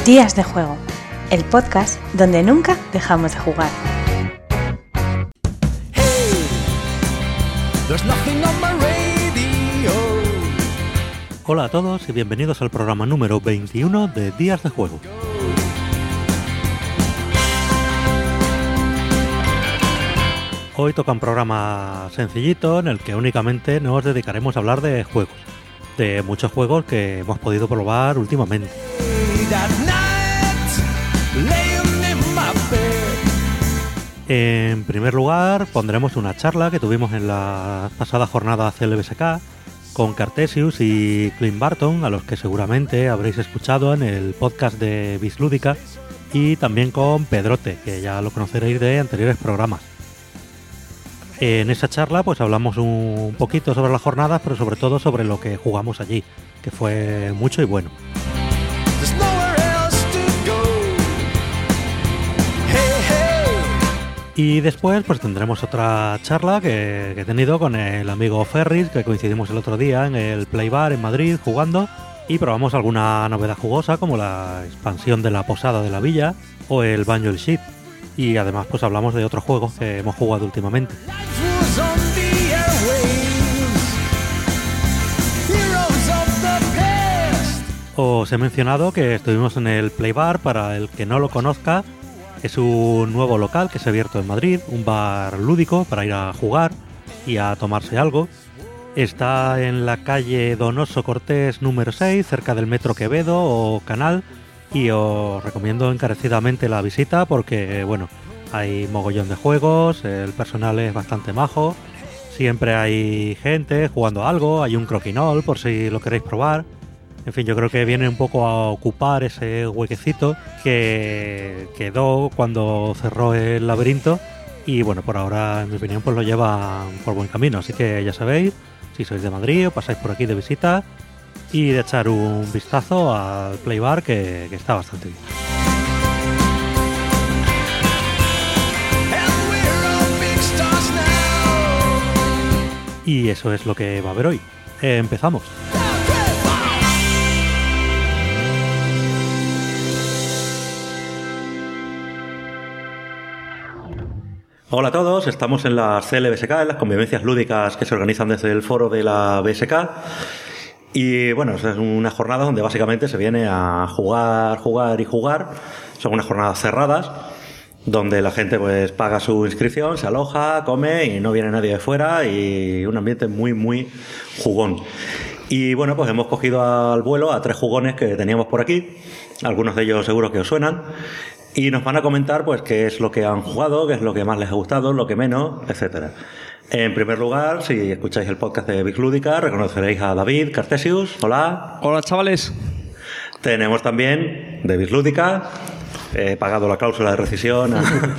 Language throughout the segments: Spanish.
Días de Juego, el podcast donde nunca dejamos de jugar. Hola a todos y bienvenidos al programa número 21 de Días de Juego. Hoy toca un programa sencillito en el que únicamente nos dedicaremos a hablar de juegos, de muchos juegos que hemos podido probar últimamente. En primer lugar, pondremos una charla que tuvimos en la pasada jornada CLBSK con Cartesius y Clint Barton, a los que seguramente habréis escuchado en el podcast de Bislúdica, y también con Pedrote, que ya lo conoceréis de anteriores programas. En esa charla pues hablamos un poquito sobre las jornadas, pero sobre todo sobre lo que jugamos allí, que fue mucho y bueno. Y después pues tendremos otra charla que he tenido con el amigo Ferris, que coincidimos el otro día en el Play Bar en Madrid jugando, y probamos alguna novedad jugosa como la expansión de la Posada de la Villa o el Banjo Sheet. Y además pues hablamos de otros juegos que hemos jugado últimamente. Os he mencionado que estuvimos en el Play Bar. Para el que no lo conozca, es un nuevo local que se ha abierto en Madrid, un bar lúdico para ir a jugar y a tomarse algo. Está en la calle Donoso Cortés número 6, cerca del Metro Quevedo o Canal, y os recomiendo encarecidamente la visita porque, bueno, hay mogollón de juegos, el personal es bastante majo, siempre hay gente jugando algo, hay un croquinol por si lo queréis probar. En fin, yo creo que viene un poco a ocupar ese huequecito que quedó cuando cerró el laberinto y, bueno, por ahora, en mi opinión, pues lo llevan por buen camino. Así que ya sabéis, si sois de Madrid o pasáis por aquí de visita, y de echar un vistazo al Play Bar que está bastante bien. Y eso es lo que va a haber hoy. Empezamos. Hola a todos, estamos en la CLBSK, en las convivencias lúdicas que se organizan desde el foro de la BSK. Y bueno, es una jornada donde básicamente se viene a jugar y jugar. Son unas jornadas cerradas donde la gente pues paga su inscripción, se aloja, come y no viene nadie de fuera, y un ambiente muy muy jugón. Y bueno, pues hemos cogido al vuelo a 3 jugones que teníamos por aquí, algunos de ellos seguro que os suenan, y nos van a comentar pues qué es lo que han jugado, qué es lo que más les ha gustado, lo que menos, etcétera. En primer lugar, si escucháis el podcast de Bislúdica, reconoceréis a David Cartesius. Hola. Hola, chavales. Tenemos también de Bislúdica, he pagado la cláusula de rescisión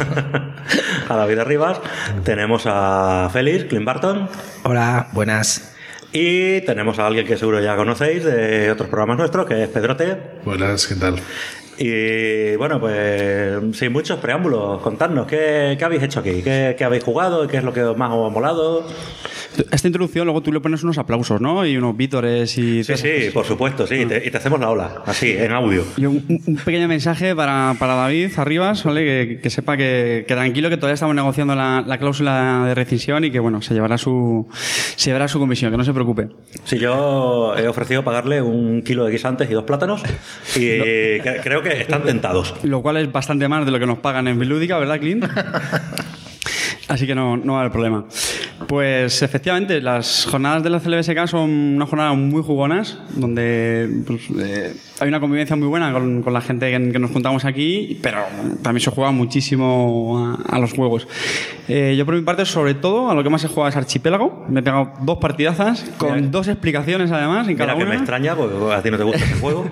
a David Arribas. Tenemos a Félix, Clint Barton. Hola, buenas. Y tenemos a alguien que seguro ya conocéis de otros programas nuestros, que es Pedrote. Buenas, ¿qué tal? Y bueno, pues sin muchos preámbulos, contadnos qué habéis hecho aquí, qué habéis jugado, qué es lo que más os ha molado. Esta introducción luego tú le pones unos aplausos, ¿no? Y unos vítores y... Sí, por supuesto, sí, y te hacemos la ola, así, en audio. Y un pequeño mensaje para David Arribas, ¿vale? Que sepa que tranquilo, que todavía estamos negociando la cláusula de rescisión y que, bueno, se llevará su comisión, que no se preocupe. Sí, yo he ofrecido pagarle 1 kilo de guisantes y 2 plátanos y creo que están tentados. Lo cual es bastante más de lo que nos pagan en Bislúdica, ¿verdad, Clint? Así que no va a haber problema. Pues efectivamente, las jornadas de la CLBSK son unas jornadas muy jugonas, donde pues, hay una convivencia muy buena con la gente que nos juntamos aquí, pero también se juega muchísimo a los juegos. Yo por mi parte, sobre todo, a lo que más he jugado es Archipiélago. Me he pegado 2 partidazas, con 2 explicaciones además en cada una. Que me extraña, porque a ti no te gusta ese juego.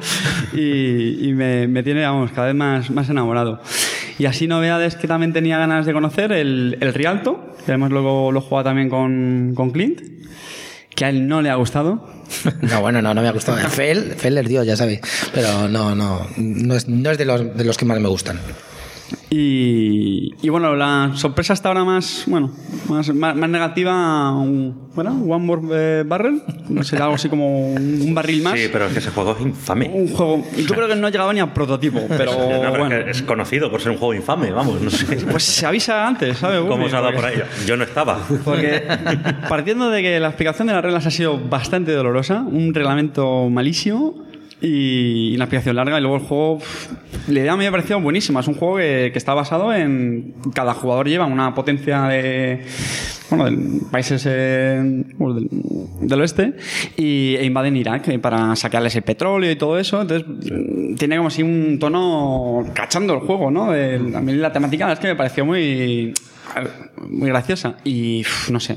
y me tiene, vamos, cada vez más enamorado. Y así novedades que también tenía ganas de conocer, el Rialto, que además luego lo he jugado también con Clint, que a él no le ha gustado. No me ha gustado. Fel es Dios, ya sabéis. Pero no es de los que más me gustan. Y bueno, la sorpresa hasta ahora más negativa, One More Barrel, será algo así como un barril más. Sí, pero es que ese juego es infame. Un juego, yo creo que no ha llegado ni a prototipo, pero bueno. Es conocido por ser un juego infame, vamos, no sé. Pues se avisa antes, ¿sabes? ¿Cómo se ha dado por ahí? Yo no estaba. Porque partiendo de que la explicación de las reglas ha sido bastante dolorosa, un reglamento malísimo y una explicación larga, y luego el juego, la idea me ha parecido buenísima. Es un juego que está basado en cada jugador lleva una potencia de países del oeste e invaden Irak para saquearles el petróleo y todo eso. Entonces tiene como así un tono cachando el juego, ¿no? A mí la temática es que me pareció muy graciosa y no sé,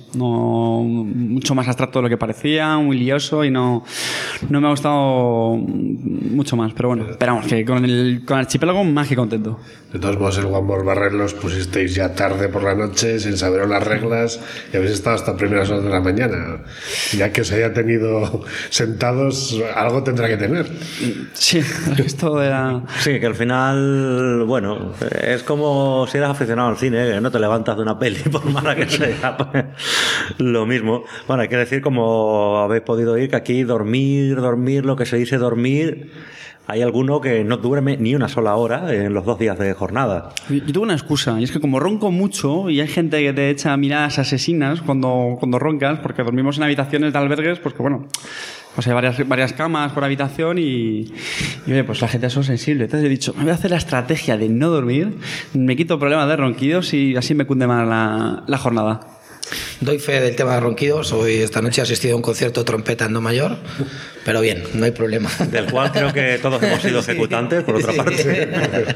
mucho más abstracto de lo que parecía, muy lioso, y no me ha gustado mucho más, pero bueno, esperamos que con el archipiélago más que contento. De todos modos, el One More Barrel los pusisteis ya tarde por la noche sin saber las reglas y habéis estado hasta primeras horas de la mañana. Ya que os haya tenido sentados, algo tendrá que tener. Sí, esto era... Sí, que al final, bueno, es como si eras aficionado al cine, que no te levantas de una peli por mala que sea, pues, lo mismo. Bueno, hay que decir, como habéis podido oír, que aquí dormir, lo que se dice dormir, hay alguno que no duerme ni una sola hora en los 2 días de jornada. Yo tuve una excusa, y es que como ronco mucho, y hay gente que te echa miradas asesinas cuando roncas, porque dormimos en habitaciones de albergues, pues que bueno, pues hay varias camas por habitación y oye, pues la gente es sensible. Entonces he dicho, me voy a hacer la estrategia de no dormir, me quito problemas de ronquidos y así me cunde más la jornada. Doy fe del tema de ronquidos. Hoy, esta noche, he asistido a un concierto de trompeta en Do Mayor, pero bien, no hay problema. Del cual creo que todos hemos sido ejecutantes, por otra parte.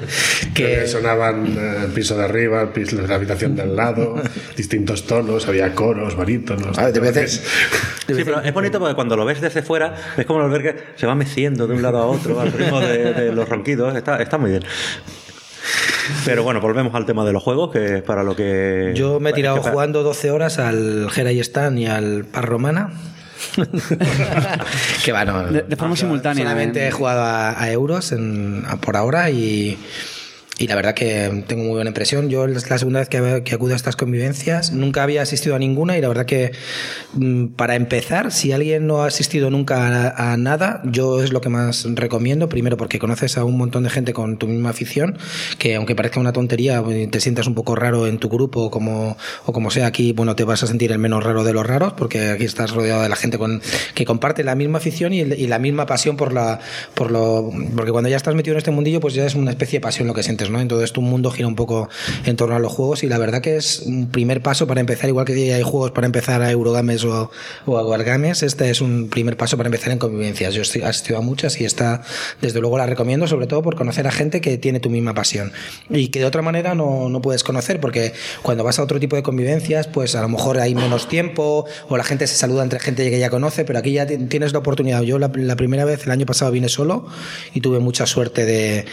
Que sonaban el piso de arriba, la habitación del lado, distintos tonos, había coros, barítonos. Sí, pero es bonito porque cuando lo ves desde fuera, ves como el albergue se va meciendo de un lado a otro al ritmo de los ronquidos. Está muy bien. Pero bueno, volvemos al tema de los juegos, que es para lo que... Yo me he tirado jugando 12 horas al Jedi Stan y al Par Romana. Que va, no, de forma simultánea. Solamente he jugado a euros por ahora y la verdad que tengo muy buena impresión. Yo es la segunda vez que acudo a estas convivencias. Nunca había asistido a ninguna y la verdad que, para empezar, si alguien no ha asistido nunca a nada, yo es lo que más recomiendo. Primero porque conoces a un montón de gente con tu misma afición, que aunque parezca una tontería, te sientas un poco raro en tu grupo o como sea, aquí bueno, te vas a sentir el menos raro de los raros, porque aquí estás rodeado de la gente que comparte la misma afición y la misma pasión porque cuando ya estás metido en este mundillo, pues ya es una especie de pasión lo que sientes, ¿no? Entonces tu mundo gira un poco en torno a los juegos y la verdad que es un primer paso para empezar, igual que hay juegos para empezar a Eurogames o a Wargames, este es un primer paso para empezar en convivencias. Yo he asistido a muchas y esta desde luego la recomiendo, sobre todo por conocer a gente que tiene tu misma pasión y que de otra manera no puedes conocer, porque cuando vas a otro tipo de convivencias pues a lo mejor hay menos tiempo o la gente se saluda entre gente que ya conoce, pero aquí ya tienes la oportunidad. Yo la primera vez, el año pasado, vine solo y tuve mucha suerte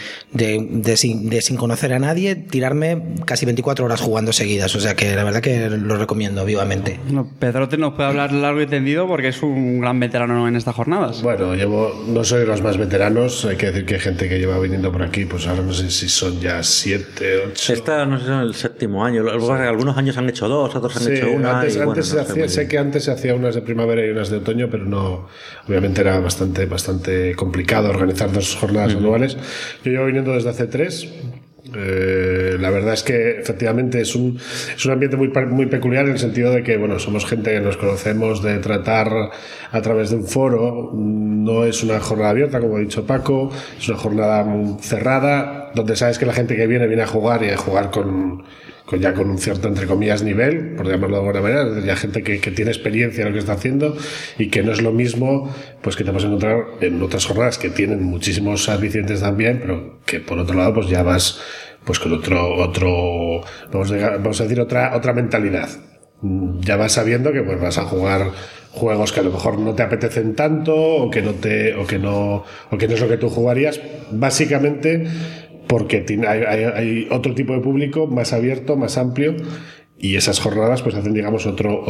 de sin conocer a nadie, tirarme casi 24 horas jugando seguidas, o sea que la verdad que lo recomiendo vivamente. Bueno, Pedrote nos puede hablar largo y tendido porque es un gran veterano en estas jornadas. Bueno, no soy de los más veteranos, hay que decir que hay gente que lleva viniendo por aquí, pues ahora no sé si son ya 7, 8... Esta no sé si es el 7º año, algunos años han hecho 2, otros han hecho una. Sé que antes se hacía unas de primavera y unas de otoño, pero no, obviamente era bastante complicado organizar 2 jornadas anuales. Yo llevo viniendo desde hace 3. La verdad es que efectivamente es un ambiente muy peculiar, en el sentido de que bueno, somos gente que nos conocemos de tratar a través de un foro. No es una jornada abierta, como ha dicho Paco, es una jornada cerrada, donde sabes que la gente que viene a jugar y a jugar con un cierto, entre comillas, nivel, por llamarlo de alguna manera, ya gente que tiene experiencia en lo que está haciendo, y que no es lo mismo pues que te vas a encontrar en otras jornadas que tienen muchísimos alicientes también, pero que por otro lado pues ya vas pues con otro vamos a decir otra mentalidad. Ya vas sabiendo que pues vas a jugar juegos que a lo mejor no te apetecen tanto o que no es lo que tú jugarías, básicamente porque hay otro tipo de público más abierto, más amplio, y esas jornadas pues hacen, digamos,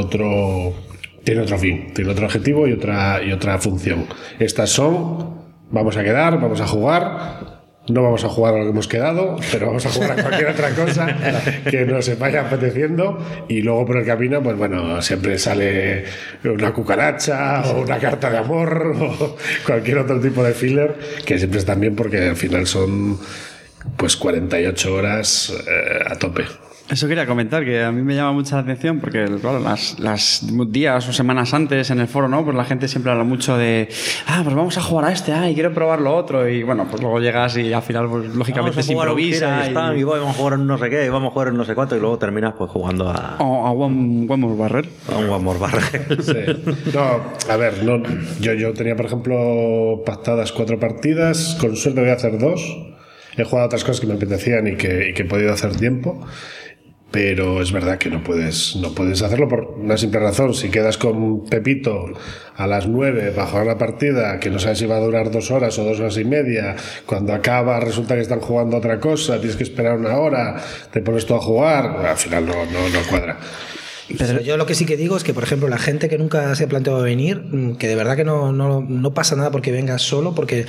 tiene otro fin, tiene otro objetivo y otra función. Estas son, vamos a quedar, vamos a jugar, no vamos a jugar a lo que hemos quedado, pero vamos a jugar a cualquier otra cosa que nos vaya apeteciendo, y luego por el camino, pues bueno, siempre sale una cucaracha o una carta de amor o cualquier otro tipo de filler, que siempre están bien porque al final son pues 48 horas a tope. Eso quería comentar, que a mí me llama mucha la atención porque, claro, las días o semanas antes en el foro, ¿no? Pues la gente siempre habla mucho de pues vamos a jugar a este, y quiero probar lo otro, y bueno, pues luego llegas y al final, pues lógicamente se improvisa. Y vamos a jugar en no sé qué, y vamos a jugar en no sé cuánto, y luego terminas pues jugando a One More Barrel. A un One More Barrel. Sí. No, a ver, yo tenía, por ejemplo, pactadas 4 partidas, con suerte voy a hacer 2. He jugado a otras cosas que me apetecían y que he podido hacer tiempo. Pero es verdad que no puedes hacerlo por una simple razón. Si quedas con Pepito a las 9 para jugar la partida, que no sabes si va a durar 2 horas o 2 horas y media, cuando acaba resulta que están jugando a otra cosa, tienes que esperar 1 hora, te pones tú a jugar, al final no cuadra. Pero yo lo que sí que digo es que, por ejemplo, la gente que nunca se ha planteado venir, que de verdad que no pasa nada porque vengas solo, porque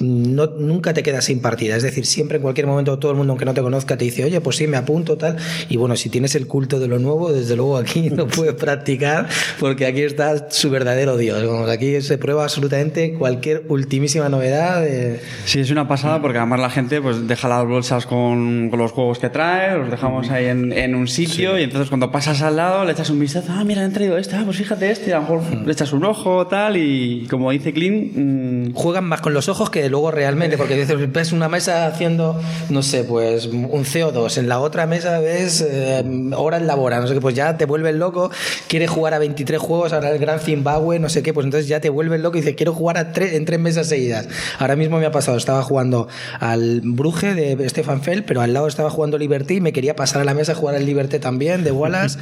nunca te quedas sin partida. Es decir, siempre en cualquier momento todo el mundo, aunque no te conozca, te dice, oye, pues sí, me apunto, tal. Y bueno, si tienes el culto de lo nuevo, desde luego aquí no puedes practicar, porque aquí está su verdadero Dios. Vamos, aquí se prueba absolutamente cualquier ultimísima novedad. Sí, es una pasada, porque además la gente pues deja las bolsas con los juegos que trae, los dejamos ahí en un sitio, sí. Y entonces cuando pasas al lado le echas un vistazo, mira, han traído este, pues fíjate este, y a lo mejor le echas un ojo, tal, y como dice Clint, juegan más con los ojos que luego realmente, porque ves una mesa haciendo, no sé, pues un CO2, en la otra mesa ves horas labora, no sé qué, pues ya te vuelves loco, quieres jugar a 23 juegos, ahora el Gran Zimbabue, no sé qué, pues entonces ya te vuelves loco y dices, quiero jugar en 3 mesas seguidas. Ahora mismo me ha pasado, estaba jugando al Bruge de Stefan Feld, pero al lado estaba jugando Liberty y me quería pasar a la mesa a jugar al Liberty también, de Wallace.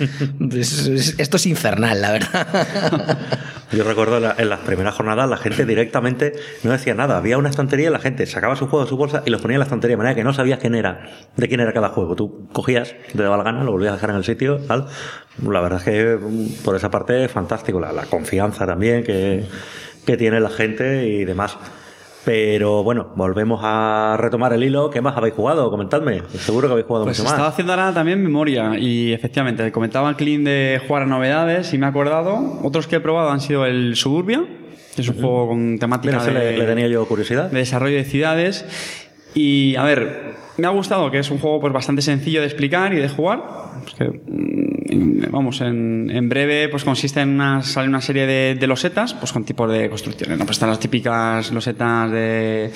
Esto es infernal, la verdad. Yo recuerdo en las primeras jornadas la gente directamente no decía nada. Había una estantería y la gente sacaba su juego de su bolsa y los ponía en la estantería, de manera que no sabías de quién era cada juego. Tú cogías, te daba la gana, lo volvías a dejar en el sitio, tal. La verdad es que por esa parte es fantástico. La confianza también que tiene la gente y demás. Pero bueno, volvemos a retomar el hilo. ¿Qué más habéis jugado? Comentadme. Seguro que habéis jugado mucho más. Estaba haciendo ahora también memoria y efectivamente comentaba el Clint de jugar a novedades y me he acordado. Otros que he probado han sido el Suburbia, que es un juego con temática le tenía yo curiosidad. De desarrollo de ciudades. Y a ver, me ha gustado que es un juego pues bastante sencillo de explicar y de jugar. Porque, vamos, en breve pues consiste en sale una serie de losetas pues con tipos de construcciones, ¿no? Pues están las típicas losetas de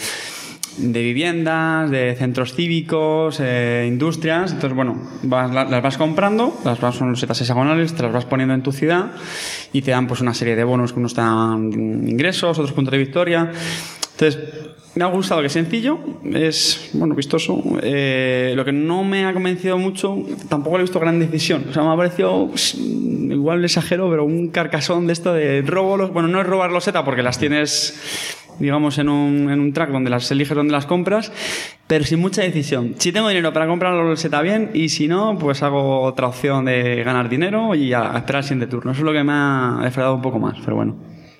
viviendas, de centros cívicos, industrias. Entonces, bueno, las vas comprando, son losetas hexagonales, te las vas poniendo en tu ciudad y te dan pues una serie de bonos, que unos te dan ingresos, otros puntos de victoria. Entonces, me ha gustado que es sencillo, es, bueno, vistoso. Lo que no me ha convencido mucho, tampoco le he visto gran decisión. O sea, me ha parecido, pues, igual exagero, pero un carcasón de esto de robo. Bueno, no es robar loseta porque las tienes, digamos, en un track donde las eliges, donde las compras, pero sin mucha decisión. Si tengo dinero para comprar la loseta, bien, y si no, pues hago otra opción de ganar dinero y a esperar el siguiente turno. Eso es lo que me ha defraudado un poco más, pero bueno.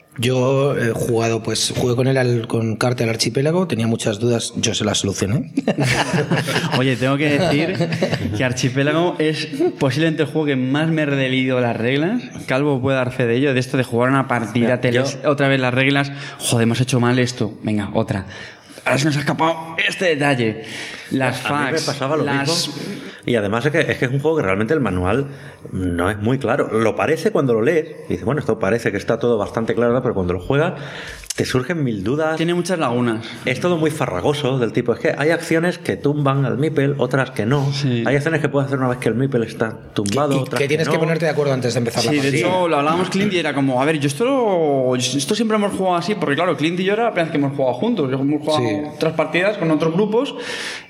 Yo he jugado, pues jugué con él con Carta del Archipiélago, tenía muchas dudas, yo se las solucioné. Oye, tengo que decir que Archipiélago es posiblemente el juego que más me he releído las reglas. Calvo puede dar fe de ello, de esto de jugar una partida, otra vez las reglas, joder, hemos hecho mal esto, venga, otra. Ahora se nos ha escapado este detalle. Las facts. A mí me pasaba lo mismo. Y además es que es un juego que realmente el manual no es muy claro. Lo parece cuando lo lees. Y dices, bueno, esto parece que está todo bastante claro, pero cuando lo juegas te surgen 1000 dudas. Tiene muchas lagunas. Es todo muy farragoso, del tipo, es que hay acciones que tumban al meeple, otras que no. Sí. Hay acciones que puedes hacer una vez que el meeple está tumbado, otras que tienes que ponerte de acuerdo antes de empezar la partida. Sí, de hecho lo hablábamos Clint y era como, a ver, esto siempre hemos jugado así, porque claro, Clint y yo era la primera vez que hemos jugado juntos. Hemos jugado otras partidas con otros grupos y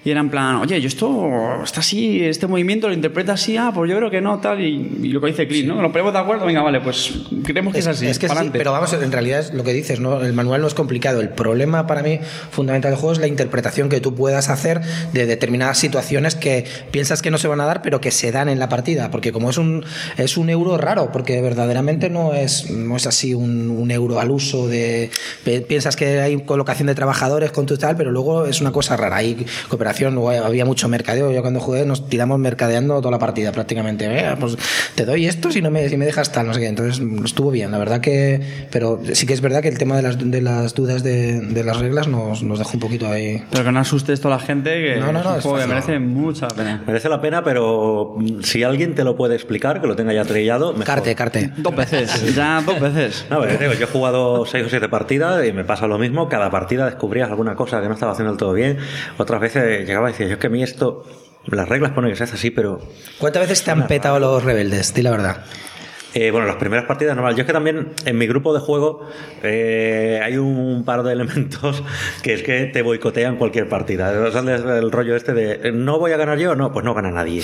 y era en plan, oye, yo esto está así, este movimiento lo interpreta así, pues yo creo que no, tal, y lo que dice Clint, ¿no? Nos ponemos de acuerdo, venga, vale, pues creemos que es así. Es que sí, pero vamos, en realidad es lo que dices, ¿no? El manual no es complicado. El problema para mí fundamental del juego es la interpretación que tú puedas hacer de determinadas situaciones que piensas que no se van a dar, pero que se dan en la partida, porque como es un euro raro, porque verdaderamente no es así un euro al uso de piensas que hay colocación de trabajadores con tu tal, pero luego es una cosa rara, hay cooperación, luego había mucho mercadeo. Yo cuando jugué nos tiramos mercadeando toda la partida prácticamente, pues te doy esto si me dejas tal, no sé qué. Entonces estuvo bien, la verdad que, pero sí que es verdad que el tema de las dudas de las reglas nos dejó un poquito ahí. Pero que no asustes toda la gente, que no, es un juego que merece mucha pena. Merece la pena, pero si alguien te lo puede explicar, que lo tenga ya trillado, mejor. Carte. 2 veces, ya 2 veces. No, pero digo, yo he jugado 6 o 7 partidas y me pasa lo mismo. Cada partida descubrías alguna cosa que no estaba haciendo del todo bien. Otras veces llegaba y decía, yo es que a mí esto, las reglas ponen que se hace así, pero... ¿Cuántas veces te han petado los rebeldes? Di la verdad. Bueno, las primeras partidas normal. Yo es que también en mi grupo de juego hay un par de elementos que es que te boicotean cualquier partida. Sale el rollo este de ¿no voy a ganar yo? No, pues no gana nadie.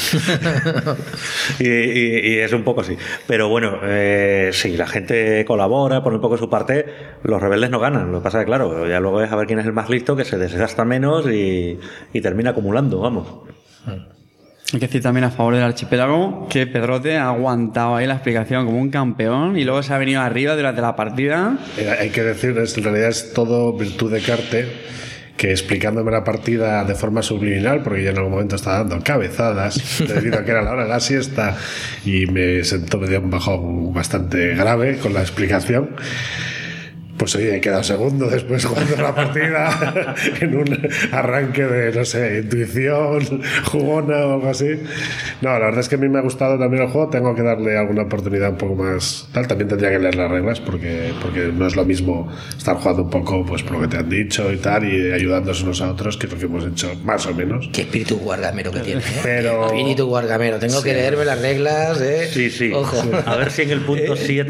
y es un poco así. Pero bueno, si la gente colabora, pone un poco su parte, los rebeldes no ganan. Lo que pasa es que, claro, ya luego es a ver quién es el más listo, que se desgasta menos y termina acumulando, vamos. Hay que decir también a favor del archipiélago que Pedrote ha aguantado ahí la explicación como un campeón y luego se ha venido arriba durante la partida. Hay que decir, en realidad es todo virtud de Carte, que explicándome la partida de forma subliminal, porque yo en algún momento estaba dando cabezadas debido a que era la hora de la siesta y me dio un bajón bastante grave con la explicación. Pues oye, he quedado segundo después jugando la partida en un arranque de, no sé, intuición, jugona o algo así. No, la verdad es que a mí me ha gustado también el juego. Tengo que darle alguna oportunidad un poco más tal. También tendría que leer las reglas porque no es lo mismo estar jugando un poco pues por lo que te han dicho y tal y ayudándonos unos a otros, que es lo que hemos hecho más o menos. Qué espíritu guargamero que tiene, ¿eh? Pero... Espíritu guargamero. Tengo que leerme las reglas, ¿eh? Sí. Ojo. Sí. A ver si en el punto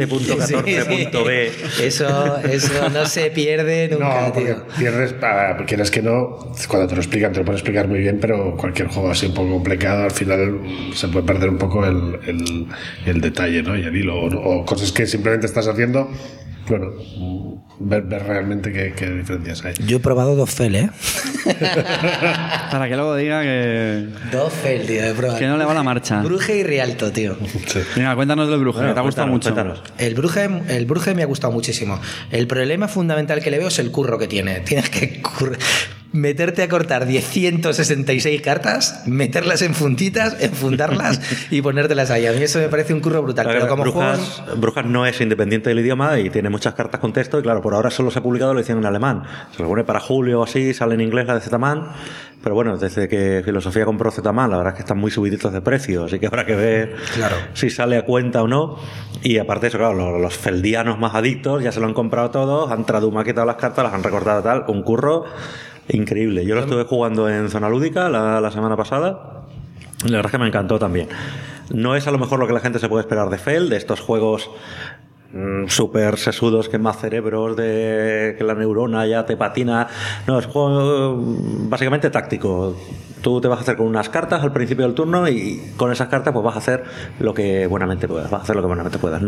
7.14.b Eso no se pierde nunca, no, tío. Pierdes, quieres que no, cuando te lo explican, te lo pueden explicar muy bien, pero cualquier juego así un poco complicado, al final se puede perder un poco el detalle, ¿no? Y el hilo, o cosas que simplemente estás haciendo. Bueno, ver realmente qué diferencias hay. Yo he probado Dofel, ¿eh? Para que luego diga que... Dofel, tío, he probado. Que no le va la marcha. Bruje y Rialto, tío. Sí. Venga, cuéntanos del Bruje, que te ha gustado mucho. Cuéntanos. El Bruje me ha gustado muchísimo. El problema fundamental que le veo es el curro que tiene. Tienes que meterte a cortar 166 cartas, meterlas en funditas, enfundarlas y ponértelas ahí. A mí eso me parece un curro brutal. Pero como Brujas no es independiente del idioma y tiene muchas cartas con texto y claro, por ahora solo se ha publicado lo dicen en alemán. Se lo pone para julio o así, sale en inglés la de Zetaman. Pero bueno, desde que Filosofía compró Zetaman, la verdad es que están muy subiditos de precio, así que habrá que ver si sale a cuenta o no. Y aparte de eso, claro, los feldianos más adictos ya se lo han comprado todos, han tradumaquetado las cartas, las han recortado tal, un curro increíble. Yo lo estuve jugando en Zona Lúdica la semana pasada y la verdad es que me encantó también. No es a lo mejor lo que la gente se puede esperar de Fel, de estos juegos súper sesudos que más cerebros, de que la neurona ya te patina. No, es un juego básicamente táctico. Tú te vas a hacer con unas cartas al principio del turno y con esas cartas pues vas a hacer lo que buenamente puedas. Vas a hacer lo que buenamente puedas.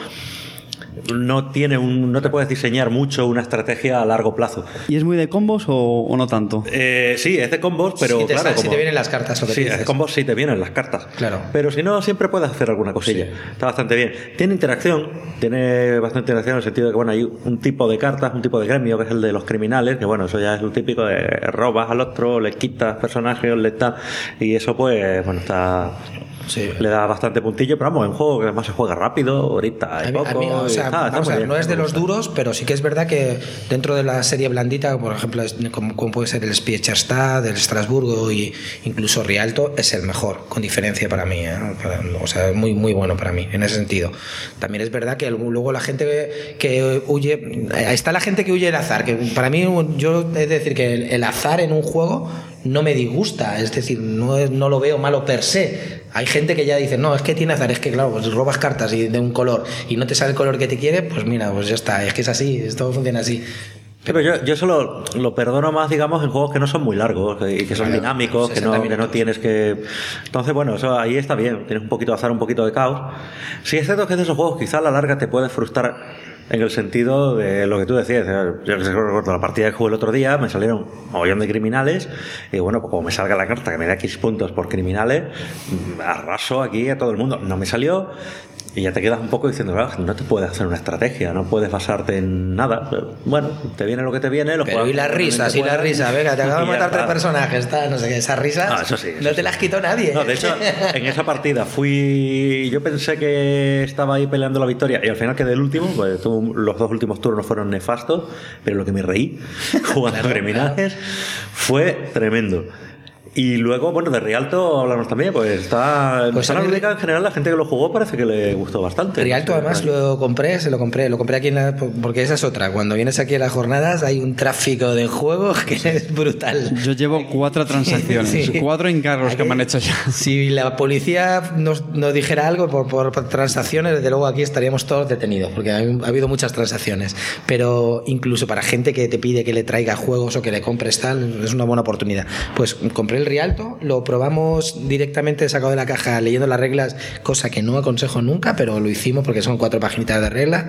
No te puedes diseñar mucho una estrategia a largo plazo. ¿Y es muy de combos o no tanto? Sí, es de combos, pero si claro, si te vienen las cartas o sí, es de combos, sí te vienen las cartas. Claro. Pero si no, siempre puedes hacer alguna cosilla. Sí. Está bastante bien. Tiene bastante interacción en el sentido de que bueno, hay un tipo de cartas, un tipo de gremio que es el de los criminales, que bueno, eso ya es lo típico de robas al otro, le quitas personajes, le tal, y eso pues bueno, está... Sí. Le da bastante puntillo, pero vamos, es un juego que además se juega rápido, ahorita hay poco. No es de los duros, pero sí que es verdad que dentro de la serie blandita, por ejemplo, como puede ser el Spiecharstad, el Estrasburgo e incluso Rialto, es el mejor, con diferencia para mí, ¿eh? O sea, muy, muy bueno para mí, en ese sentido. También es verdad que luego la gente que huye, está la gente que huye del azar, que para mí, yo he de decir que el azar en un juego no me disgusta, es decir, no lo veo malo per se. Hay gente que ya dice, no, es que tiene azar, es que claro, pues robas cartas de un color y no te sale el color que te quiere, pues mira, pues ya está, es que es así, esto funciona así. Pero yo eso lo perdono más, digamos, en juegos que no son muy largos y que son dinámicos, que no tienes que... Entonces, bueno, eso ahí está bien. Tienes un poquito de azar, un poquito de caos. Sí, es cierto que de esos juegos quizás a la larga te puede frustrar en el sentido de lo que tú decías. Yo recuerdo la partida que jugué el otro día, me salieron un mogollón de criminales y bueno, pues como me salga la carta que me da X puntos por criminales, arraso aquí a todo el mundo. No me salió. Y ya te quedas un poco diciendo, no te puedes hacer una estrategia, no puedes basarte en nada. Pero, bueno, te viene lo que te viene. Pero y las risas, venga, te acabo de matar 3 personajes, no sé qué, esas risas eso sí, no te las quitó nadie. No, de hecho, en esa partida yo pensé que estaba ahí peleando la victoria y al final quedé el último, pues los 2 últimos turnos fueron nefastos, pero lo que me reí jugando criminales fue tremendo. Y luego, bueno, de Rialto hablamos también, pues está en Lúdica en general, la gente que lo jugó parece que le gustó bastante. Rialto además lo compré aquí porque esa es otra, cuando vienes aquí a las jornadas hay un tráfico de juegos que es brutal. Yo llevo 4 transacciones, sí. 4 encargos aquí, que me han hecho ya. Si la policía nos dijera algo por transacciones, desde luego aquí estaríamos todos detenidos, porque ha habido muchas transacciones, pero incluso para gente que te pide que le traiga juegos o que le compres tal, es una buena oportunidad. Pues compré el Rialto, lo probamos directamente sacado de la caja leyendo las reglas, cosa que no aconsejo nunca, pero lo hicimos porque son 4 paginitas de reglas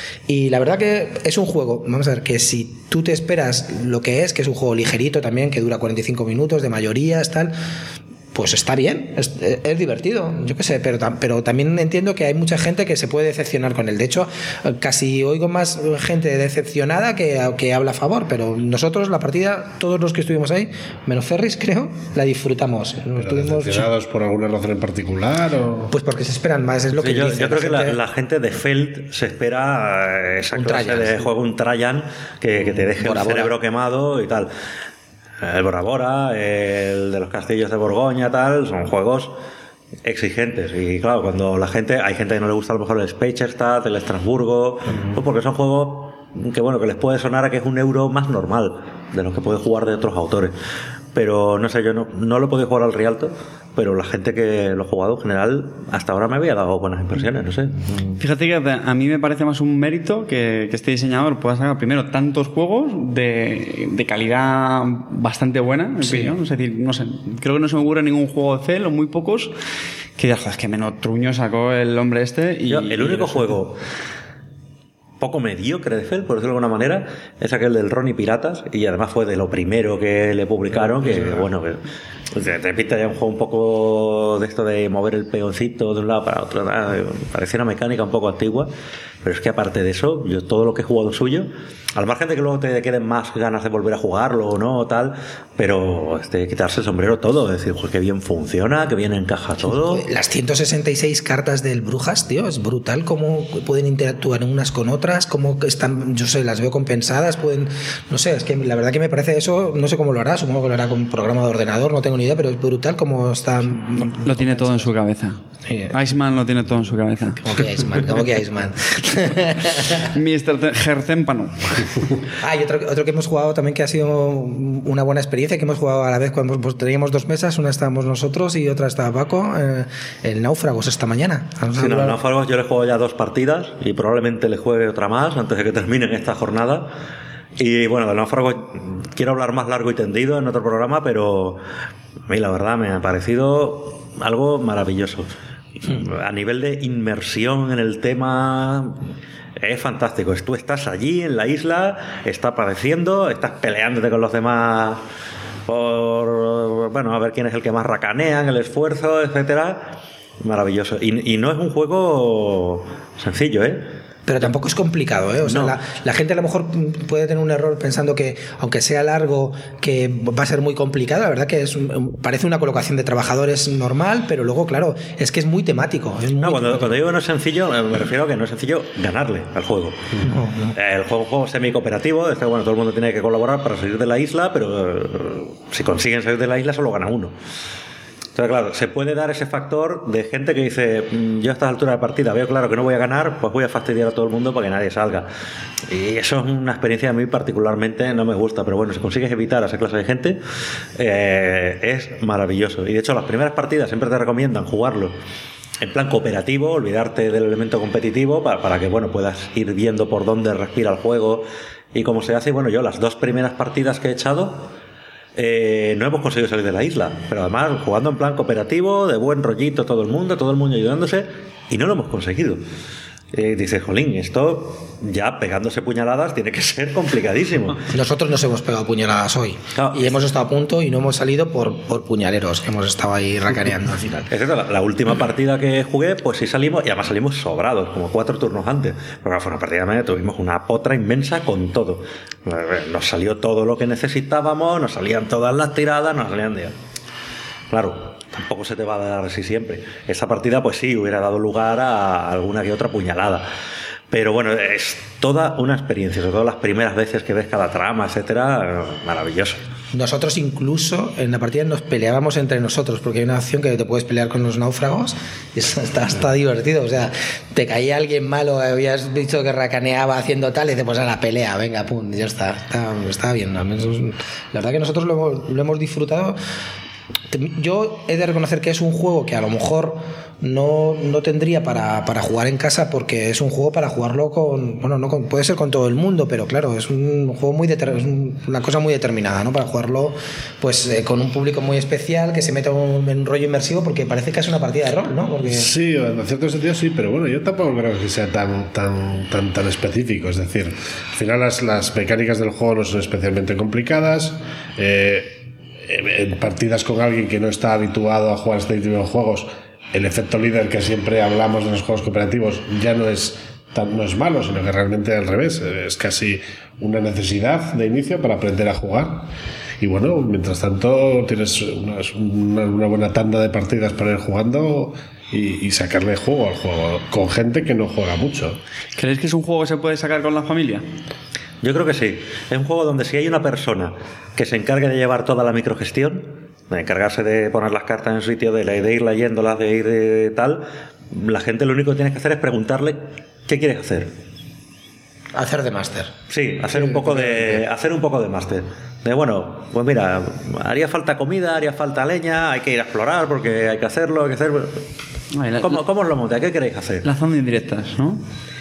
y la verdad que es un juego, vamos a ver, que si tú te esperas lo que es un juego ligerito también, que dura 45 minutos, de mayorías, tal, pues está bien, es divertido, yo qué sé, pero también entiendo que hay mucha gente que se puede decepcionar con él. De hecho, casi oigo más gente decepcionada que habla a favor, pero nosotros la partida, todos los que estuvimos ahí, menos Ferris creo, la disfrutamos. ¿Decepcionados por alguna razón en particular? ¿O? Pues porque se esperan más, es lo que dicen. Yo creo que la gente de Feld se espera esa clase de juego, un Trajan que te deje el cerebro quemado y tal. El Bora Bora, el de los castillos de Borgoña, tal, son juegos exigentes. Y claro, cuando hay gente que no le gusta a lo mejor el Speicherstadt, el Estrasburgo, pues porque son juegos que bueno, que les puede sonar a que es un euro más normal de los que puede jugar de otros autores. Pero no sé, yo no lo he podido jugar al Rialto, pero la gente que lo ha jugado en general hasta ahora me había dado buenas impresiones, no sé. Fíjate que a mí me parece más un mérito que este diseñador pueda sacar primero tantos juegos de calidad bastante buena, en opinión. Es decir, no sé, creo que no se me ocurre ningún juego de Cel o muy pocos que digas, joder, es que menos truño sacó el hombre este. El único juego poco mediocre de Feld, por decirlo de alguna manera, es aquel del Ronnie Piratas, y además fue de lo primero que le publicaron, que bueno, que te pinta ya un juego un poco de esto de mover el peoncito de un lado para otro, parecía una mecánica un poco antigua, pero es que aparte de eso, yo todo lo que he jugado suyo, al margen de que luego te queden más ganas de volver a jugarlo o no, tal, pero quitarse el sombrero todo, es decir, pues que bien funciona, que bien encaja todo. Las 166 cartas del Brujas, tío, es brutal cómo pueden interactuar unas con otras, cómo están, yo sé, las veo compensadas, no sé, es que la verdad que me parece eso, no sé cómo lo hará, supongo que lo hará con un programa de ordenador, no tengo ni idea, pero es brutal cómo están. Lo tiene todo en su cabeza. Sí. Iceman lo tiene todo en su cabeza. ¿Cómo que Iceman? Mr. Gertémpano. Y otro que hemos jugado también que ha sido una buena experiencia, que hemos jugado a la vez cuando teníamos 2 mesas, una estábamos nosotros y otra estaba Paco, el Náufragos esta mañana. Sí, el Náufragos yo le juego ya 2 partidas y probablemente le juegue otra más antes de que termine esta jornada. Y bueno, del Náufrago quiero hablar más largo y tendido en otro programa, pero a mí la verdad me ha parecido algo maravilloso. A nivel de inmersión en el tema es fantástico. Tú estás allí en la isla, estás padeciendo, estás peleándote con los demás por, bueno, a ver quién es el que más racanea en el esfuerzo, etcétera. Maravilloso. Y no es un juego sencillo, Pero tampoco es complicado, O sea, la gente a lo mejor puede tener un error pensando que, aunque sea largo, que va a ser muy complicado. La verdad que parece una colocación de trabajadores normal, pero luego, claro, es que es muy temático. Cuando digo no es sencillo, me refiero a que no es sencillo ganarle al juego. No. El juego es un juego semi-cooperativo, bueno, todo el mundo tiene que colaborar para salir de la isla, pero si consiguen salir de la isla solo gana uno. Entonces, claro, se puede dar ese factor de gente que dice, yo a estas alturas de partida veo claro que no voy a ganar, pues voy a fastidiar a todo el mundo para que nadie salga. Y eso es una experiencia que a mí particularmente no me gusta, pero bueno, si consigues evitar a esa clase de gente, es maravilloso. Y de hecho, las primeras partidas siempre te recomiendan jugarlo en plan cooperativo, olvidarte del elemento competitivo para que, bueno, puedas ir viendo por dónde respira el juego y cómo se hace. Y bueno, yo las 2 primeras partidas que he echado no hemos conseguido salir de la isla, pero además jugando en plan cooperativo, de buen rollito, todo el mundo ayudándose, y no lo hemos conseguido. Dices, jolín, esto ya pegándose puñaladas tiene que ser complicadísimo. Nosotros nos hemos pegado puñaladas hoy, claro, y hemos estado a punto y no hemos salido por puñaleros, que hemos estado ahí racaneando al final. Es cierto, la última partida que jugué, pues sí salimos, y además salimos sobrados, como 4 turnos antes. Pero fue una partida media, tuvimos una potra inmensa con todo. Nos salió todo lo que necesitábamos, nos salían todas las tiradas, nos salían de... Claro, tampoco se te va a dar así siempre. Esa partida, pues sí, hubiera dado lugar a alguna que otra puñalada. Pero bueno, es toda una experiencia, sobre todo las primeras veces que ves cada trama, etcétera, maravilloso. Nosotros incluso en la partida nos peleábamos entre nosotros, porque hay una opción que te puedes pelear con los náufragos y eso está divertido. O sea, te caía alguien malo, habías dicho que racaneaba haciendo tal, y dices, pues a la pelea, venga, pum, ya está bien. La verdad que nosotros lo hemos disfrutado. Yo he de reconocer que es un juego que a lo mejor no tendría para jugar en casa, porque es un juego para jugarlo puede ser con todo el mundo, pero claro, es un juego es una cosa muy determinada, ¿no? Para jugarlo pues con un público muy especial que se meta en un rollo inmersivo, porque parece que es una partida de rol, ¿no? Porque... Sí, en cierto sentido sí, pero bueno, yo tampoco creo que sea tan específico. Es decir, al final las mecánicas del juego no son especialmente complicadas. En partidas con alguien que no está habituado a jugar este tipo de juegos, el efecto líder que siempre hablamos de los juegos cooperativos ya no es malo, sino que realmente al revés, es casi una necesidad de inicio para aprender a jugar. Y bueno, mientras tanto tienes una buena tanda de partidas para ir jugando y sacarle juego al juego con gente que no juega mucho. ¿Creéis que es un juego que se puede sacar con la familia? Yo creo que sí. Es un juego donde si hay una persona que se encargue de llevar toda la microgestión, de encargarse de poner las cartas en su sitio, de ir leyéndolas, de ir de tal, la gente lo único que tienes que hacer es preguntarle ¿qué quieres hacer? Hacer de máster. Sí, hacer un poco de máster. De bueno, pues mira, haría falta comida, haría falta leña, hay que ir a explorar porque hay que hacerlo, ¿Cómo os lo montáis? ¿Qué queréis hacer? Lanzando indirectas, ¿no?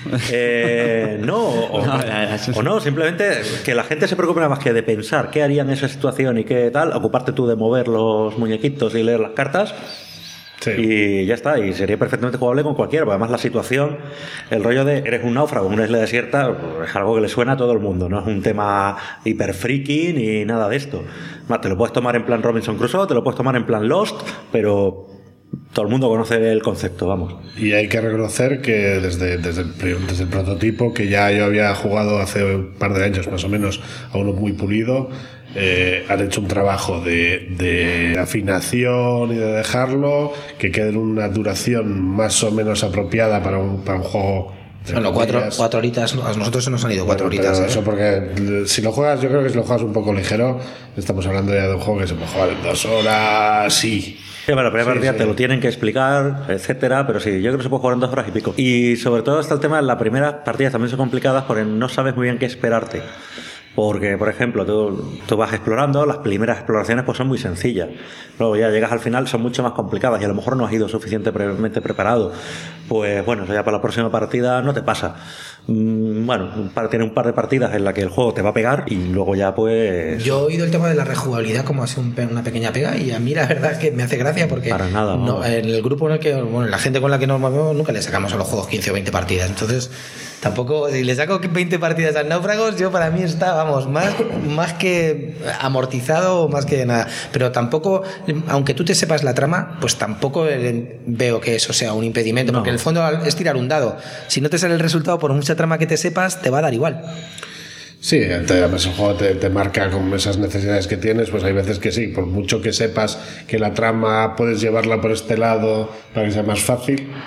No, simplemente que la gente se preocupe nada más que de pensar qué haría en esa situación y qué tal, ocuparte tú de mover los muñequitos y leer las cartas. Sí. Y ya está, y sería perfectamente jugable con cualquiera, porque además la situación, el rollo de eres un náufrago en una isla desierta, es algo que le suena a todo el mundo, no es un tema hiper friki ni nada de esto. Te lo puedes tomar en plan Robinson Crusoe, te lo puedes tomar en plan Lost, pero todo el mundo conoce el concepto, vamos. Y hay que reconocer que desde el prototipo, que ya yo había jugado hace un par de años más o menos a uno muy pulido, han hecho un trabajo de afinación y de dejarlo que quede en una duración más o menos apropiada para un juego. Bueno, 4 horitas, a nosotros se nos han ido 4 horitas. Eso porque si lo juegas, yo creo que si lo juegas un poco ligero, estamos hablando ya de un juego que se puede jugar en 2 horas, sí. Sí, bueno, la primera partida te lo tienen que explicar, etcétera, pero sí, yo creo que se puede jugar en 2 horas y pico. Y sobre todo está el tema de las primeras partidas también son complicadas porque no sabes muy bien qué esperarte. Porque, por ejemplo, tú vas explorando, las primeras exploraciones pues son muy sencillas. Luego ya llegas al final, son mucho más complicadas y a lo mejor no has ido suficientemente preparado. Pues bueno, eso ya para la próxima partida no te pasa. Bueno, tiene un par de partidas en las que el juego te va a pegar y luego ya pues... Yo he oído el tema de la rejugabilidad como así una pequeña pega, y a mí la verdad es que me hace gracia porque para nada, no, en el grupo en el que, bueno, la gente con la que nos movemos nunca le sacamos a los juegos 15 o 20 partidas, entonces tampoco, si le saco 20 partidas al Náufragos, yo para mí está, vamos, más que amortizado, más que nada, pero tampoco, aunque tú te sepas la trama, pues tampoco veo que eso sea un impedimento, porque en el fondo es tirar un dado, si no te sale el resultado por mucha trama que te sepas, te va a dar igual. Sí, además el juego te marca con esas necesidades que tienes, pues hay veces que sí, por mucho que sepas que la trama puedes llevarla por este lado para que sea más fácil,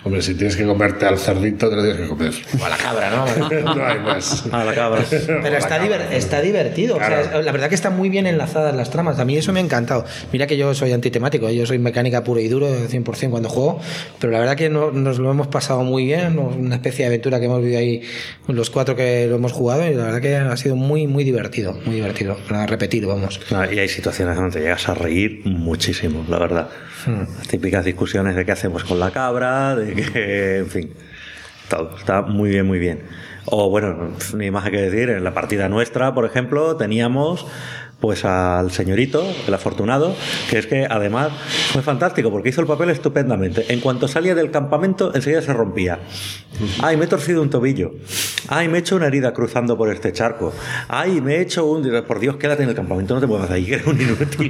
Hombre, si tienes que comerte al cerdito, te lo tienes que comer. O a la cabra, ¿no? No hay más. A la cabra. Pero está divertido. Claro. O sea, la verdad que están muy bien enlazadas las tramas. A mí eso me ha encantado. Mira que yo soy antitemático, yo soy mecánica puro y duro, 100% cuando juego, pero la verdad que nos lo hemos pasado muy bien, una especie de aventura que hemos vivido ahí los 4 que lo hemos jugado, y la verdad que ha sido muy divertido, para repetir, vamos. Y hay situaciones donde te llegas a reír muchísimo, la verdad. Las típicas discusiones de qué hacemos con la cabra, de que, en fin, todo está muy bien, muy bien. O bueno, ni más hay que decir, en la partida nuestra, por ejemplo, teníamos pues al señorito, el afortunado, que es que además fue fantástico porque hizo el papel estupendamente. En cuanto salía del campamento, enseguida se rompía. Ay, me he torcido un tobillo. Ay, me he hecho una herida cruzando por este charco. Ay, me he hecho un... Por Dios, quédate en el campamento, no te muevas de ahí, que eres un inútil.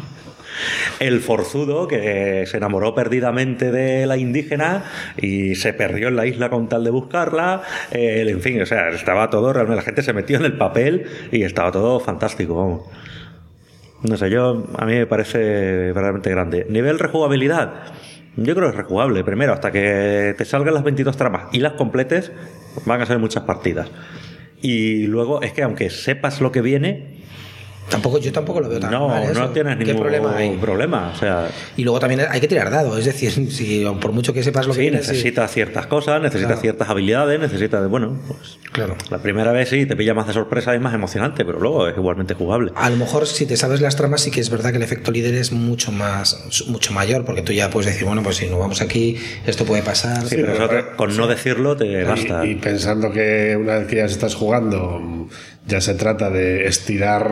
El forzudo que se enamoró perdidamente de la indígena y se perdió en la isla con tal de buscarla. En fin, o sea, estaba todo realmente, la gente se metió en el papel y estaba todo fantástico, vamos. No sé, a mí me parece verdaderamente grande. Nivel rejugabilidad, yo creo que es rejugable. Primero, hasta que te salgan las 22 tramas y las completes, van a ser muchas partidas. Y luego es que aunque sepas lo que viene, Yo tampoco lo veo tan no, mal. ¿Eso? no tienes ningún problema. O sea, y luego también hay que tirar dado, es decir, si por mucho que sepas lo que viene, necesitas ciertas cosas, necesitas ciertas habilidades, necesitas pues claro. La primera vez sí te pilla más de sorpresa y es más emocionante, pero luego es igualmente jugable. A lo mejor si te sabes las tramas sí que es verdad que el efecto líder es mucho mayor, porque tú ya puedes decir, bueno, pues si no vamos aquí, esto puede pasar. Sí, pero eso con no decirlo te basta. Y pensando que una vez que ya estás jugando, ya se trata de estirar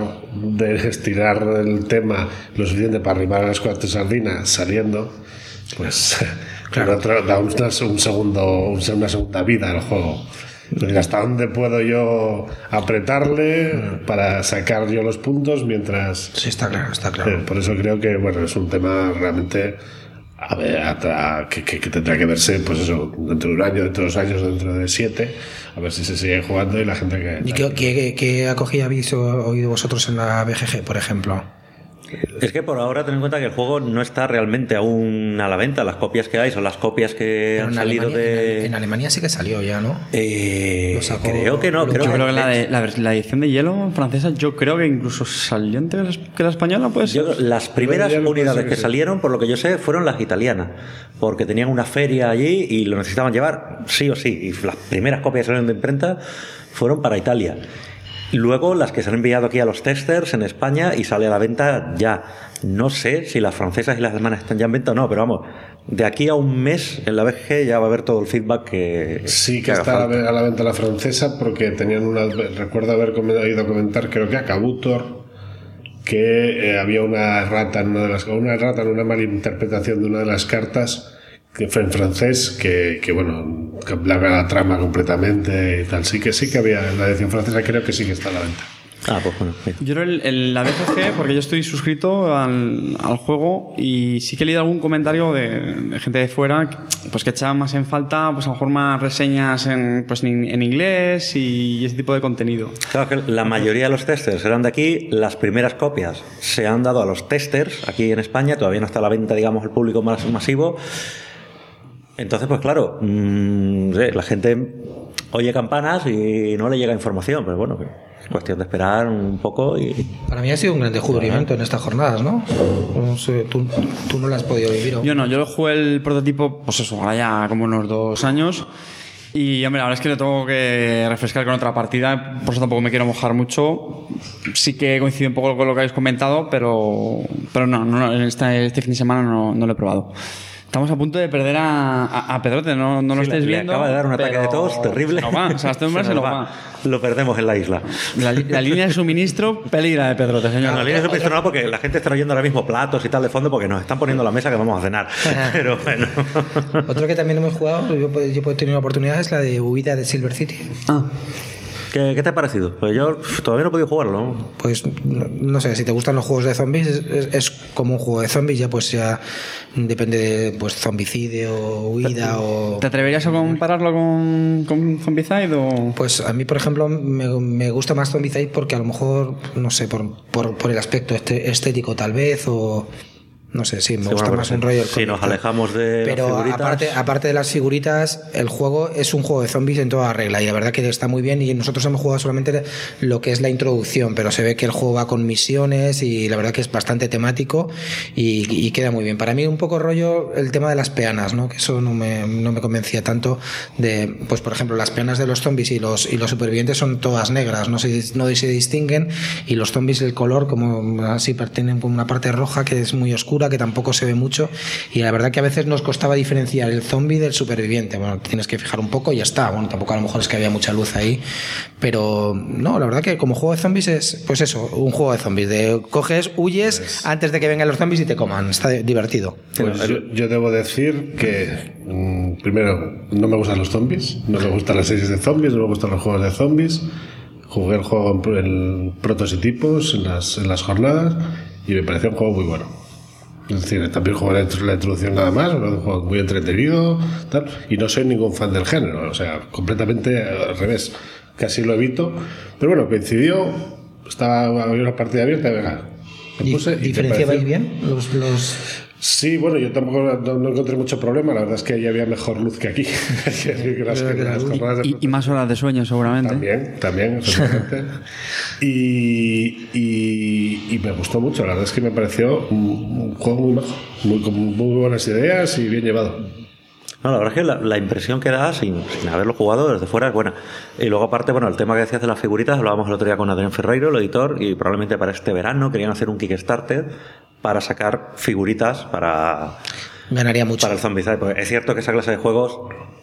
el tema lo suficiente para arrimar a las 4 sardinas saliendo, pues claro, da una segunda vida al juego. Entonces, ¿hasta dónde puedo yo apretarle para sacar yo los puntos mientras...? Sí, está claro. Por eso creo que es un tema realmente que tendrá que verse, pues eso, dentro de un año, dentro de 2 años, dentro de 7, a ver si se sigue jugando y la gente que... ¿Y qué acogida habéis oído vosotros en la BGG, por ejemplo? Es que por ahora ten en cuenta que el juego no está realmente aún a la venta. Las copias que hay son las copias que han salido En Alemania sí que salió ya, ¿no? Creo que no. Yo creo que la edición de hielo francesa, yo creo que incluso salió antes que la española, pues. Las primeras unidades que salieron, por lo que yo sé, fueron las italianas, porque tenían una feria allí y lo necesitaban llevar sí o sí. Y las primeras copias que salieron de imprenta fueron para Italia. Luego las que se han enviado aquí a los testers en España y sale a la venta ya. No sé si las francesas y las alemanas están ya en venta o no, pero vamos, de aquí a un mes en la BGG ya va a haber todo el feedback que... Sí que está a la venta la francesa porque tenían recuerdo haber oído comentar, creo que a Kabutor, que había una errata en una mala interpretación de una de las cartas que fue en francés, que cambiaba la trama completamente y tal. Sí que había en la edición francesa, creo que sí que está a la venta. Pues bueno. Sí. Yo creo la BGG, porque yo estoy suscrito al juego y sí que he leído algún comentario de gente de fuera pues que echaba más en falta, pues a lo mejor más reseñas en inglés y ese tipo de contenido. Claro que la mayoría de los testers eran de aquí, las primeras copias se han dado a los testers aquí en España, todavía no está a la venta, digamos, al público más masivo. Entonces, pues claro, la gente oye campanas y no le llega información, pero bueno, es cuestión de esperar un poco y... Para mí ha sido un gran descubrimiento en estas jornadas, ¿no? No sé, tú no lo has podido vivir, ¿o? Yo no, yo jugué el prototipo, pues eso, ahora ya como unos 2 años. Y, hombre, la verdad es que le tengo que refrescar con otra partida, por eso tampoco me quiero mojar mucho. Sí que coincide un poco con lo que habéis comentado, pero no en este fin de semana no lo he probado. Estamos a punto de perder a Pedrote, no lo estáis viendo. Acaba de dar un ataque de tos terrible. Se nos va, o sea, este hombre se nos va. Lo perdemos en la isla. La línea de suministro peligra de Pedrote, señor. La línea de suministro no, porque la gente está trayendo ahora mismo platos y tal de fondo porque nos están poniendo la mesa que vamos a cenar. Pero bueno. Otro que también hemos jugado, yo he tenido la oportunidad, es la de Huida de Silver City. ¿Qué te ha parecido? Pues yo todavía no he podido jugarlo, ¿no? Pues no sé, si te gustan los juegos de zombies, es como un juego de zombies, ya depende de zombicidio, huida o... ¿Te atreverías a compararlo con Zombicide o...? Pues a mí, por ejemplo, me gusta más Zombicide porque a lo mejor, no sé, por el aspecto estético tal vez, o... No sé, sí, me Sí, gusta bueno, más pero un rollo del si cómic, nos tal. alejamos de Pero las figuritas... aparte de las figuritas, el juego es un juego de zombies en toda regla y la verdad que está muy bien, y nosotros hemos jugado solamente lo que es la introducción, pero se ve que el juego va con misiones y la verdad que es bastante temático y queda muy bien. Para mí un poco rollo el tema de las peanas, ¿no? Que eso no me convencía tanto de, pues por ejemplo, las peanas de los zombies y los supervivientes son todas negras, no se distinguen, y los zombies el color como así tienen como una parte roja que es muy oscura, que tampoco se ve mucho, y la verdad que a veces nos costaba diferenciar el zombie del superviviente. Bueno, tienes que fijar un poco y ya está. Bueno, tampoco a lo mejor es que había mucha luz ahí, pero no, la verdad que como juego de zombies es, pues eso, un juego de zombies, de coges, huyes antes de que vengan los zombies y te coman. Está divertido. Pues yo debo decir que primero, no me gustan los zombies, no me gustan las series de zombies, no me gustan los juegos de zombies. Jugué el juego en protos y tipos en las jornadas y me pareció un juego muy bueno. Es decir, también jugué la introducción nada más, un juego muy entretenido, tal, y no soy ningún fan del género, o sea, completamente al revés, casi lo evito. Pero bueno, coincidió, había una partida abierta, venga, me puse. ¿Diferenciabais bien los...? Sí, bueno, yo tampoco no encontré mucho problema. La verdad es que ahí había mejor luz que aquí. Y más horas de sueño, seguramente. También, absolutamente. y me gustó mucho. La verdad es que me pareció un juego muy majo, con muy buenas ideas y bien llevado. No, la verdad es que la impresión que da sin haberlo jugado desde fuera es buena. Y luego aparte, bueno, el tema que decías de las figuritas, hablábamos el otro día con Adrián Ferreiro, el editor, y probablemente para este verano querían hacer un Kickstarter para sacar figuritas Ganaría mucho. para el Zombicide. Porque es cierto que esa clase de juegos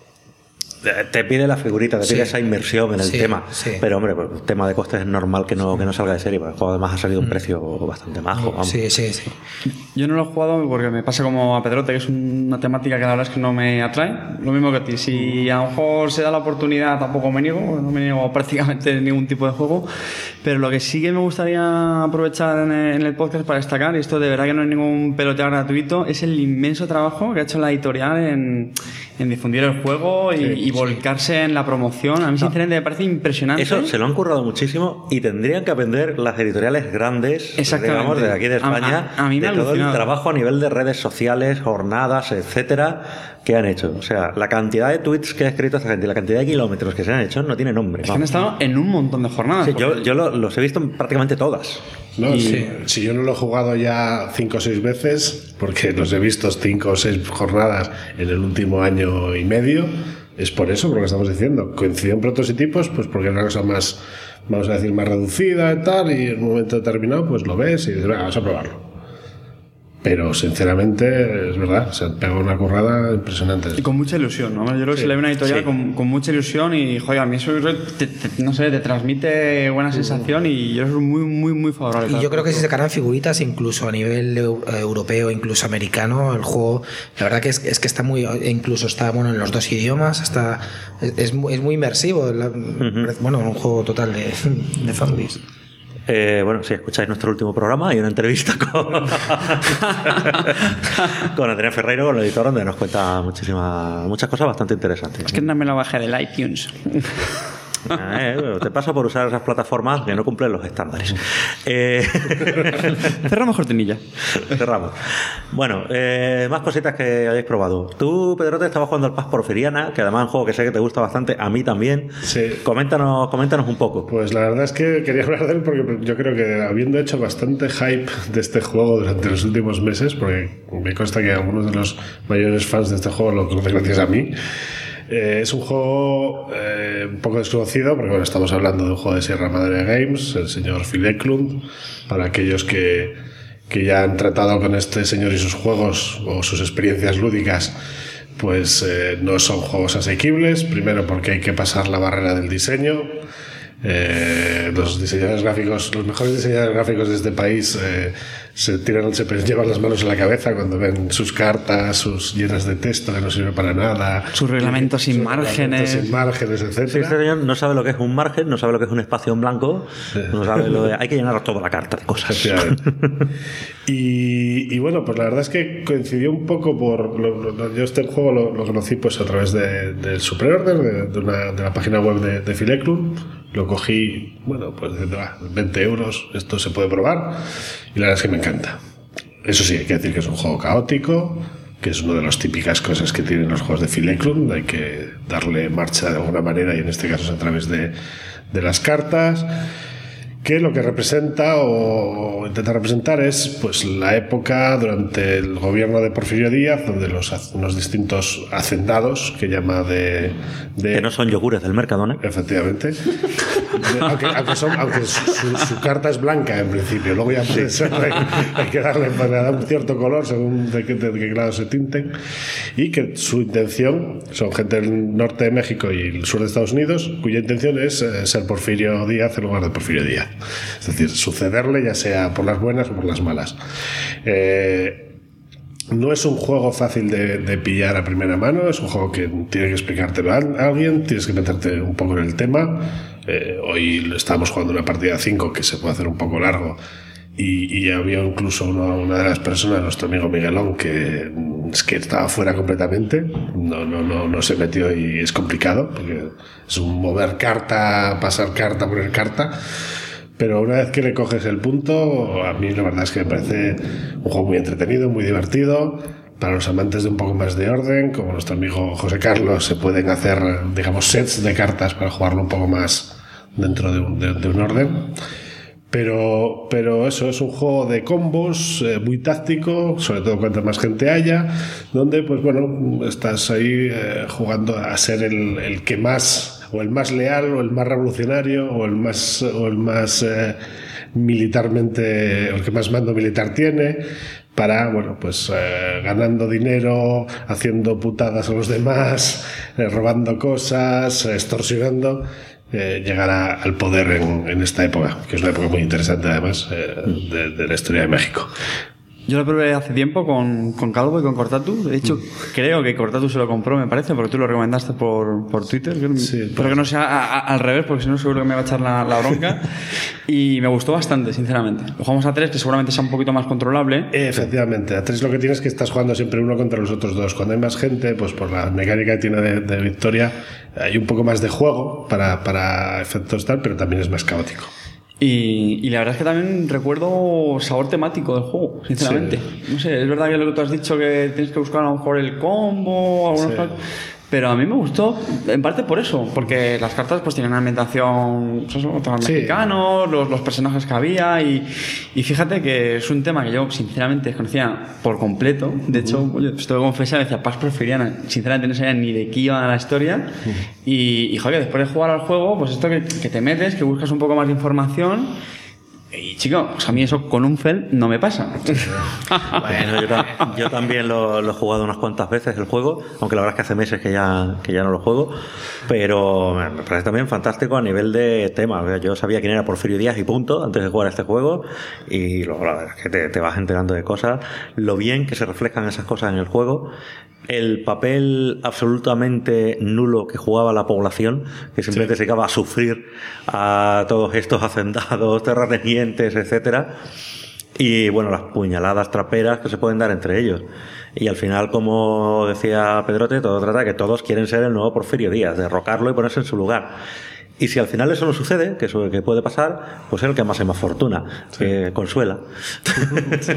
te pide la figurita, te pide esa inmersión en el tema. Sí. Pero hombre, pues, el tema de costes es normal que no salga de serie, porque el juego además ha salido a un precio bastante majo. Vamos. Sí. Yo no lo he jugado porque me pasa como a Pedrote, que es una temática que la verdad es que no me atrae. Lo mismo que a ti. Si a lo mejor se da la oportunidad, tampoco me niego. No me niego prácticamente ningún tipo de juego. Pero lo que sí que me gustaría aprovechar en el podcast para destacar, y esto de verdad que no es ningún peloteo gratuito, es el inmenso trabajo que ha hecho la editorial en difundir el juego y volcarse en la promoción. A mí sinceramente me parece impresionante. Eso se lo han currado muchísimo y tendrían que aprender las editoriales grandes, digamos, de aquí de España, a mí me de todo el trabajo a nivel de redes sociales, jornadas, etcétera, que han hecho. O sea, la cantidad de tweets que ha escrito esta gente y la cantidad de kilómetros que se han hecho no tiene nombre. Es que han estado en un montón de jornadas. Sí, yo los he visto en prácticamente todas. No, si yo no lo he jugado ya 5 o 6 veces, porque los he visto 5 o 6 jornadas en el último año y medio, es por eso, por lo que estamos diciendo. Coincidió en protos y tipos, pues porque es una cosa más, vamos a decir, más reducida y tal, y en un momento determinado pues lo ves y dices, venga, vamos a probarlo. Pero sinceramente es verdad, se han pegado una currada impresionante. Y con mucha ilusión, ¿no? Yo creo que se le ve una editorial con mucha ilusión y, joder, a mí eso no sé, te transmite buena sensación y yo soy muy, muy, muy favorable. Y yo creo que si sacaran figuritas incluso a nivel europeo, incluso americano, el juego, la verdad que es que está muy, incluso está bueno en los dos idiomas, es muy inmersivo, bueno, un juego total de zombies. Bueno, si escucháis nuestro último programa, hay una entrevista con Adrián Ferreiro, con el editor, donde nos cuenta muchas cosas bastante interesantes. Es que no me la bajé del iTunes. Te paso por usar esas plataformas que no cumplen los estándares. Cerramos cortinilla. Cerramos. Bueno, más cositas que hayáis probado. Tú, Pedro, te estabas jugando al Pax Porfiriana, que además es un juego que sé que te gusta bastante, a mí también. Sí. Coméntanos un poco. Pues la verdad es que quería hablar de él porque yo creo que habiendo hecho bastante hype de este juego durante los últimos meses, porque me consta que algunos de los mayores fans de este juego lo conocen gracias a mí. Es un juego un poco desconocido porque bueno, estamos hablando de un juego de Sierra Madre Games, el señor Phil Eklund. Para aquellos que ya han tratado con este señor y sus juegos o sus experiencias lúdicas, pues no son juegos asequibles. Primero porque hay que pasar la barrera del diseño. Los diseñadores gráficos, los mejores diseñadores gráficos de este país se llevan las manos en la cabeza cuando ven sus cartas, sus llenas de texto que no sirve para nada, sus reglamentos sin márgenes, etcétera. Sí, este señor no sabe lo que es un margen, no sabe lo que es un espacio en blanco, no sabe hay que llenar toda la carta de cosas. Y bueno, pues la verdad es que coincidió un poco yo este juego lo conocí pues a través del su pre-order de la página web de Phil Eklund. Lo cogí, bueno, pues diciendo, 20 euros, esto se puede probar, y la verdad es que me encanta. Eso sí, hay que decir que es un juego caótico, que es una de las típicas cosas que tienen los juegos de Phil Eklund. Hay que darle marcha de alguna manera, y en este caso es a través de las cartas, que lo que representa o intenta representar es pues la época durante el gobierno de Porfirio Díaz, donde unos distintos hacendados, que llama de que no son yogures del Mercadona. Efectivamente. Aunque su carta es blanca en principio, luego ya puede ser, hay que darle para dar un cierto color según de qué lado se tinten, y que su intención son gente del norte de México y el sur de Estados Unidos, cuya intención es ser Porfirio Díaz en lugar de Porfirio Díaz, es decir, sucederle ya sea por las buenas o por las malas. No es un juego fácil de pillar a primera mano, es un juego que tiene que explicártelo a alguien, tienes que meterte un poco en el tema. Hoy estábamos jugando una partida 5 que se puede hacer un poco largo, y había incluso una de las personas, nuestro amigo Miguelón, que estaba fuera completamente, no se metió, y es complicado porque es un mover carta, pasar carta, poner carta. Pero una vez que le coges el punto, a mí la verdad es que me parece un juego muy entretenido, muy divertido. Para los amantes de un poco más de orden, como nuestro amigo José Carlos, se pueden hacer, digamos, sets de cartas para jugarlo un poco más dentro de un orden. Pero eso es un juego de combos, muy táctico, sobre todo cuanta más gente haya, donde pues bueno, estás ahí jugando a ser el que más, o el más leal, o el más revolucionario, o el más militarmente, el que más mando militar tiene, para, bueno, pues ganando dinero, haciendo putadas a los demás, robando cosas, extorsionando, llegar al poder en esta época, que es una época muy interesante además de la historia de México. Yo lo probé hace tiempo con Calvo y con Cortatu. De hecho, creo que Cortatu se lo compró, me parece, porque tú lo recomendaste por Twitter. Sí, espero que no sea al revés, porque si no seguro que me va a echar la bronca. Y me gustó bastante, sinceramente. Lo jugamos a 3, que seguramente sea un poquito más controlable. Efectivamente, a 3 lo que tienes es que estás jugando siempre uno contra los otros dos. Cuando hay más gente, pues por la mecánica que tiene de victoria, hay un poco más de juego para efectos tal, pero también es más caótico. Y la verdad es que también recuerdo sabor temático del juego, sinceramente. Sí. No sé, es verdad que lo que tú has dicho, que tienes que buscar a lo mejor el combo, algunos sí. Pero a mí me gustó, en parte por eso, porque las cartas pues tienen una ambientación, otros sí. mexicanos, los personajes que había, y fíjate que es un tema que yo sinceramente desconocía por completo. De hecho, oye, pues tengo que confesar, decía Pax Porfiriana, sinceramente no sabía ni de qué iba la historia, y joder, después de jugar al juego, pues esto que te metes, que buscas un poco más de información. Y chico, pues a mí eso con un FEL no me pasa. Bueno, yo también lo he jugado unas cuantas veces el juego, aunque la verdad es que hace meses que ya no lo juego, pero me parece también fantástico a nivel de tema. O sea, yo sabía quién era Porfirio Díaz y punto antes de jugar a este juego, y luego la verdad es que te vas enterando de cosas, lo bien que se reflejan esas cosas en el juego, el papel absolutamente nulo que jugaba la población, que simplemente se dedicaba a sufrir a todos estos hacendados, terratenientes, etcétera, y bueno, las puñaladas traperas que se pueden dar entre ellos. Y al final, como decía Pedrote, todo trata de que todos quieren ser el nuevo Porfirio Díaz, derrocarlo y ponerse en su lugar. Y si al final eso no sucede, que eso que puede pasar, pues es el que más hay más fortuna, sí. Que consuela. Sí.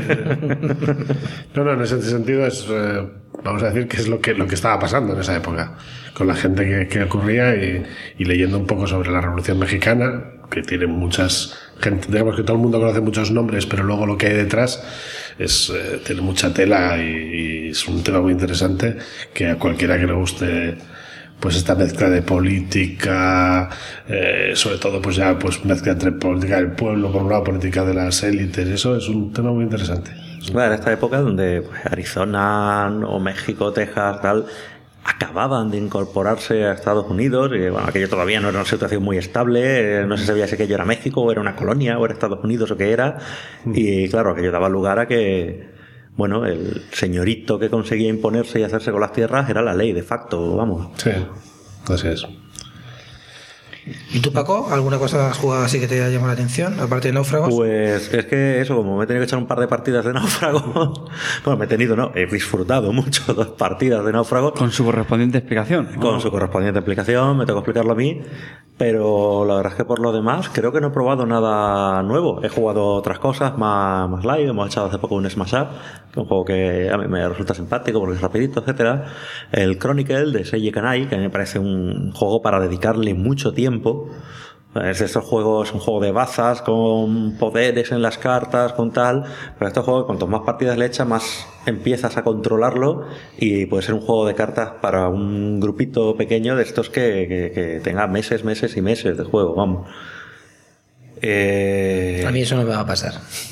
No, en ese sentido es, vamos a decir que es lo que estaba pasando en esa época, con la gente que ocurría, y leyendo un poco sobre la Revolución Mexicana, que tiene muchas gente, digamos que todo el mundo conoce muchos nombres, pero luego lo que hay detrás tiene mucha tela, y es un tema muy interesante que a cualquiera que le guste pues esta mezcla de política, sobre todo pues ya pues mezcla entre política del pueblo por un lado, política de las élites, eso es un tema muy interesante. Claro, en esta época donde pues, Arizona o México, Texas, tal, acababan de incorporarse a Estados Unidos, y bueno, aquello todavía no era una situación muy estable, no se sabía si aquello era México o era una colonia o era Estados Unidos o qué era, y claro, aquello daba lugar a que bueno, el señorito que conseguía imponerse y hacerse con las tierras era la ley de facto, vamos. Sí, así es. ¿Y tú, Paco? ¿Alguna cosa has jugado así que te haya llamado la atención, aparte de Náufragos? Pues es que eso, como me he tenido que echar un par de partidas de Náufrago, bueno, he disfrutado mucho 2 partidas de Náufrago. Con su correspondiente explicación. Con su correspondiente explicación, me tengo que explicarlo a mí, pero la verdad es que por lo demás creo que no he probado nada nuevo. He jugado otras cosas más live, hemos echado hace poco un Smash Up, que es un juego que a mí me resulta simpático porque es rapidito, etcétera. El Chronicle de Seiji Kanai, que a mí me parece un juego para dedicarle mucho tiempo. Es de estos juegos, un juego de bazas con poderes en las cartas, con tal, pero estos juegos, cuanto más partidas le echas, más empiezas a controlarlo, y puede ser un juego de cartas para un grupito pequeño de estos que tenga meses y meses de juego, vamos. A mí eso no me va a pasar.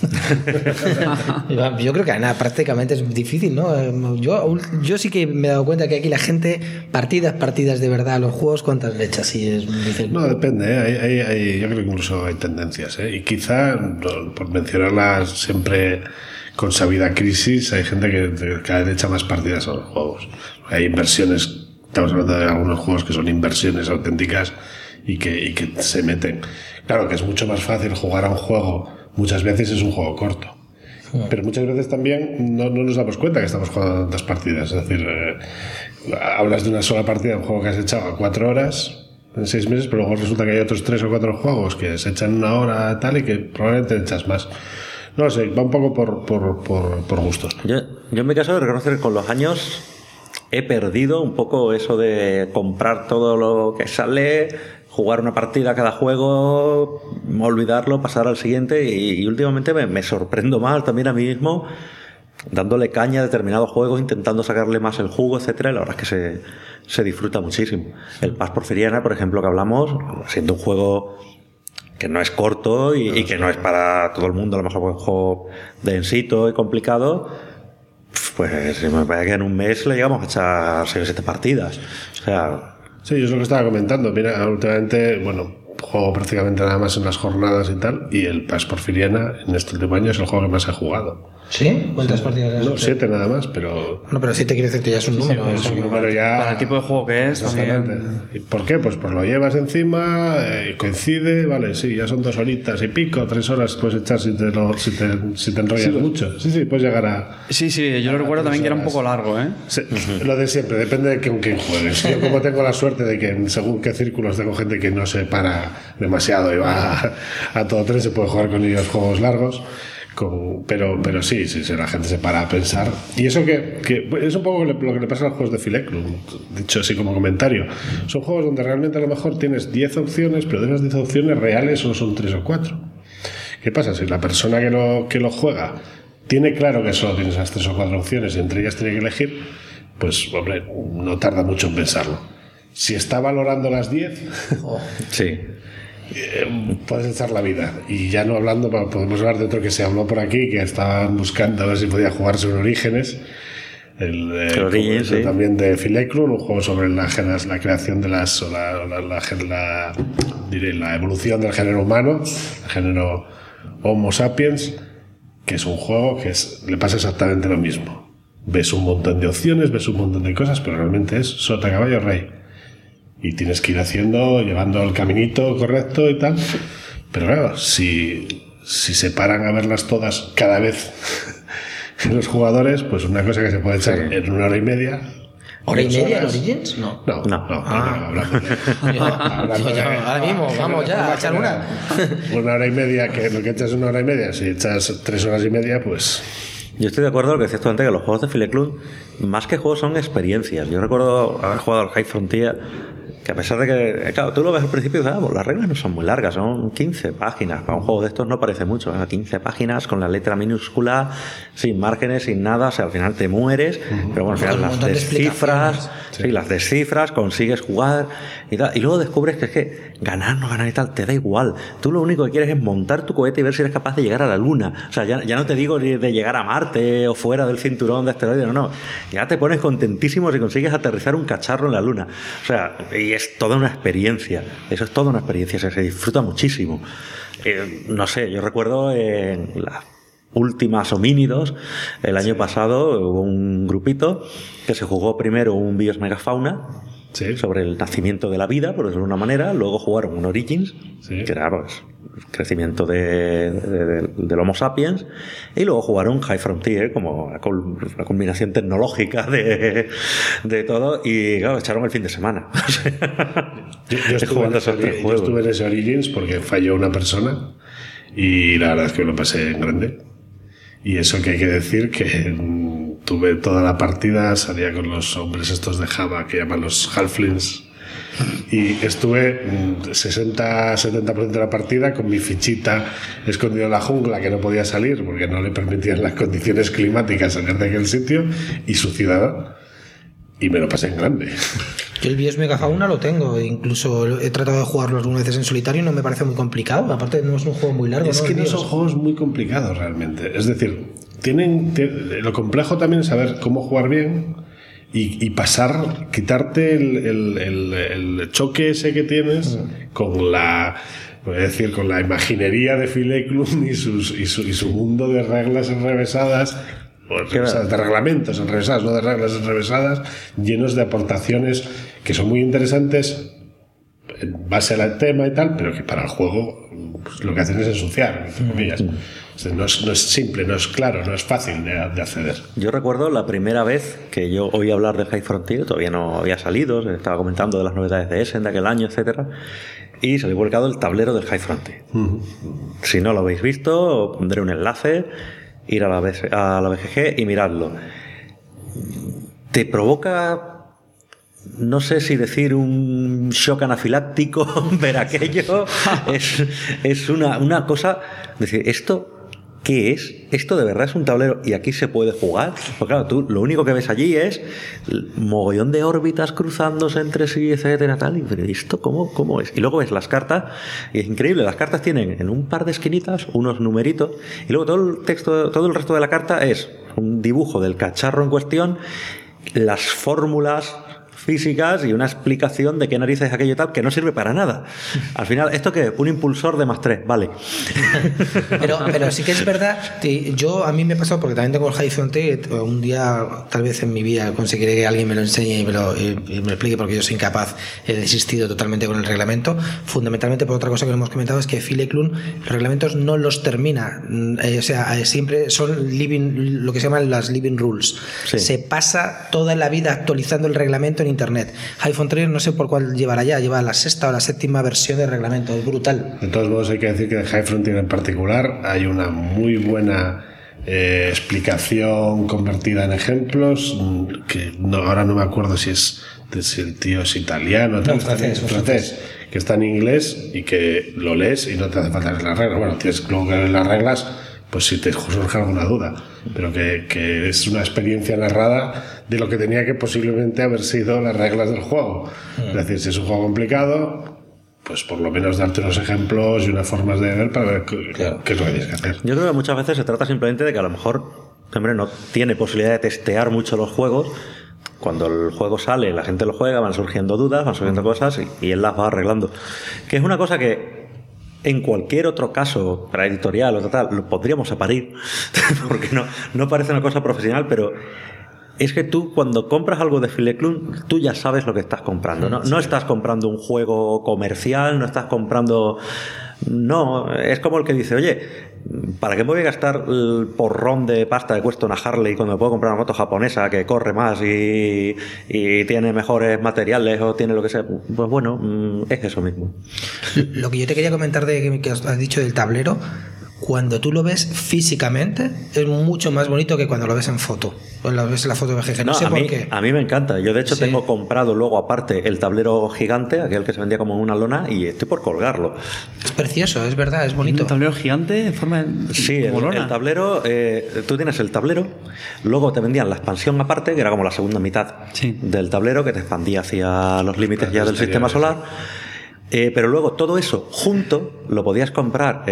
Yo creo que nada, prácticamente es difícil, ¿no? Yo sí que me he dado cuenta que aquí la gente, partidas de verdad, los juegos, ¿cuántas le echas? Sí, es difícil. No, depende, yo creo que incluso hay tendencias, y quizá, por mencionarlas siempre con sabida crisis, hay gente que cada vez echa más partidas a los juegos. Hay inversiones, estamos hablando de algunos juegos que son inversiones auténticas y que se meten. Claro que es mucho más fácil jugar a un juego, muchas veces es un juego corto, pero muchas veces también no nos damos cuenta que estamos jugando tantas partidas. Es decir, hablas de una sola partida de un juego que has echado a 4 horas en 6 meses, pero luego resulta que hay otros 3 o 4 juegos que se echan 1 hora tal y que probablemente echas más. No lo sé, va un poco por gustos. Yo en mi caso he de reconocer que con los años he perdido un poco eso de comprar todo lo que sale, jugar una partida a cada juego, olvidarlo, pasar al siguiente, y últimamente me sorprendo más también a mí mismo dándole caña a determinados juegos, intentando sacarle más el jugo, etcétera, y la verdad es que se disfruta muchísimo. El Pax Porfiriana, por ejemplo, que hablamos, siendo un juego que no es corto y que no es para todo el mundo, a lo mejor un juego densito y complicado, pues me parece que en un mes le llegamos a echar 6 o 7 partidas. O sea... Sí, yo es lo que estaba comentando. Mira, últimamente, juego prácticamente nada más en las jornadas y tal, y el Pax Porfiriana en este último año es el juego que más he jugado. ¿Sí? ¿Cuántas partidas has? No, 7 nada más, pero... No, pero 7 quiere decir que ya es un número. Es un número ya... Para el tipo de juego que es, también. ¿Y por qué? Pues lo llevas encima, coincide, vale, sí, ya son 2 horitas y pico, 3 horas puedes echar si te enrollas mucho. Sí, puedes llegar a... Sí, yo lo recuerdo también que era un poco largo, ¿eh? Sí, lo de siempre, depende de con quién juegues. Yo como tengo la suerte de que según qué círculos tengo gente que no se para demasiado y va a todo tren, se puede jugar con ellos juegos largos. Pero sí, la gente se para a pensar, y eso que es un poco lo que le pasa a los juegos de Fileclub, dicho así como comentario. Son juegos donde realmente a lo mejor tienes 10 opciones, pero de esas 10 opciones reales solo son 3 o 4. ¿Qué pasa? Si la persona que lo juega tiene claro que solo tiene esas 3 o 4 opciones y entre ellas tiene que elegir, pues hombre, no tarda mucho en pensarlo. Si está valorando las 10, sí, puedes echar la vida. Y ya no hablando, podemos hablar de otro que se habló por aquí, que estaban buscando a ver si podía jugarse un Orígenes, sí, también de Fileclub, un juego sobre la creación de la evolución del género humano, el género Homo sapiens, que es un juego que le pasa exactamente lo mismo. Ves un montón de opciones, ves un montón de cosas, pero realmente es sota, caballo, rey. Y tienes que ir llevando el caminito correcto y tal. Pero claro, si se paran a verlas todas cada vez los jugadores, pues una cosa que se puede echar en 1 hora y media. ¿Hora y media en Origins? No. Ahora mismo, vamos ya a echar una. 1 hora y media, que lo que echas es 1 hora y media, si echas 3 horas y media, pues... Yo estoy de acuerdo con lo que decías tú antes, que los juegos de Fileclub, más que juegos, son experiencias. Yo recuerdo haber jugado al High Frontier, que a pesar de que, claro, tú lo ves al principio y dices, pues las reglas no son muy largas, son 15 páginas. Para un juego de estos no parece mucho, 15 páginas con la letra minúscula, sin márgenes, sin nada, o sea, al final te mueres, pero bueno, al final las descifras, consigues jugar y tal, y luego descubres que es que ganar, no ganar y tal, te da igual. Tú lo único que quieres es montar tu cohete y ver si eres capaz de llegar a la Luna. O sea, ya no te digo de llegar a Marte o fuera del cinturón de asteroides, no. Ya te pones contentísimo si consigues aterrizar un cacharro en la Luna. O sea, y es toda una experiencia. Eso es toda una experiencia, se disfruta muchísimo. No sé, yo recuerdo en las últimas homínidos, el año pasado hubo un grupito que se jugó primero un Bios Megafauna, Sí. sobre el nacimiento de la vida, por decirlo de una manera. Luego jugaron un Origins, Sí. que era pues, el crecimiento del Homo sapiens, y luego jugaron High Frontier como la combinación tecnológica de todo, y claro, echaron el fin de semana. Yo estuve, jugando esos tres yo juegos. estuve en ese Origins porque falló una persona y la verdad es que me lo pasé en grande. Y eso que hay que decir que tuve toda la partida, salía con los hombres estos de Java que llaman los Halflings, y estuve 60-70% de la partida con mi fichita escondido en la jungla, que no podía salir porque no le permitían las condiciones climáticas salir de aquel sitio, y su ciudad, y me lo pasé en grande. Yo el BIOS Megafauna lo tengo, incluso he tratado de jugarlo algunas veces en solitario y no me parece muy complicado. Aparte, no es un juego muy largo. Es ¿no? que El no BIOS. son juegos muy complicados realmente. Es decir, lo complejo también es saber cómo jugar bien y quitarte el choque ese que tienes con la, voy a decir, con la imaginería de Phil Eklund y su mundo de reglas enrevesadas. De reglamentos enrevesados, no de reglas enrevesadas, llenos de aportaciones que son muy interesantes en base al tema y tal, pero que para el juego pues, lo que hacen es ensuciar, entre comillas. No es simple, no es claro, no es fácil de acceder. Yo recuerdo la primera vez que yo oí hablar del High Frontier, todavía no había salido, se estaba comentando de las novedades de Essen de aquel año, etcétera, y se había publicado el tablero del High Frontier. Si no lo habéis visto, pondré un enlace, ir a la BGG y miradlo. Te provoca, no sé si decir un shock anafiláctico ver aquello. es una cosa, decir, esto ¿qué es? ¿Esto de verdad es un tablero y aquí se puede jugar? Porque claro, tú lo único que ves allí es el mogollón de órbitas cruzándose entre sí, etcétera, tal. Y pero ¿esto cómo es? Y luego ves las cartas y es increíble. Las cartas tienen en un par de esquinitas unos numeritos y luego todo el texto, todo el resto de la carta es un dibujo del cacharro en cuestión, las fórmulas físicas y una explicación de qué narices es aquello y tal, que no sirve para nada. Al final, ¿esto qué? Un impulsor de +3, vale. Pero sí que es verdad, a mí me ha pasado, porque también tengo el High Frontier, un día, tal vez en mi vida, conseguiré que alguien me lo enseñe y me lo explique, porque yo soy incapaz, he desistido totalmente con el reglamento, fundamentalmente por otra cosa que no hemos comentado, es que Phil Eklund los reglamentos no los termina, siempre son lo que se llaman las living rules. Sí. Se pasa toda la vida actualizando el reglamento en internet. High Frontier no sé por cuál llevará ya, lleva la 6ª o la 7ª versión del reglamento, es brutal. De todos modos hay que decir que de High Frontier en particular hay una muy buena explicación convertida en ejemplos, que ahora no me acuerdo si el tío es italiano o francés, que está en inglés y que lo lees y no te hace falta leer las reglas. Bueno, tienes luego que leer las reglas pues si te surge alguna duda, pero que es una experiencia narrada de lo que tenía que posiblemente haber sido las reglas del juego. Es decir, si es un juego complicado, pues por lo menos darte unos ejemplos y unas formas de ver para ver qué es lo que tienes que hacer. Yo creo que muchas veces se trata simplemente de que a lo mejor, hombre, no tiene posibilidad de testear mucho los juegos. Cuando el juego sale, la gente lo juega, van surgiendo dudas, van surgiendo cosas y él las va arreglando. Que es una cosa que en cualquier otro caso, para editorial o tal, lo podríamos separar, porque no parece una cosa profesional, pero es que tú cuando compras algo de Phil Eklund, tú ya sabes lo que estás comprando. No estás comprando un juego comercial, no estás comprando... No, es como el que dice, oye, ¿para qué me voy a gastar el porrón de pasta que cuesta una Harley cuando me puedo comprar una moto japonesa que corre más y tiene mejores materiales o tiene lo que sea? Pues bueno, es eso mismo. Lo que yo te quería comentar de que has dicho del tablero, cuando tú lo ves físicamente es mucho más bonito que cuando lo ves en foto. O lo ves en la foto de BGG. No sé por qué. A mí me encanta. Yo de hecho Sí. tengo comprado luego aparte el tablero gigante, aquel que se vendía como en una lona, y estoy por colgarlo. Es precioso, es verdad, es bonito. Un tablero gigante en forma de... Sí, como lona. el tablero, tú tienes el tablero, luego te vendían la expansión aparte, que era como la segunda mitad Sí. del tablero, que te expandía hacia los límites ya del sistema solar. Pero luego todo eso junto lo podías comprar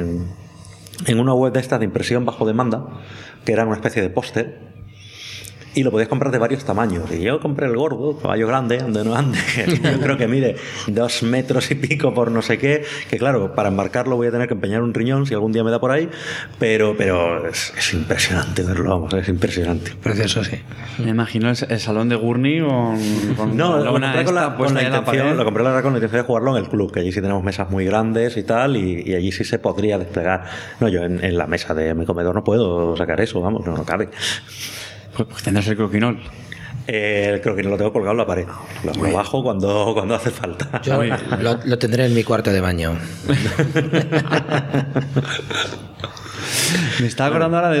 en una web de estas de impresión bajo demanda, que era una especie de póster. y lo podías comprar de varios tamaños. Y yo compré el gordo, caballo grande, ande no ande, yo creo que mide 2 metros y pico por no sé qué, que claro, para embarcarlo voy a tener que empeñar un riñón si algún día me da por ahí, pero es impresionante verlo, vamos, es impresionante. Precioso, sí. Me imagino el salón de Gurney con No, la lona esta puesta en la pared. lo compré la verdad con la intención de jugarlo en el club, que allí sí tenemos mesas muy grandes y tal, y allí sí se podría desplegar. No, yo en la mesa de mi comedor no puedo sacar eso, vamos, no cabe. Pues tendrás el croquinol. El croquinol lo tengo colgado en la pared. Lo bajo cuando hace falta. Yo lo tendré en mi cuarto de baño. Me estaba acordando ahora de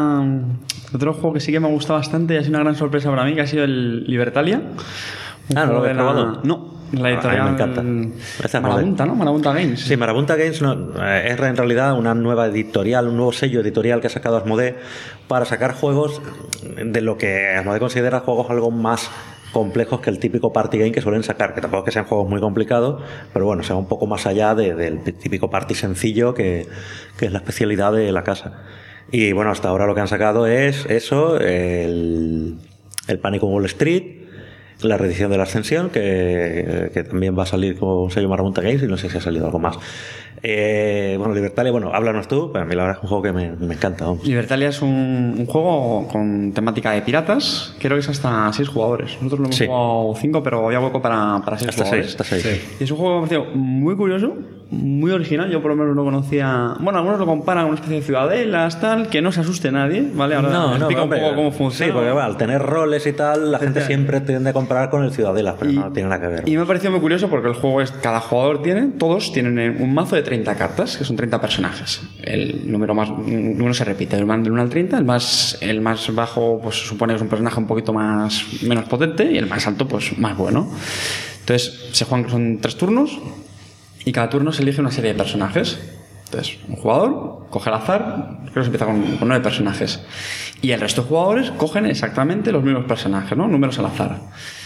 otro juego que sí que me ha gustado bastante y ha sido una gran sorpresa para mí, que ha sido el Libertalia. ¿No lo habéis probado? No, la editorial... A mí me encanta. Marabunta, ¿no? Marabunta Games. Sí, Marabunta Games es en realidad una nueva editorial, un nuevo sello editorial que ha sacado Asmodee para sacar juegos de lo que Asmodee considera juegos algo más complejos que el típico party game que suelen sacar, que tampoco es que sean juegos muy complicados, pero bueno, sea un poco más allá del típico party sencillo que es la especialidad de la casa. Y bueno, hasta ahora lo que han sacado es eso, el Pánico en Wall Street, la reedición de la Ascensión, que también va a salir con un sello Marabunta Games, y no sé si ha salido algo más. Bueno, Libertalia, háblanos tú, para mí la verdad es un juego que me encanta. Vamos. Libertalia es un juego con temática de piratas, creo que es hasta 6 jugadores. Nosotros lo hemos jugado 5, pero había hueco para 6 jugadores. Hasta 6. Sí. Y es un juego muy curioso, muy original. Yo por lo menos lo conocía. Bueno, algunos lo comparan con una especie de ciudadelas, tal, que no se asuste nadie, ¿vale? Ahora explica un poco cómo funciona. Sí, porque bueno, al tener roles y tal, la gente siempre tiende a comparar con el ciudadelas, pero no tiene nada que ver. Y me ha parecido muy curioso porque el juego es, cada jugador todos tienen un mazo de 30 cartas, que son 30 personajes. El número se repite, del 1 al 30, el más bajo pues se supone que es un personaje un poquito menos potente, y el más alto pues más bueno. Entonces se juegan, son 3 turnos, y cada turno se elige una serie de personajes. Entonces un jugador coge al azar, creo que se empieza con 9 personajes, y el resto de jugadores cogen exactamente los mismos personajes, ¿no? Números al azar.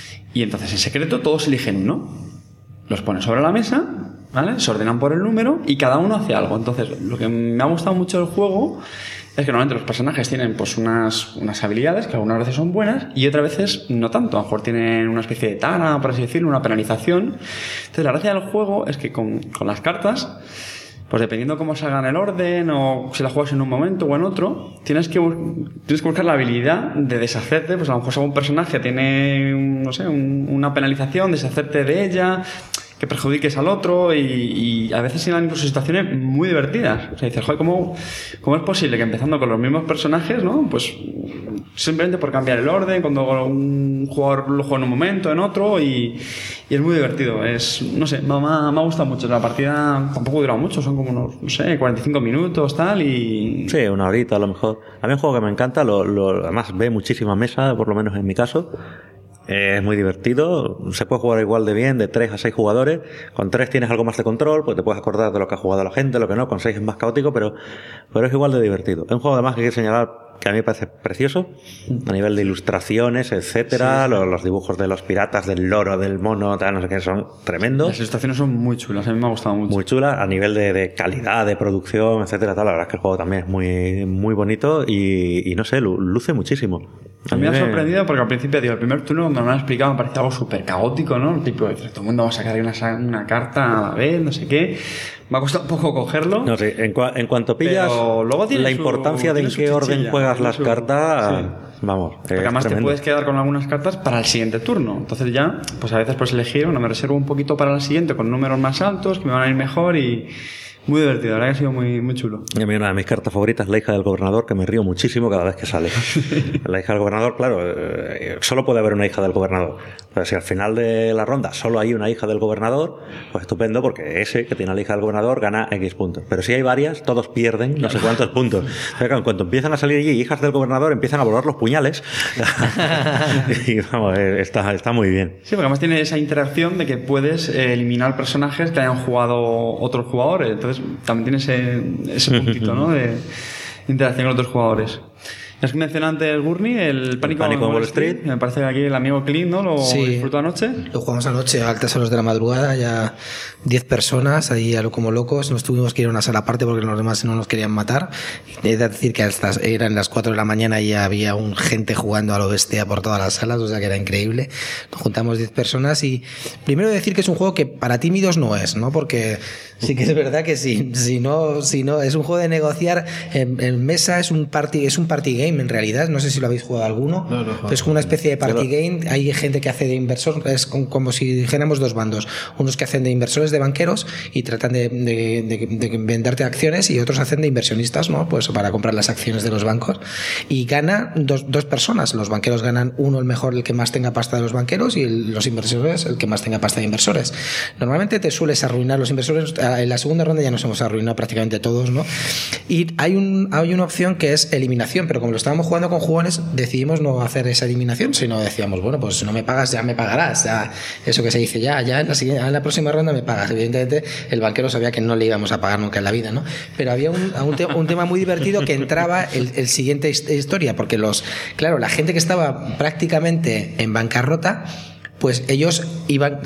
Y entonces en secreto todos eligen uno, los ponen sobre la mesa, ¿vale? Se ordenan por el número y cada uno hace algo. Entonces, lo que me ha gustado mucho del juego es que normalmente los personajes tienen pues unas habilidades que algunas veces son buenas y otras veces no tanto. A lo mejor tienen una especie de tara, por así decirlo, una penalización. Entonces, la gracia del juego es que con las cartas, pues dependiendo cómo salga en el orden o si la juegas en un momento o en otro, tienes que buscar la habilidad de deshacerte. Pues a lo mejor si algún personaje tiene, una penalización, deshacerte de ella, que perjudiques al otro, y a veces se dan incluso situaciones muy divertidas. O sea, dices, joder, ¿cómo es posible que empezando con los mismos personajes, ¿no? Pues simplemente por cambiar el orden, cuando un jugador lo juega en un momento, en otro, y es muy divertido. No sé, me ha gustado mucho. La partida tampoco ha durado mucho, son como unos, 45 minutos, tal, y... Sí, una horita a lo mejor. A mí es un juego que me encanta, además ve muchísima mesa, por lo menos en mi caso. Es muy divertido, se puede jugar igual de bien de 3 a 6 jugadores. Con 3 tienes algo más de control, pues te puedes acordar de lo que ha jugado la gente, lo que no. Con 6 es más caótico, pero es igual de divertido. Es un juego además que hay que señalar que a mí me parece precioso a nivel de ilustraciones, etcétera. Sí. Los dibujos de los piratas, del loro, del mono, tal, no sé qué, son tremendos. Las ilustraciones son muy chulas, a mí me ha gustado mucho. Muy chulas a nivel de calidad, de producción, etcétera, tal. La verdad es que el juego también es muy, muy bonito y no sé, luce muchísimo. A mí me ha sorprendido porque al principio, el primer turno cuando me lo han explicado me parecía algo súper caótico, ¿no? El tipo de todo el mundo va a sacar una carta a la vez, no sé qué. Me ha costado un poco cogerlo. No sé, en cuanto pillas la importancia de en qué orden juegas las cartas, vamos. Porque además tremendo. Te puedes quedar con algunas cartas para el siguiente turno. Entonces ya, pues a veces puedes elegir, me reservo un poquito para el siguiente con números más altos que me van a ir mejor y... Muy divertido, la verdad que ha sido muy, muy chulo. Y a mí una de mis cartas favoritas es la hija del gobernador, que me río muchísimo cada vez que sale. La hija del gobernador, claro, solo puede haber una hija del gobernador. Pero si al final de la ronda solo hay una hija del gobernador, pues estupendo, porque ese que tiene a la hija del gobernador gana X puntos. Pero si hay varias, todos pierden no sé cuántos puntos. Pero claro, en cuanto empiezan a salir allí hijas del gobernador, empiezan a volar los puñales. Y vamos, está muy bien. Sí, porque además tiene esa interacción de que puedes eliminar personajes que hayan jugado otros jugadores. Entonces también tiene ese puntito, ¿no? De interacción con otros jugadores. Has mencionado antes Gurney, el Pánico en Wall Street. Me parece que aquí el amigo Clint, ¿no? Lo disfrutó anoche. Lo jugamos anoche a altas horas de la madrugada, ya 10 personas ahí como locos. Nos tuvimos que ir a una sala aparte porque los demás no nos querían matar. He de decir que eran las 4 de la mañana y ya había gente jugando a lo bestia por todas las salas, o sea que era increíble. Nos juntamos 10 personas y primero decir que es un juego que para tímidos no es, ¿no? Porque sí que es verdad que si no es un juego de negociar en mesa, es un party game en realidad. No sé si lo habéis jugado alguno. No, pero es como una especie de party game. Hay gente que hace de inversor, es como si dijéramos dos bandos, unos que hacen de inversores de banqueros y tratan de venderte acciones, y otros hacen de inversionistas, ¿no? Pues para comprar las acciones de los bancos, y gana dos personas. Los banqueros ganan uno, el que más tenga pasta de los banqueros, y los inversores el que más tenga pasta de inversores. Normalmente te sueles arruinar los inversores. En la segunda ronda ya nos hemos arruinado prácticamente todos, ¿no? Y hay una opción que es eliminación, pero como lo estábamos jugando con jugones, decidimos no hacer esa eliminación, sino decíamos, bueno, pues si no me pagas, ya me pagarás, ya, eso que se dice, ya en la próxima ronda me pagas. Evidentemente el banquero sabía que no le íbamos a pagar nunca en la vida, ¿no? Pero había un tema muy divertido que entraba el siguiente historia, porque la gente que estaba prácticamente en bancarrota, pues ellos iban,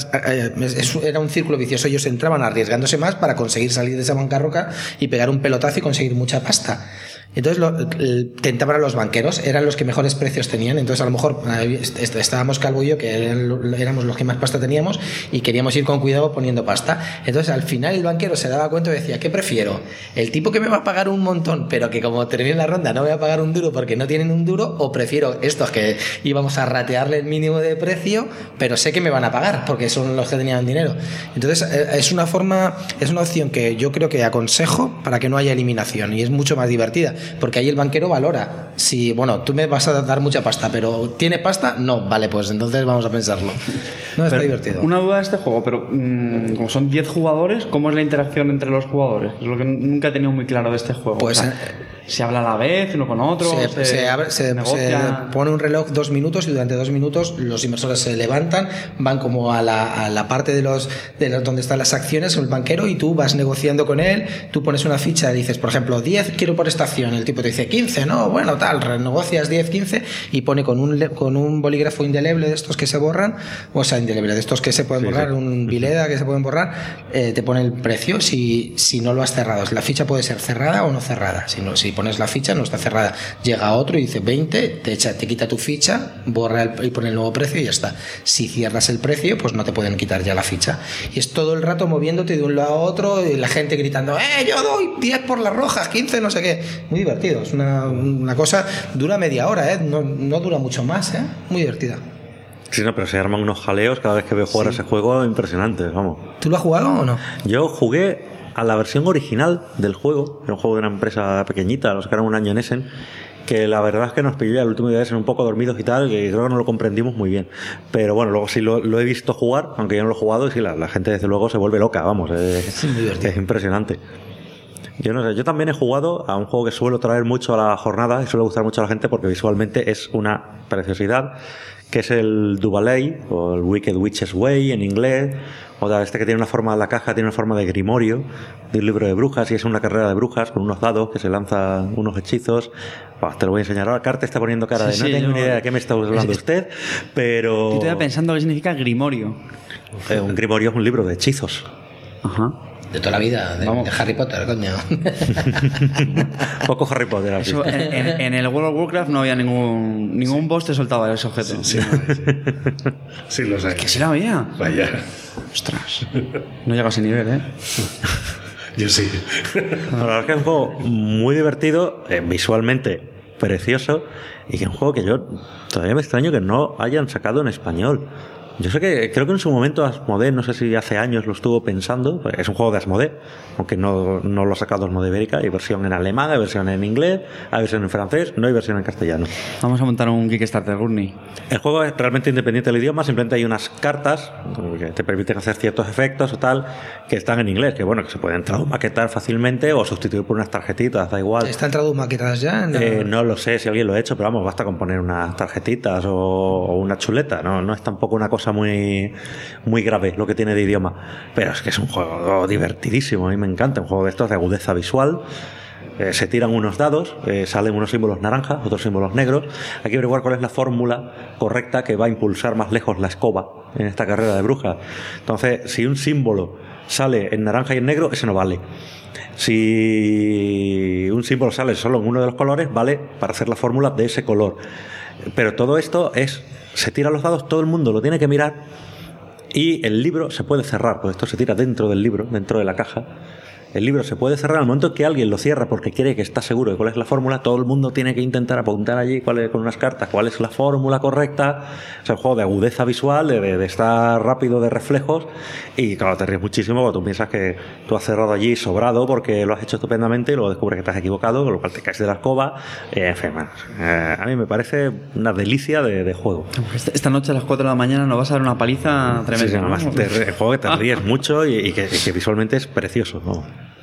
era un círculo vicioso, ellos entraban arriesgándose más para conseguir salir de esa bancarrota y pegar un pelotazo y conseguir mucha pasta. Entonces tentaban a los banqueros, eran los que mejores precios tenían. Entonces a lo mejor estábamos Calvo y yo, que éramos los que más pasta teníamos, y queríamos ir con cuidado poniendo pasta. Entonces al final el banquero se daba cuenta y decía, ¿qué prefiero? ¿El tipo que me va a pagar un montón pero que como termine la ronda no me va a pagar un duro porque no tienen un duro? ¿O prefiero estos que íbamos a ratearle el mínimo de precio pero sé que me van a pagar porque son los que tenían dinero? Entonces es una opción que yo creo que aconsejo para que no haya eliminación, y es mucho más divertida. Porque ahí el banquero valora si, bueno, tú me vas a dar mucha pasta, pero ¿tiene pasta? No, vale, pues entonces vamos a pensarlo. No, está divertido. Una duda de este juego, pero como son 10 jugadores, ¿cómo es la interacción entre los jugadores? Es lo que nunca he tenido muy claro de este juego. Pues o sea, ¿se habla a la vez uno con otro? Se pone un reloj 2 minutos, y durante 2 minutos los inversores se levantan, van como a la parte de los donde están las acciones, el banquero, y tú vas negociando con él. Tú pones una ficha, dices, por ejemplo, 10 quiero por esta acción, el tipo te dice 15, no, bueno, tal, renegocias 10, 15, y pone con un bolígrafo indeleble de estos que se borran, o sea, indeleble de estos que se pueden borrar, un vileda que se pueden borrar, te pone el precio si no lo has cerrado. La ficha puede ser cerrada o no cerrada. Si pones la ficha, no está cerrada, llega otro y dice 20, te quita tu ficha, borra y pone el nuevo precio y ya está. Si cierras el precio, pues no te pueden quitar ya la ficha. Y es todo el rato moviéndote de un lado a otro, y la gente gritando, yo doy 10 por las rojas, 15, no sé qué. Muy divertido, es una cosa, dura media hora, no dura mucho más, muy divertida. Sí, no, pero se arman unos jaleos cada vez que veo jugar ese juego impresionantes, vamos. ¿Tú lo has jugado o no? Yo jugué a la versión original del juego, era un juego de una empresa pequeñita, lo sacaron un año en Essen, que la verdad es que nos pilló el último día de Essen un poco dormidos y tal, que creo que no lo comprendimos muy bien. Pero bueno, luego sí lo he visto jugar, aunque yo no lo he jugado, y sí, la gente desde luego se vuelve loca, vamos, es impresionante. Yo no sé, yo también he jugado a un juego que suelo traer mucho a la jornada y suele gustar mucho a la gente porque visualmente es una preciosidad, que es el Duvalay, o el Wicked Witch's Way en inglés. O sea, que tiene una forma, la caja tiene una forma de grimorio, de un libro de brujas, y es una carrera de brujas con unos dados que se lanzan unos hechizos. Te lo voy a enseñar ahora. Carte está poniendo cara de no tengo ni idea de qué me está hablando usted, pero... Yo estoy pensando qué significa grimorio. Un grimorio es un libro de hechizos. Ajá. De toda la vida, de Harry Potter, coño. Poco Harry Potter. Eso, en el World of Warcraft no había ningún boss te soltaba ese objeto. Sí, lo sé. Que sí lo había. Vaya. Ostras. No llega a ese nivel, ¿eh? Yo sí. La verdad es que es un juego muy divertido, visualmente precioso, y que es un juego que yo todavía me extraño que no hayan sacado en español. Yo sé que creo que en su momento Asmodee, no sé si hace años lo estuvo pensando, es un juego de Asmodee, aunque no lo ha sacado Asmodee Ibérica. Hay versión en alemán, hay versión en inglés, hay versión en francés, no hay versión en castellano. Vamos a montar un Kickstarter, Gurney. El juego es realmente independiente del idioma, simplemente hay unas cartas que te permiten hacer ciertos efectos o tal, que están en inglés, que bueno, que se pueden maquetar fácilmente o sustituir por unas tarjetitas, da igual. ¿Están maquetadas ya? No lo sé si alguien lo ha hecho, pero vamos, basta con poner unas tarjetitas o una chuleta, no es tampoco una cosa muy grave lo que tiene de idioma, pero es que es un juego divertidísimo, a mí me encanta, un juego de estos de agudeza visual, se tiran unos dados, salen unos símbolos naranjas, otros símbolos negros. Hay que averiguar cuál es la fórmula correcta que va a impulsar más lejos la escoba en esta carrera de brujas. Entonces, si un símbolo sale en naranja y en negro, ese no vale. Si un símbolo sale solo en uno de los colores, vale para hacer la fórmula de ese color. Pero todo esto se tiran los dados, todo el mundo lo tiene que mirar, y el libro se puede cerrar, pues esto se tira dentro del libro, dentro de la caja. El libro se puede cerrar al momento que alguien lo cierra porque quiere que está seguro de cuál es la fórmula. Todo el mundo tiene que intentar apuntar allí con unas cartas cuál es la fórmula correcta. Es un juego de agudeza visual, de estar rápido, de reflejos. Y claro, te ríes muchísimo cuando tú piensas que tú has cerrado allí sobrado porque lo has hecho estupendamente y luego descubres que te has equivocado, con lo cual te caes de la escoba. En fin, a mí me parece una delicia de juego. Esta noche a las 4 de la mañana nos vas a dar una paliza tremenda. Sí, además, el juego que te ríes mucho y que visualmente es precioso, ¿no?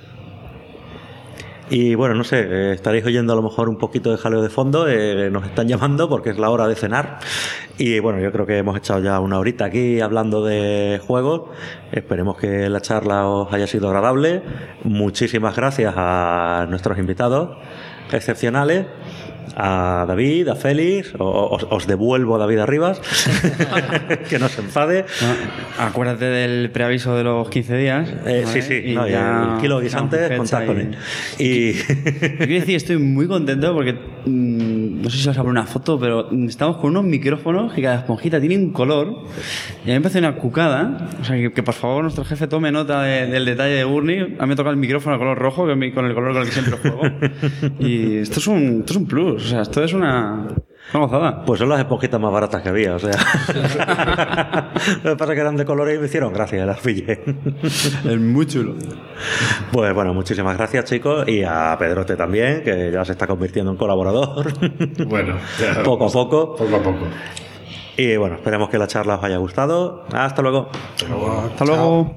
Y bueno, no sé, estaréis oyendo a lo mejor un poquito de jaleo de fondo, nos están llamando porque es la hora de cenar. Y bueno, yo creo que hemos echado ya una horita aquí hablando de juegos. Esperemos que la charla os haya sido agradable. Muchísimas gracias a nuestros invitados excepcionales, a David, a Félix. Os devuelvo a David Arribas, que no se enfade. No, acuérdate del preaviso de los 15 días. Sí, y el kilo de guisantes, contad con él. Y yo quiero decir, estoy muy contento porque no sé si os habrá una foto, pero estamos con unos micrófonos que cada esponjita tiene un color, y a mí me parece una cucada. O sea, que por favor nuestro jefe tome nota del detalle de Burnie. A mí me toca el micrófono de color rojo, que es con el color con el que siempre juego. Y esto es un plus. O sea, esto es una gozada. Pues son las esponjitas más baratas que había, o sea. Lo que pasa es que eran de colores y me hicieron gracia, las pillé. Es muy chulo. Pues bueno, muchísimas gracias, chicos, y a Pedrote también, que ya se está convirtiendo en colaborador. Bueno, ya poco a poco. Poco a poco. Y bueno, esperemos que la charla os haya gustado. Hasta luego. Hasta luego.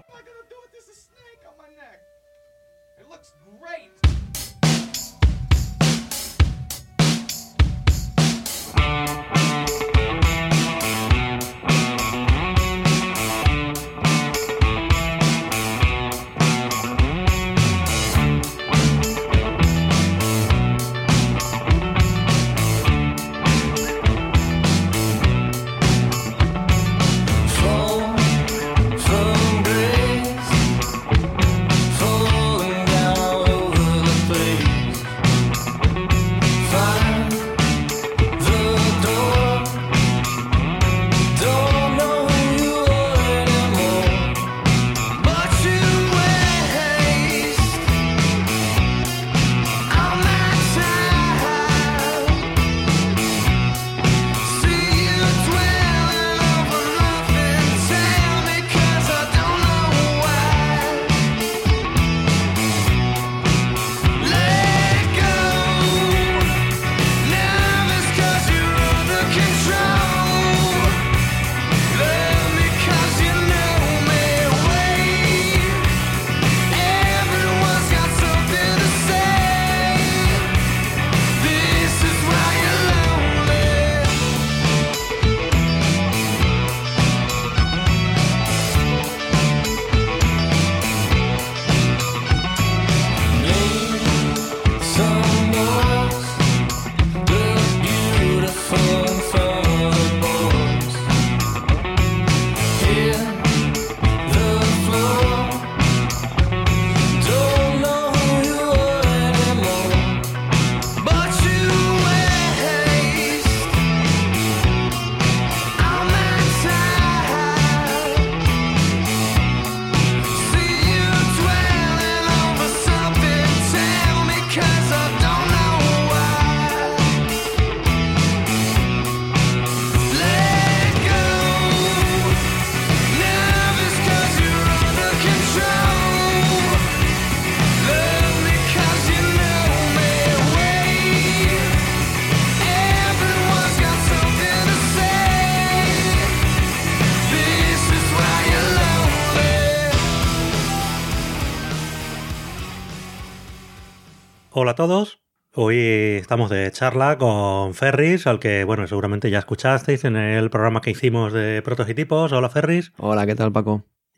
Hola a todos. Hoy estamos de charla con Ferris, al que, bueno, seguramente ya escuchasteis en el programa que hicimos de prototipos. Hola, Ferris. Hola, ¿qué tal, Paco?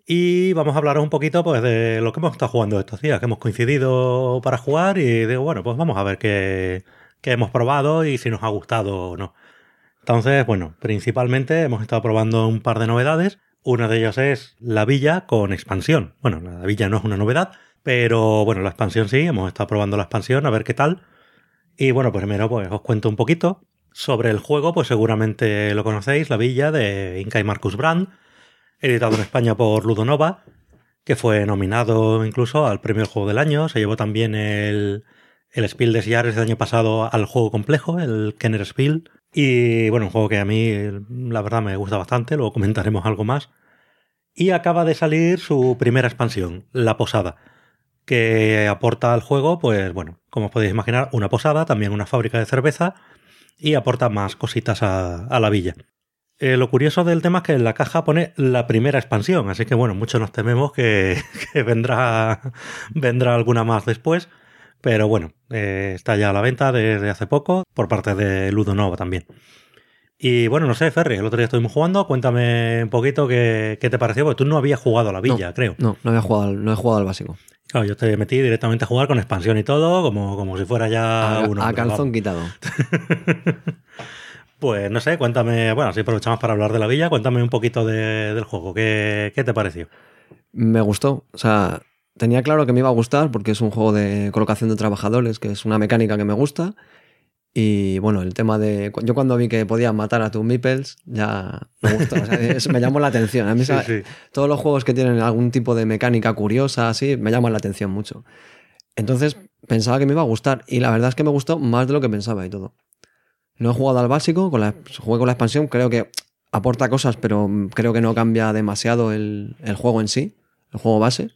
Y vamos a hablar un poquito pues de lo que hemos estado jugando estos días, que hemos coincidido para jugar y digo, bueno, pues vamos a ver qué hemos probado y si nos ha gustado o no. Entonces, bueno, principalmente hemos estado probando un par de novedades. Una de ellas es la villa con expansión. Bueno, la villa no es una novedad, pero bueno, la expansión sí, hemos estado probando la expansión, a ver qué tal. Y bueno, primero pues os cuento un poquito sobre el juego, pues seguramente lo conocéis, la villa de Inca y Marcus Brand, editado en España por Ludonova, que fue nominado incluso al premio del juego del año. Se llevó también el Spiel des Jahres del año pasado al juego complejo, el Kenner Spiel. Y bueno, un juego que a mí la verdad me gusta bastante, luego comentaremos algo más. Y acaba de salir su primera expansión, La Posada, que aporta al juego, pues bueno, como os podéis imaginar, una posada, también una fábrica de cerveza y aporta más cositas a la villa. Lo curioso del tema es que en la caja pone la primera expansión, así que bueno, muchos nos tememos que vendrá alguna más después. Pero bueno, está ya a la venta desde hace poco, por parte de Ludonova también. Y bueno, no sé, Ferry, el otro día estuvimos jugando, cuéntame un poquito qué te pareció, porque tú no habías jugado a la villa, creo. No he jugado al básico. Claro, yo te metí directamente a jugar con expansión y todo, como si fuera ya uno. A calzón quitado. Pues no sé, cuéntame, bueno, si aprovechamos para hablar de la villa, cuéntame un poquito del juego, ¿qué te pareció? Me gustó, o sea... Tenía claro que me iba a gustar porque es un juego de colocación de trabajadores, que es una mecánica que me gusta. Y bueno, el tema de... Yo cuando vi que podías matar a tus meeples, ya me gustó. O sea, eso me llamó la atención. A mí sí. Todos los juegos que tienen algún tipo de mecánica curiosa, así, me llaman la atención mucho. Entonces pensaba que me iba a gustar. Y la verdad es que me gustó más de lo que pensaba y todo. No he jugado al básico, jugué con la expansión. Creo que aporta cosas, pero creo que no cambia demasiado el juego en sí, el juego base.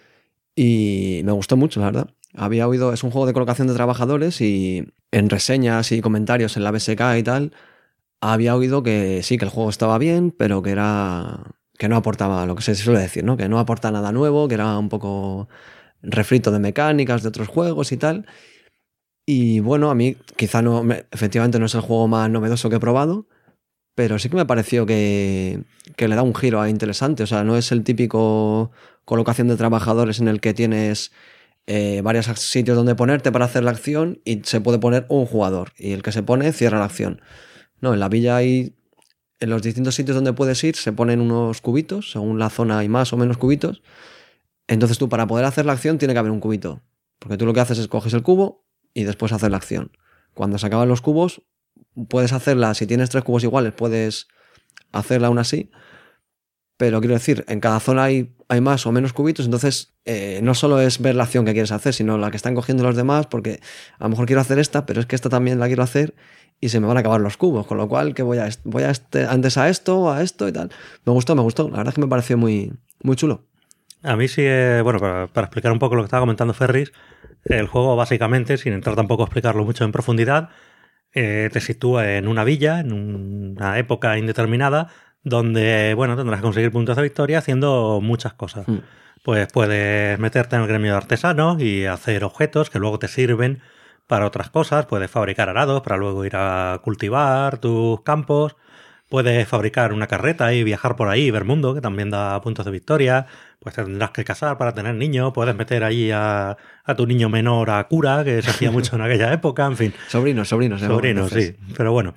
Y me gustó mucho, la verdad. Había oído, es un juego de colocación de trabajadores y en reseñas y comentarios en la BSK y tal, había oído que sí, que el juego estaba bien, pero que no aportaba lo que se suele decir, ¿no? Que no aporta nada nuevo, que era un poco refrito de mecánicas de otros juegos y tal. Y bueno, a mí quizá efectivamente no es el juego más novedoso que he probado, pero sí que me pareció que le da un giro interesante. O sea, no es el típico colocación de trabajadores en el que tienes varios sitios donde ponerte para hacer la acción y se puede poner un jugador y el que se pone cierra la acción. No, en la villa hay, en los distintos sitios donde puedes ir se ponen unos cubitos, según la zona hay más o menos cubitos. Entonces tú para poder hacer la acción tiene que haber un cubito, porque tú lo que haces es coges el cubo y después haces la acción. Cuando se acaban los cubos puedes hacerla, si tienes 3 cubos iguales puedes hacerla aún así, pero quiero decir, en cada zona hay más o menos cubitos, entonces no solo es ver la acción que quieres hacer, sino la que están cogiendo los demás, porque a lo mejor quiero hacer esta, pero es que esta también la quiero hacer y se me van a acabar los cubos, con lo cual que voy antes a esto y tal. Me gustó, la verdad es que me pareció muy, muy chulo. A mí sí, bueno, para explicar un poco lo que estaba comentando Ferris, el juego básicamente, sin entrar tampoco a explicarlo mucho en profundidad, te sitúa en una villa, en una época indeterminada, donde, bueno, tendrás que conseguir puntos de victoria haciendo muchas cosas. Pues puedes meterte en el gremio de artesanos y hacer objetos que luego te sirven para otras cosas. Puedes fabricar arados para luego ir a cultivar tus campos. Puedes fabricar una carreta y viajar por ahí y ver mundo, que también da puntos de victoria. Pues tendrás que casar para tener niños. Puedes meter allí a tu niño menor a cura, que se hacía mucho en aquella época, en fin. Sobrinos, sí. Pero bueno.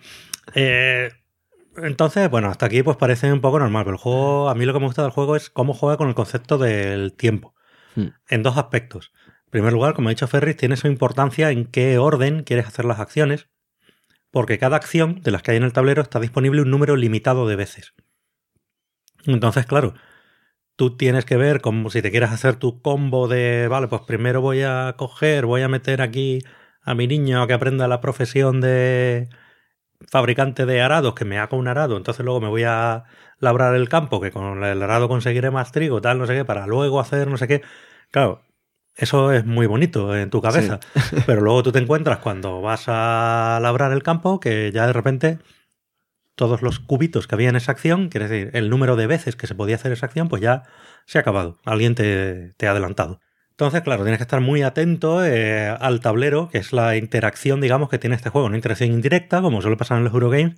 Entonces, bueno, hasta aquí pues parece un poco normal, pero el juego, a mí lo que me gusta del juego es cómo juega con el concepto del tiempo. En 2 aspectos. En primer lugar, como ha dicho Ferris, tiene su importancia en qué orden quieres hacer las acciones, porque cada acción de las que hay en el tablero está disponible un número limitado de veces. Entonces, claro, tú tienes que ver como si te quieres hacer tu combo de, vale, pues primero voy a meter aquí a mi niño a que aprenda la profesión de fabricante de arados, que me haga un arado, entonces luego me voy a labrar el campo, que con el arado conseguiré más trigo, tal, no sé qué, para luego hacer no sé qué. Claro, eso es muy bonito en tu cabeza, sí. Pero luego tú te encuentras cuando vas a labrar el campo que ya de repente todos los cubitos que había en esa acción, quiere decir, el número de veces que se podía hacer esa acción, pues ya se ha acabado. Alguien te ha adelantado. Entonces, claro, tienes que estar muy atento al tablero, que es la interacción, digamos, que tiene este juego. Una interacción indirecta, como suele pasar en los Eurogames,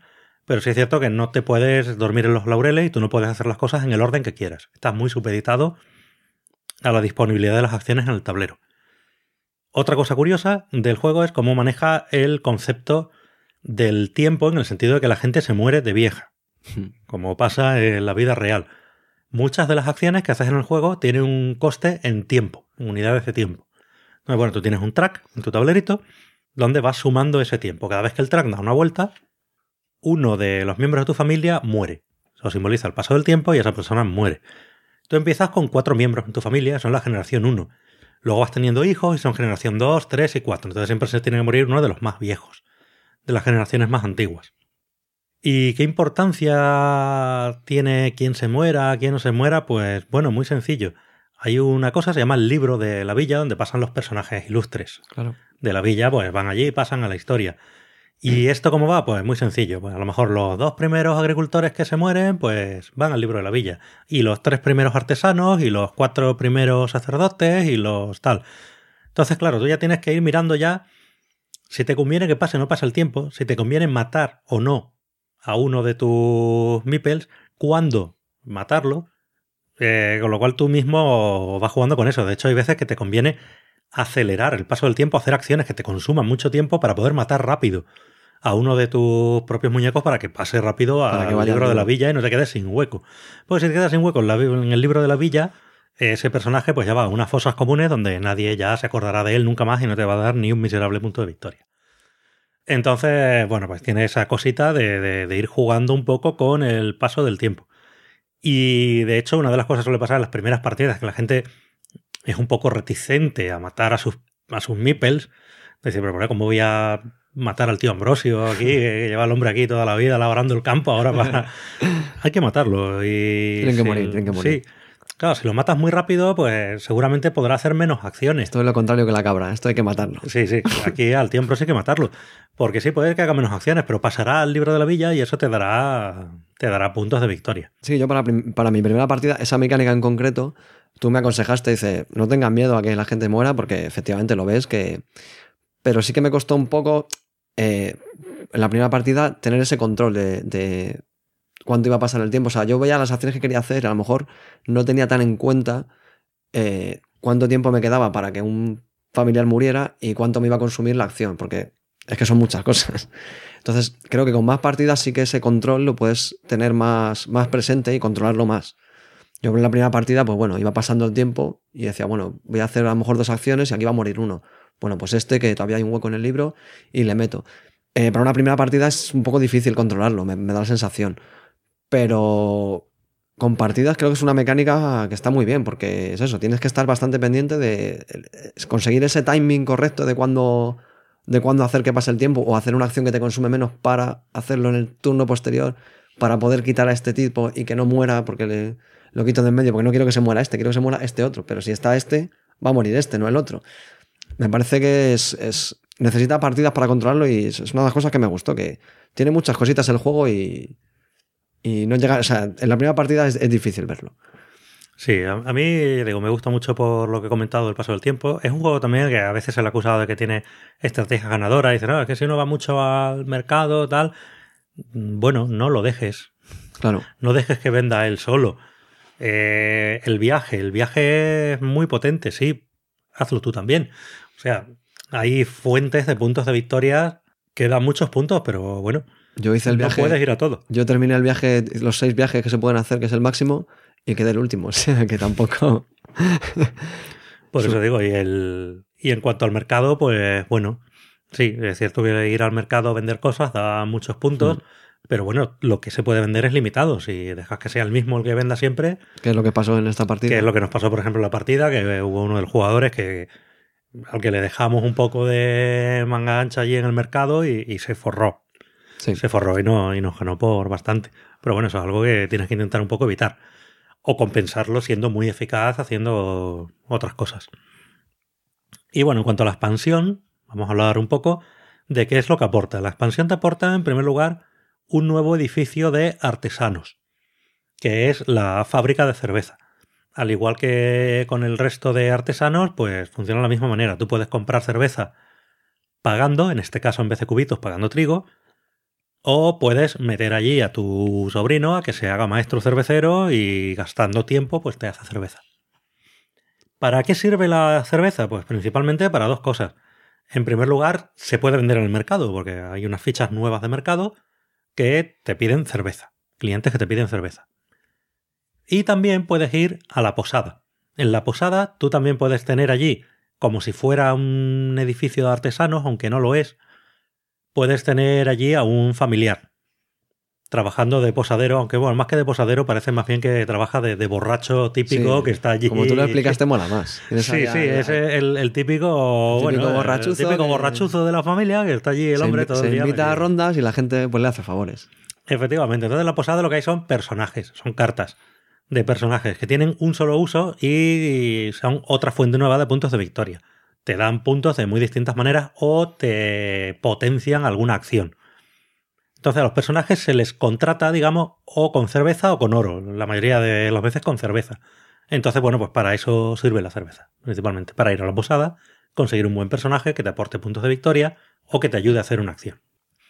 pero sí es cierto que no te puedes dormir en los laureles y tú no puedes hacer las cosas en el orden que quieras. Estás muy supeditado a la disponibilidad de las acciones en el tablero. Otra cosa curiosa del juego es cómo maneja el concepto del tiempo, en el sentido de que la gente se muere de vieja, como pasa en la vida real. Muchas de las acciones que haces en el juego tienen un coste en tiempo, en unidades de tiempo. Entonces, bueno, tú tienes un track en tu tablerito donde vas sumando ese tiempo. Cada vez que el track da una vuelta, uno de los miembros de tu familia muere. Eso simboliza el paso del tiempo y esa persona muere. Tú empiezas con 4 miembros en tu familia, son la generación 1. Luego vas teniendo hijos y son generación 2, 3 y 4. Entonces siempre se tiene que morir uno de los más viejos, de las generaciones más antiguas. ¿Y qué importancia tiene quién se muera, quién no se muera? Pues bueno, muy sencillo. Hay una cosa, se llama el libro de la villa, donde pasan los personajes ilustres. Claro. De la villa, pues van allí y pasan a la historia. ¿Y esto cómo va? Pues muy sencillo. Pues a lo mejor los 2 primeros agricultores que se mueren, pues van al libro de la villa. Y los 3 primeros artesanos, y los 4 primeros sacerdotes, y los tal. Entonces, claro, tú ya tienes que ir mirando ya si te conviene que pase o no pase el tiempo, si te conviene matar o no a uno de tus meeples, cuándo matarlo, con lo cual tú mismo vas jugando con eso. De hecho, hay veces que te conviene acelerar el paso del tiempo, hacer acciones que te consuman mucho tiempo para poder matar rápido a uno de tus propios muñecos para que pase rápido al libro de la villa y no te quedes sin hueco. Porque si te quedas sin hueco en el libro de la villa, ese personaje pues ya va a unas fosas comunes donde nadie ya se acordará de él nunca más y no te va a dar ni un miserable punto de victoria. Entonces, bueno, pues tiene esa cosita de ir jugando un poco con el paso del tiempo. Y de hecho, una de las cosas que suele pasar en las primeras partidas es que la gente es un poco reticente a matar a sus meeples. Dice, pero ¿cómo voy a matar al tío Ambrosio aquí, que lleva al hombre aquí toda la vida labrando el campo ahora para... Hay que matarlo. Y tienen que morir. Sí. Claro, si lo matas muy rápido, pues seguramente podrá hacer menos acciones. Esto es lo contrario que la cabra, esto hay que matarlo. Sí, aquí al tío Ambrosio hay que matarlo. Porque sí, puede que haga menos acciones, pero pasará al libro de la villa y eso te dará puntos de victoria. Sí, yo para mi primera partida, esa mecánica en concreto, tú me aconsejaste, dice, no tengas miedo a que la gente muera, porque efectivamente lo ves que... Pero sí que me costó un poco, en la primera partida, tener ese control de cuánto iba a pasar el tiempo. O sea, yo veía las acciones que quería hacer, a lo mejor no tenía tan en cuenta cuánto tiempo me quedaba para que un familiar muriera y cuánto me iba a consumir la acción, porque es que son muchas cosas. Entonces, creo que con más partidas sí que ese control lo puedes tener más presente y controlarlo más. Yo en la primera partida, pues bueno, iba pasando el tiempo y decía, bueno, voy a hacer a lo mejor 2 acciones y aquí va a morir uno. Bueno, pues que todavía hay un hueco en el libro y le meto. Para una primera partida es un poco difícil controlarlo, me da la sensación. Pero con partidas creo que es una mecánica que está muy bien, porque es eso, tienes que estar bastante pendiente de conseguir ese timing correcto de cuándo hacer que pase el tiempo o hacer una acción que te consume menos para hacerlo en el turno posterior, para poder quitar a este tipo y que no muera porque lo quito de en medio, porque no quiero que se muera quiero que se muera este otro, pero si está va a morir no el otro. Me parece que necesita partidas para controlarlo y es una de las cosas que me gustó, que tiene muchas cositas el juego y no llega, o sea, en la primera partida es difícil verlo. Sí, a mí, digo, me gusta mucho por lo que he comentado del paso del tiempo. Es un juego también que a veces se le ha acusado de que tiene estrategia ganadora. Dice, no, es que si uno va mucho al mercado, tal. Bueno, no lo dejes. Claro. No dejes que venda él solo. El viaje es muy potente, sí. Hazlo tú también. O sea, hay fuentes de puntos de victoria que dan muchos puntos, pero bueno, yo hice el viaje. No puedes ir a todo. Yo terminé el viaje, los 6 viajes que se pueden hacer, que es el máximo, y quedé el último. O sea, que tampoco... Por eso digo, y en cuanto al mercado, pues bueno, sí, es cierto que ir al mercado a vender cosas da muchos puntos, pero bueno, lo que se puede vender es limitado. Si dejas que sea el mismo el que venda siempre... ¿Qué es lo que pasó en esta partida? Que es lo que nos pasó, por ejemplo, en la partida, que hubo uno de los jugadores al que le dejamos un poco de manga ancha allí en el mercado y se forró. Sí. Se forró y nos ganó por bastante. Pero bueno, eso es algo que tienes que intentar un poco evitar. O compensarlo siendo muy eficaz haciendo otras cosas. Y bueno, en cuanto a la expansión, vamos a hablar un poco de qué es lo que aporta. La expansión te aporta, en primer lugar, un nuevo edificio de artesanos, que es la fábrica de cerveza. Al igual que con el resto de artesanos, pues funciona de la misma manera. Tú puedes comprar cerveza pagando, en este caso en vez de cubitos, pagando trigo, O puedes meter allí a tu sobrino a que se haga maestro cervecero y gastando tiempo pues te hace cerveza. ¿Para qué sirve la cerveza? Pues principalmente para dos cosas. En primer lugar, se puede vender en el mercado, porque hay unas fichas nuevas de mercado que te piden cerveza. Clientes que te piden cerveza. Y también puedes ir a la posada. En la posada tú también puedes tener allí, como si fuera un edificio de artesanos, aunque no lo es, puedes tener allí a un familiar trabajando de posadero, aunque bueno, más que de posadero parece más bien que trabaja de borracho típico Sí, que está allí. Como tú lo explicaste, mola más. Tienes Sí, ahí sí, es el típico, borrachuzo el típico borrachuzo de la familia, que está allí el hombre todo el día. Se invita a metido. rondas y la gente pues le hace favores. Efectivamente, entonces en la posada lo que hay son personajes, son cartas de personajes que tienen un solo uso y son otra fuente nueva de puntos de victoria. Te dan puntos de muy distintas maneras o te potencian alguna acción. Entonces a los personajes se les contrata, digamos, o con cerveza o con oro. La mayoría de las veces con cerveza. Entonces, bueno, pues para eso sirve la cerveza, principalmente. Para ir a la posada, conseguir un buen personaje que te aporte puntos de victoria o que te ayude a hacer una acción.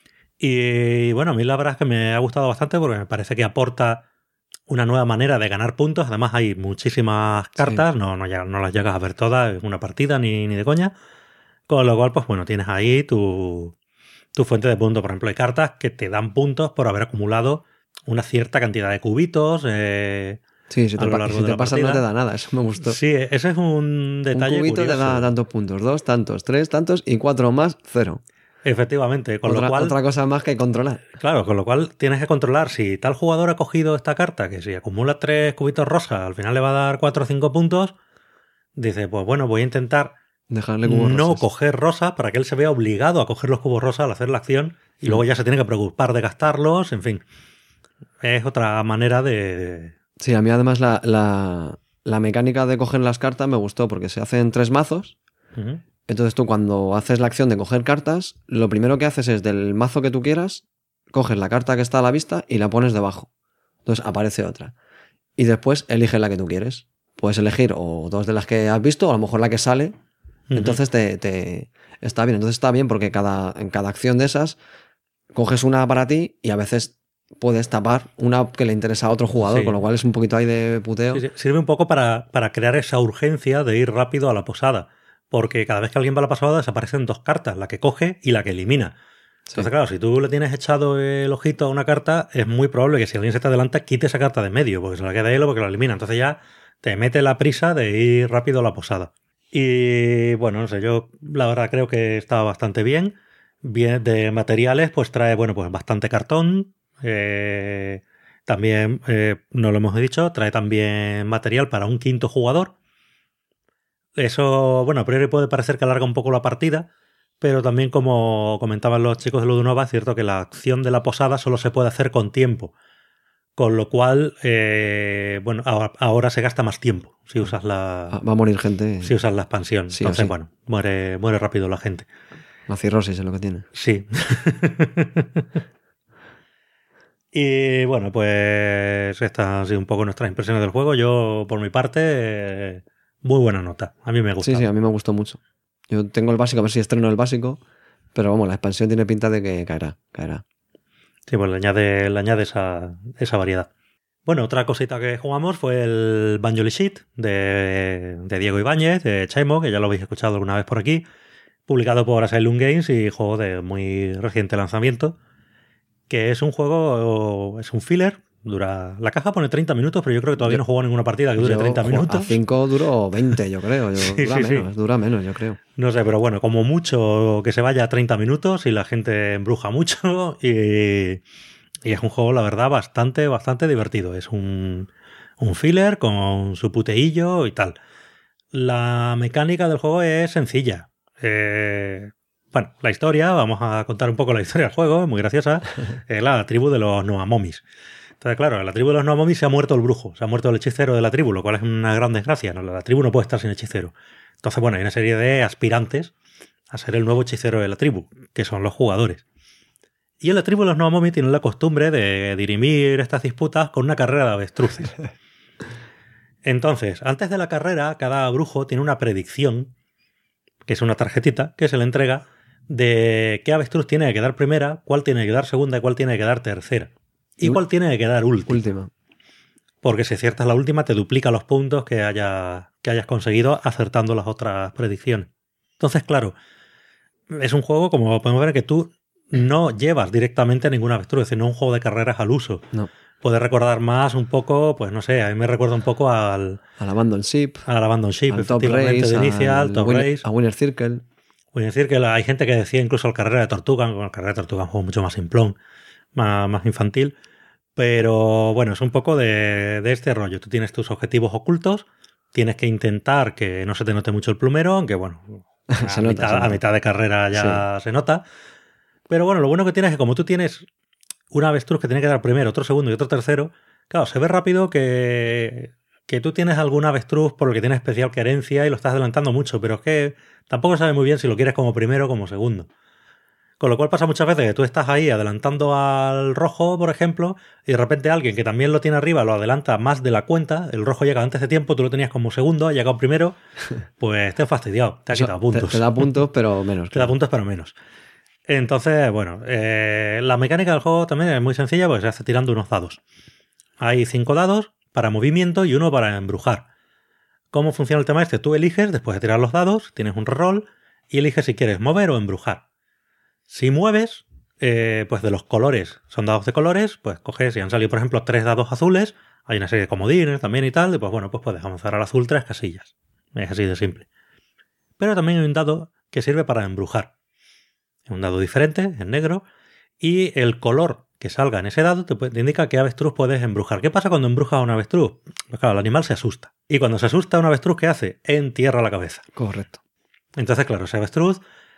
Y bueno, a mí la verdad es que me ha gustado bastante porque me parece que aporta una nueva manera de ganar puntos. Además hay muchísimas cartas, Sí. no las llegas a ver todas en una partida ni de coña. Con lo cual, pues bueno, tienes ahí tu fuente de puntos. Por ejemplo, hay cartas que te dan puntos por haber acumulado una cierta cantidad de cubitos. Sí, si a lo largo de te la pasas no partida. te da nada, eso me gustó. Sí, ese es un detalle Un cubito curioso. te da tantos puntos, 2 tantos, 3 tantos y 4 más, 0. Efectivamente, con lo cual, Otra cosa más que hay que controlar. claro, con lo cual tienes que controlar si tal jugador ha cogido esta carta, que si acumula 3 cubitos rosas, al final le va a dar 4 o 5 puntos. Dice, pues bueno, voy a intentar Dejarle cubos no rosas. coger rosas para que él se vea obligado a coger los cubos rosas al hacer la acción y luego ya se tiene que preocupar de gastarlos, en fin. Es otra manera de... Sí, a mí además la mecánica de coger las cartas me gustó porque se hacen 3 mazos. Ujú. Entonces tú cuando haces la acción de coger cartas, lo primero que haces es del mazo que tú quieras, coges la carta que está a la vista y la pones debajo. Entonces aparece otra. Y después eliges la que tú quieres. Puedes elegir o 2 de las que has visto o a lo mejor la que sale. Ujú. Entonces te está bien. Entonces está bien porque en cada acción de esas coges una para ti y a veces puedes tapar una que le interesa a otro jugador, Sí. con lo cual es un poquito ahí de puteo. Sí, sí. Sirve un poco para crear esa urgencia de ir rápido a la posada. Porque cada vez que alguien va a la posada desaparecen 2 cartas, la que coge y la que elimina. Entonces, claro, si tú le tienes echado el ojito a una carta, es muy probable que si alguien se te adelanta, quite esa carta de medio, porque se la queda él o porque la elimina. Entonces ya te mete la prisa de ir rápido a la posada. Y bueno, no sé, yo la verdad creo que está bastante bien. Bien de materiales, pues trae, bueno, pues bastante cartón. También, no lo hemos dicho, trae también material para un 5º jugador. Eso, bueno, a priori puede parecer que alarga un poco la partida, pero también, como comentaban los chicos de Ludonova, es cierto que la acción de la posada solo se puede hacer con tiempo. Con lo cual, bueno, ahora se gasta más tiempo si usas Va a morir gente. si usas la expansión. Sí o Entonces, sí. bueno, muere rápido la gente. La cirrosis es lo que tiene. Sí. Y bueno, pues estas han sido un poco nuestras impresiones del juego. Yo, por mi parte, muy buena nota. A mí me gusta. Sí, sí, a mí me gustó mucho. Yo tengo el básico, a ver si estreno el básico, pero vamos, la expansión tiene pinta de que caerá. Sí, pues le añade esa variedad. Bueno, otra cosita que jugamos fue el Banjo-Lichit de Diego Ibáñez, de Chemo, que ya lo habéis escuchado alguna vez por aquí, publicado por Asylum Games y juego de muy reciente lanzamiento, que es un juego, es un filler, la caja pone 30 minutos, pero yo creo que todavía no he jugado ninguna partida que dure 30 minutos. A 5 duró 20, yo creo. Sí, Dura menos, yo creo. No sé, pero bueno, como mucho que se vaya a 30 minutos y la gente embruja mucho y es un juego, la verdad, bastante divertido. Es un filler con su puteillo y tal. La mecánica del juego es sencilla. Bueno, la historia, vamos a contar un poco la historia del juego, es muy graciosa. Es la tribu de los Noamomis. Entonces, claro, en la tribu de los Noamomis se ha muerto el brujo, se ha muerto el hechicero de la tribu, lo cual es una gran desgracia. ¿No? La tribu no puede estar sin hechicero. Entonces, bueno, hay una serie de aspirantes a ser el nuevo hechicero de la tribu, que son los jugadores. Y en la tribu de los Noamomi tienen la costumbre de dirimir estas disputas con una carrera de avestruces. Entonces, antes de la carrera, cada brujo tiene una predicción, que es una tarjetita que se le entrega, de qué avestruz tiene que quedar primera, cuál tiene que quedar segunda y cuál tiene que quedar tercera. Y cuál tiene que quedar última. Porque si aciertas la última, te duplica los puntos que hayas conseguido acertando las otras predicciones. Entonces, claro, es un juego, como podemos ver, que tú no llevas directamente a ninguna avestruz, es decir, no es un juego de carreras al uso. No. Puede recordar más un poco, pues no sé, a mí me recuerda un poco al Abandon Ship. Al Abandon Ship, al Top efectivamente, Race, de Initial, Top Race. A Winner Circle. Winner Circle, hay gente que decía incluso el Carrera de Tortuga, bueno, el Carrera de Tortuga es un juego mucho más simplón, más infantil, pero bueno, es un poco de este rollo. Tú tienes tus objetivos ocultos, tienes que intentar que no se te note mucho el plumero, aunque bueno, a mitad de carrera ya se nota. Pero bueno, lo bueno que tienes es que como tú tienes un avestruz que tiene que dar primero, otro segundo y otro tercero, claro, se ve rápido que tú tienes algún avestruz por el que tienes especial querencia y lo estás adelantando mucho, pero es que tampoco sabes muy bien si lo quieres como primero o como segundo. Con lo cual pasa muchas veces que tú estás ahí adelantando al rojo, por ejemplo, y de repente alguien que también lo tiene arriba lo adelanta más de la cuenta, el rojo llega antes de tiempo, tú lo tenías como segundo, ha llegado primero, pues te has fastidiado, te ha quitado puntos. Te da puntos, pero menos. Te da puntos, pero menos. Entonces, bueno, la mecánica del juego también es muy sencilla, pues se hace tirando unos dados. Hay 5 dados para movimiento y 1 para embrujar. ¿Cómo funciona el tema este? Tú eliges, después de tirar los dados, tienes un reroll y eliges si quieres mover o embrujar. Si mueves, pues de los colores, son dados de colores, pues coges, si han salido por ejemplo 3 dados azules, hay una serie de comodines también y tal, y pues bueno, pues puedes avanzar al azul 3 casillas. Es así de simple. Pero también hay un dado que sirve para embrujar. Es un dado diferente, es negro, y el color que salga en ese dado te indica qué avestruz puedes embrujar. ¿Qué pasa cuando embrujas a un avestruz? Pues claro, el animal se asusta. Y cuando se asusta un avestruz, ¿qué hace? Entierra la cabeza. Correcto. Entonces, claro, ese avestruz,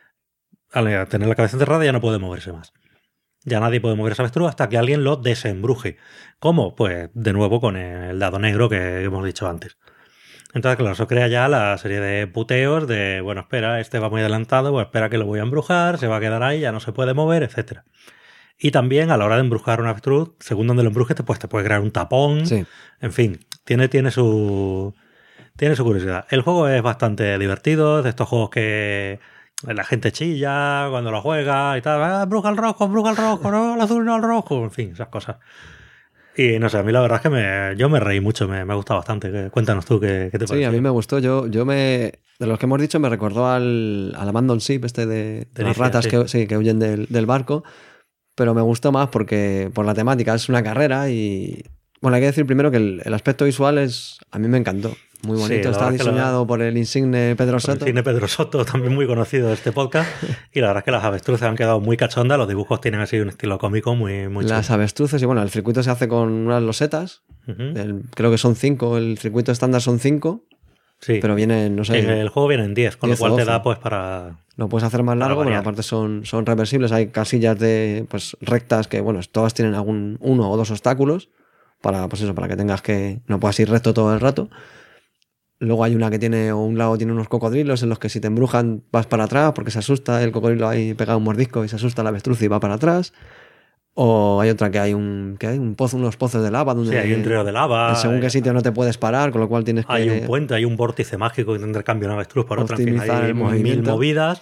al tener la cabeza enterrada, ya no puede moverse más. Ya nadie puede mover ese avestruz hasta que alguien lo desembruje. ¿Cómo? Pues de nuevo con el dado negro que hemos dicho antes. Entonces, claro, eso crea ya la serie de puteos de, bueno, espera, este va muy adelantado, pues espera que lo voy a embrujar, se va a quedar ahí, ya no se puede mover, etc. Y también a la hora de embrujar un avestruz, según donde lo embrujes, pues te puede crear un tapón. Sí. En fin, tiene su curiosidad. El juego es bastante divertido, es de estos juegos que la gente chilla cuando lo juega y tal. Embruja el rojo, no, el azul, no el rojo. En fin, esas cosas. Y no sé, a mí la verdad es que yo me reí mucho, me ha gustado bastante. Cuéntanos tú qué te pareció. Sí, a mí me gustó. De los que hemos dicho, me recordó al Abandon Ship, de las ratas que huyen del barco. Pero me gustó más por la temática. Es una carrera y... Bueno, hay que decir primero que el aspecto visual a mí me encantó. Muy bonito. Sí, está diseñado por el insigne Pedro Soto. El insigne Pedro Soto, también muy conocido de este podcast. Y la verdad es que las avestruces han quedado muy cachondas. Los dibujos tienen así un estilo cómico muy chulo. Las avestruces, y bueno, el circuito se hace con unas losetas. Creo que son 5. El circuito estándar son 5. Sí. Pero vienen, no sé... El juego viene en 10, con 10 lo cual te 12. Da pues para... Lo puedes hacer más largo, pero aparte son reversibles. Hay casillas de rectas que, bueno, todas tienen uno o dos obstáculos para que tengas que... No puedas ir recto todo el rato. Luego hay una que un lado tiene unos cocodrilos en los que si te embrujan vas para atrás porque se asusta el cocodrilo ahí pega un mordisco y se asusta la avestruz y va para atrás. O hay otra que hay un pozo, unos pozos de lava donde hay un río de lava. En según qué sitio no te puedes parar, con lo cual tienes que... Hay un puente, hay un vórtice mágico que tendrá cambio una avestruz por otra. En fin, hay el movimiento. 1000 movidas.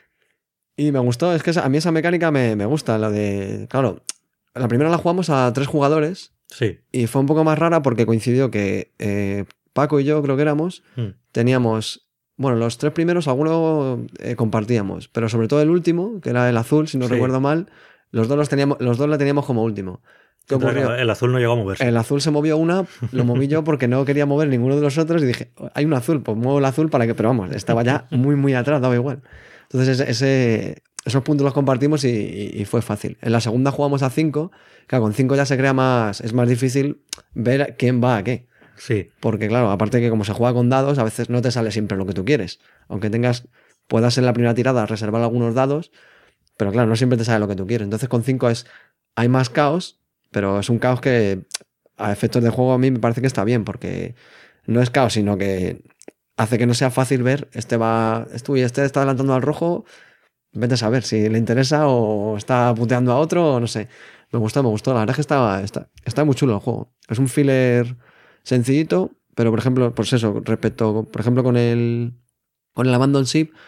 Y me gustó, es que a mí esa mecánica me gusta, la de... Claro, la primera la jugamos a 3 jugadores. Sí. Y fue un poco más rara porque coincidió que Paco y yo, creo que éramos, teníamos... Bueno, los 3 primeros algunos compartíamos, pero sobre todo el último, que era el azul, si no recuerdo mal... Los dos la teníamos como último. El azul no llegó a moverse. El azul se movió lo moví yo porque no quería mover ninguno de los otros y dije, hay un azul, pues muevo el azul para que... Pero vamos, estaba ya muy, muy atrás, daba igual. Entonces esos puntos los compartimos y fue fácil. En la segunda jugamos a 5. Claro, con 5 ya se crea es más difícil ver quién va a qué. Sí. Porque claro, aparte que como se juega con dados, a veces no te sale siempre lo que tú quieres. Aunque puedas en la primera tirada reservar algunos dados, pero claro, no siempre te sale lo que tú quieres. Entonces con 5 hay más caos, pero es un caos que a efectos de juego a mí me parece que está bien, porque no es caos, sino que hace que no sea fácil ver, este está adelantando al rojo, vete a saber si le interesa o está puteando a otro o no sé. Me gustó. La verdad es que está muy chulo el juego. Es un filler sencillito, pero por ejemplo, pues eso, respecto, por ejemplo, con el Abandon Ship,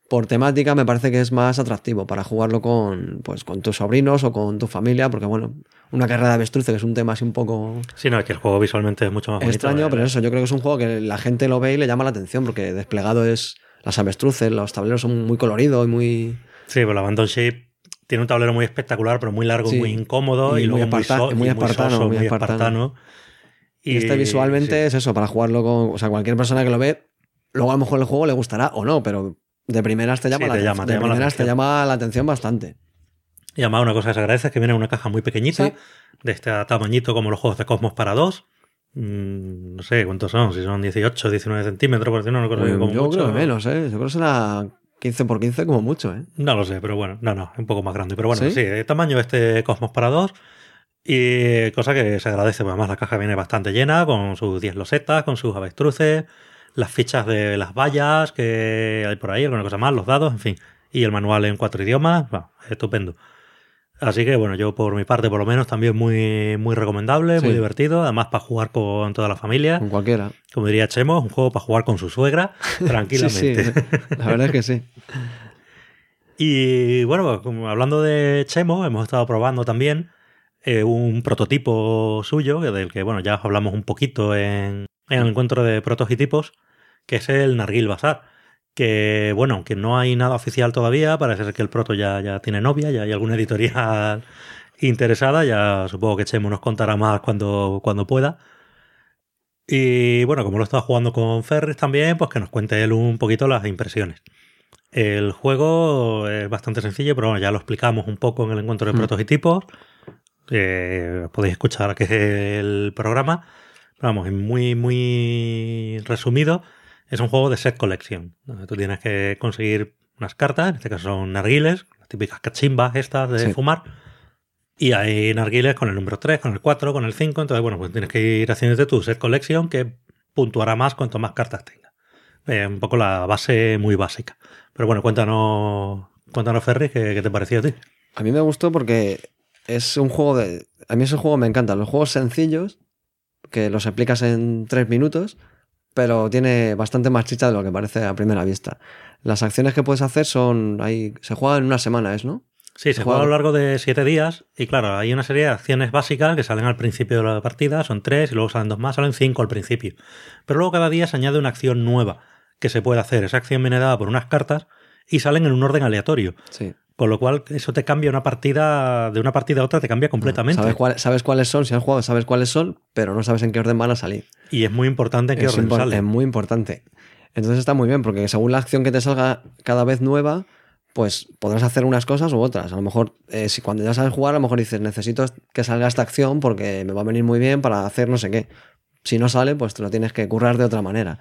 por temática me parece que es más atractivo para jugarlo con tus sobrinos o con tu familia, porque bueno, una carrera de avestruces, que es un tema así un poco Sí, no, es que el juego visualmente es mucho más bonito. extraño, pero eso, yo creo que es un juego que la gente lo ve y le llama la atención, porque desplegado es las avestruces, los tableros son muy coloridos y muy... Sí, pues la Abandon Ship tiene un tablero muy espectacular, pero muy largo, Sí. muy incómodo y, luego muy espartano. espartano. Y visualmente sí. es eso, para jugarlo con... O sea, cualquier persona que lo ve, luego a lo mejor el juego le gustará o no, pero de primeras te llama, Sí, te llama la atención bastante. Y además una cosa que se agradece es que viene en una caja muy pequeñita, Sí. de este tamañito como los juegos de Cosmos para 2. No sé cuántos son, si son 18, 19 centímetros, por decirlo una cosa como Yo mucho. creo que menos, ¿eh? Yo creo que será 15 por 15 como mucho, ¿eh? No lo sé, pero bueno, no, un poco más grande. Pero bueno, ¿Sí? sí, el tamaño de este Cosmos para 2. Y cosa que se agradece, porque además la caja viene bastante llena, con sus 10 losetas, con sus avestruces, las fichas de las vallas que hay por ahí, alguna cosa más, los dados, en fin. Y el manual en 4 idiomas, bueno, estupendo. Así que bueno, yo por mi parte por lo menos también muy, muy recomendable, muy Sí. divertido, además para jugar con toda la familia. Con cualquiera. Como diría Chemo, un juego para jugar con su suegra tranquilamente. Sí, la verdad es que sí. Y bueno, pues, como hablando de Chemo, hemos estado probando también un prototipo suyo, del que bueno, ya os hablamos un poquito en el encuentro de prototipos, que es el Narguil Bazaar. Que bueno, aunque no hay nada oficial todavía, parece ser que el proto ya tiene novia, ya hay alguna editorial interesada, ya supongo que Chemo nos contará más cuando pueda. Y bueno, como lo he estado jugando con Ferris también, pues que nos cuente él un poquito las impresiones. El juego es bastante sencillo, pero bueno, ya lo explicamos un poco en el encuentro de prototipos. Podéis escuchar que es el programa. Pero vamos, muy, muy resumido, es un juego de set collection, donde tú tienes que conseguir unas cartas, en este caso son narguiles, las típicas cachimbas estas de Sí. fumar. Y hay narguiles con el número 3, con el 4, con el 5. Entonces, bueno, pues tienes que ir haciéndote tu set collection que puntuará más cuanto más cartas tengas. Un poco la base muy básica. Pero bueno, cuéntanos Ferri, ¿qué te pareció a ti? A mí me gustó porque es un juego de... A mí ese juego me encanta. Los juegos sencillos, que los explicas en 3 minutos, pero tiene bastante más chicha de lo que parece a primera vista. Las acciones que puedes hacer son... se juegan en una semana, ¿no? Sí, se juega a lo largo de 7 días y claro, hay una serie de acciones básicas que salen al principio de la partida, son 3 y luego salen 2 más, salen 5 al principio. Pero luego cada día se añade una acción nueva que se puede hacer. Esa acción viene dada por unas cartas y salen en un orden aleatorio. Sí. Con lo cual eso te cambia una partida, de una partida a otra te cambia completamente. Sabes cuáles son, si has jugado sabes cuáles son, pero no sabes en qué orden van a salir. Y es muy importante en qué orden sale. Es muy importante. Entonces está muy bien, porque según la acción que te salga cada vez nueva, pues podrás hacer unas cosas u otras. A lo mejor, si cuando ya sabes jugar, a lo mejor dices, necesito que salga esta acción porque me va a venir muy bien para hacer no sé qué. Si no sale, pues te lo tienes que currar de otra manera.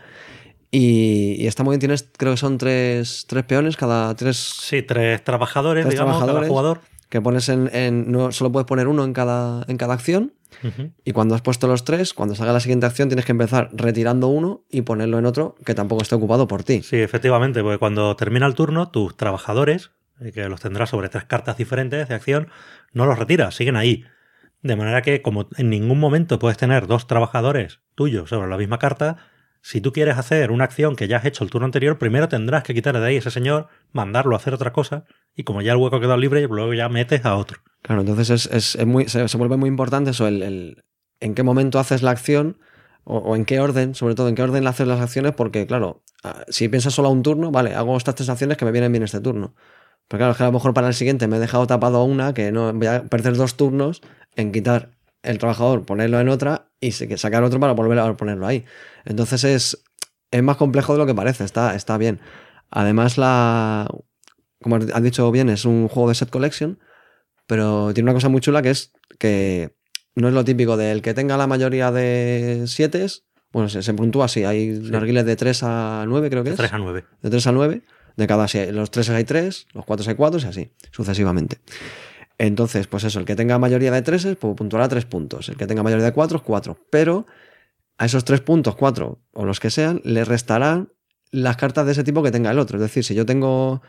Y está muy bien, tienes, creo que son tres peones, Sí, 3 trabajadores, digamos, cada jugador. Que pones no, solo puedes poner uno en cada acción. Uh-huh. Y cuando has puesto los 3, cuando salga la siguiente acción, tienes que empezar retirando uno y ponerlo en otro que tampoco esté ocupado por ti. Sí, efectivamente, porque cuando termina el turno, tus trabajadores, que los tendrás sobre 3 cartas diferentes de acción, no los retiras, siguen ahí. De manera que, como en ningún momento puedes tener 2 trabajadores tuyos sobre la misma carta, si tú quieres hacer una acción que ya has hecho el turno anterior, primero tendrás que quitar de ahí a ese señor, mandarlo a hacer otra cosa, y como ya el hueco ha quedado libre, luego ya metes a otro. Claro, entonces se vuelve muy importante eso, el en qué momento haces la acción o en qué orden, sobre todo en qué orden haces las acciones, porque claro, si piensas solo a un turno, vale, hago estas 3 acciones que me vienen bien este turno. Pero claro, es que a lo mejor para el siguiente me he dejado tapado una, que no voy a perder 2 turnos en quitar el trabajador, ponerlo en otra y sacar otro para volver a ponerlo ahí. Entonces es más complejo de lo que parece, está bien. Además, como has dicho bien, es un juego de set collection, pero tiene una cosa muy chula que es que no es lo típico del que tenga la mayoría de 7. Bueno, se puntúa así, hay narguiles de 3 a 9, creo que es. De 3 a 9. De 3 a 9, de cada los 3 hay 3, los 4 hay 4 y así, sucesivamente. Entonces, pues eso, el que tenga mayoría de 3 pues puntuará 3 puntos. El que tenga mayoría de 4, 4. Pero a esos 3 puntos, 4 o los que sean, le restarán las cartas de ese tipo que tenga el otro. Es decir, si yo tengo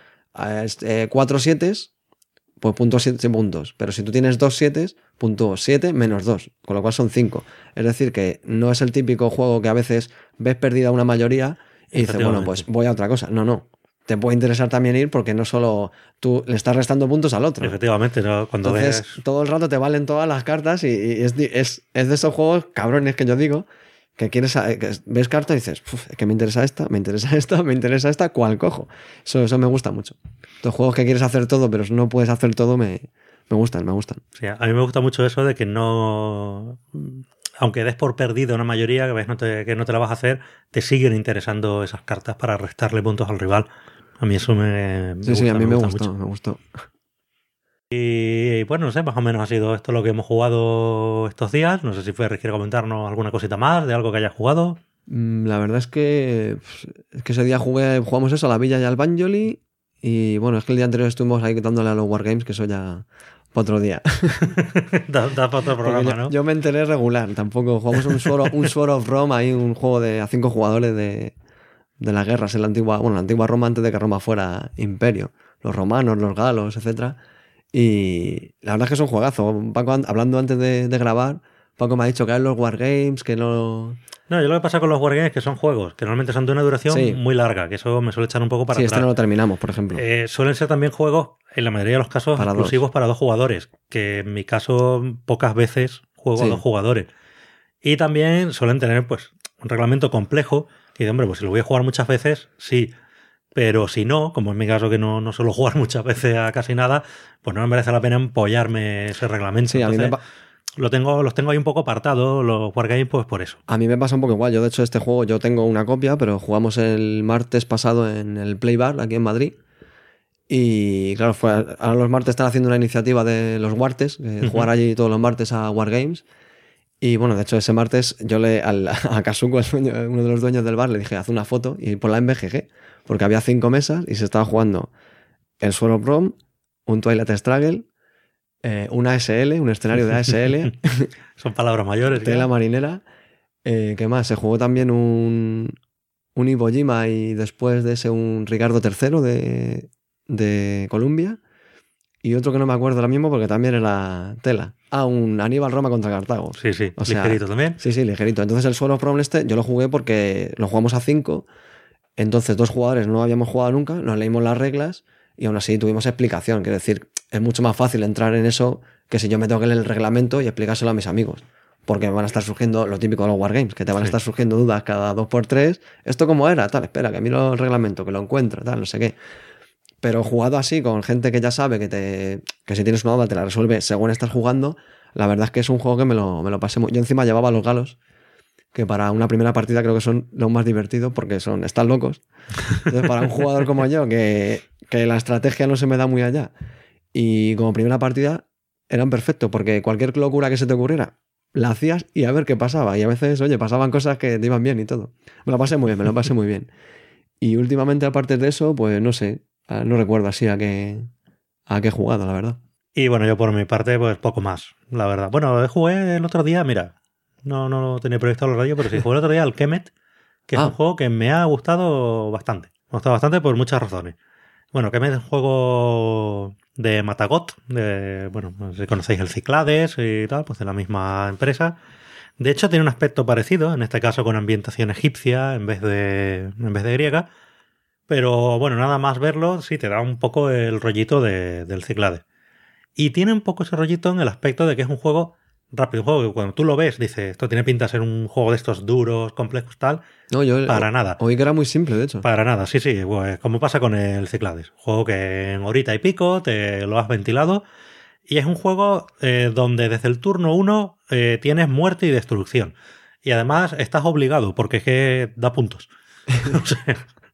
4 7, pues punto 7 puntos. Pero si tú tienes 2 7, punto 7 menos 2, con lo cual son 5. Es decir, que no es el típico juego que a veces ves perdida una mayoría y dices, bueno, pues voy a otra cosa. No. te puede interesar también ir porque no solo tú le estás restando puntos al otro. Efectivamente, ¿no? Cuando Entonces, ves... todo el rato te valen todas las cartas y es de esos juegos cabrones que yo digo que ves cartas y dices, es que me interesa esta, me interesa esta, me interesa esta, ¿cuál cojo? Eso me gusta mucho. Los juegos que quieres hacer todo, pero no puedes hacer todo, me gustan. Sí, a mí me gusta mucho eso de que no... Aunque des por perdido una mayoría, que ves que no te la vas a hacer, te siguen interesando esas cartas para restarle puntos al rival. A mí eso me gusta. Sí, a mí me mucho. gustó. Y bueno, no sé, más o menos ha sido esto lo que hemos jugado estos días. No sé si Ferris quiere comentarnos alguna cosita más de algo que hayas jugado. La verdad es que ese día jugamos eso, a la Villa y al Banjoli. Y bueno, es que el día anterior estuvimos ahí dándole a los Wargames, que eso ya para otro día. Da para otro programa, ¿no? Yo me enteré regular, tampoco. Jugamos un Sword of Rome, ahí un juego a 5 jugadores de las guerras en la antigua Roma, antes de que Roma fuera imperio. Los romanos, los galos, etcétera. Y la verdad es que es un juegazo. Paco, hablando antes de grabar, Paco me ha dicho que hay los Wargames, que no... No, yo lo que pasa con los Wargames es que son juegos que normalmente son de una duración muy larga, que eso me suele echar un poco para atrás. Sí, este no lo terminamos, por ejemplo. Suelen ser también juegos, en la mayoría de los casos, exclusivos para 2 jugadores, que en mi caso pocas veces juego a 2 jugadores. Y también suelen tener pues un reglamento complejo, y de hombre, pues si lo voy a jugar muchas veces, sí. Pero si no, como en mi caso que no suelo jugar muchas veces a casi nada, pues no me merece la pena empollarme ese reglamento. Sí, entonces, los tengo ahí un poco apartados, los Wargames, pues por eso. A mí me pasa un poco igual. Yo, de hecho, este juego yo tengo una copia, pero jugamos el martes pasado en el Play Bar, aquí en Madrid. Y claro, ahora los martes están haciendo una iniciativa de los Wartes, jugar allí todos los martes a Wargames. Y bueno, de hecho, ese martes yo a Kazuko, uno de los dueños del bar, le dije, haz una foto y ponla en BGG, porque había 5 mesas y se estaba jugando el Sword of Rome, un Twilight Struggle, una ASL, un escenario de ASL. Son palabras mayores. Tela marinera. ¿Qué más? Se jugó también un Iwo Jima y después de ese un Ricardo III de Colombia. Y otro que no me acuerdo ahora mismo porque también era tela. Un Aníbal Roma contra Cartago. Sí, o sea, ligerito también. Sí, ligerito. Entonces el Sword of Rome yo lo jugué porque lo jugamos a 5. Entonces 2 jugadores no habíamos jugado nunca, nos leímos las reglas y aún así tuvimos explicación. Quiero decir, es mucho más fácil entrar en eso que si yo me tengo que leer el reglamento y explicárselo a mis amigos. Porque me van a estar surgiendo lo típico de los Wargames, que te van a estar surgiendo dudas cada 2x3. ¿Esto cómo era? Tal, espera, que miro el reglamento, que lo encuentro, tal, no sé qué. Pero jugado así, con gente que ya sabe que si tienes una duda te la resuelve según estás jugando, la verdad es que es un juego que me lo pasé muy... Yo encima llevaba a los galos, que para una primera partida creo que son lo más divertido porque están locos. Entonces, para un jugador como yo, que la estrategia no se me da muy allá, y como primera partida eran perfectos, porque cualquier locura que se te ocurriera, la hacías y a ver qué pasaba. Y a veces, oye, pasaban cosas que te iban bien y todo. Me lo pasé muy bien. Y últimamente, aparte de eso, pues no sé, no recuerdo así a qué he jugado, la verdad. Y bueno, yo por mi parte, pues poco más, la verdad. Bueno, jugué el otro día, mira, no lo tenía proyectado en la radio, pero sí jugué el otro día al Kemet, que es un juego que me ha gustado bastante. Me ha gustado bastante por muchas razones. Bueno, Kemet es un juego de Matagot, bueno, no sé si conocéis el Cyclades y tal, pues de la misma empresa. De hecho, tiene un aspecto parecido, en este caso con ambientación egipcia en vez de griega. Pero bueno, nada más verlo, sí te da un poco el rollito del Cyclades. Y tiene un poco ese rollito en el aspecto de que es un juego rápido, un juego que cuando tú lo ves dices, esto tiene pinta de ser un juego de estos duros, complejos, tal. No, yo para nada. Oí que era muy simple, de hecho. Para nada, sí, pues, como pasa con el Cyclades. Juego que en horita y pico te lo has ventilado. Y es un juego donde desde el turno 1 tienes muerte y destrucción. Y además estás obligado, porque es que da puntos. O sea,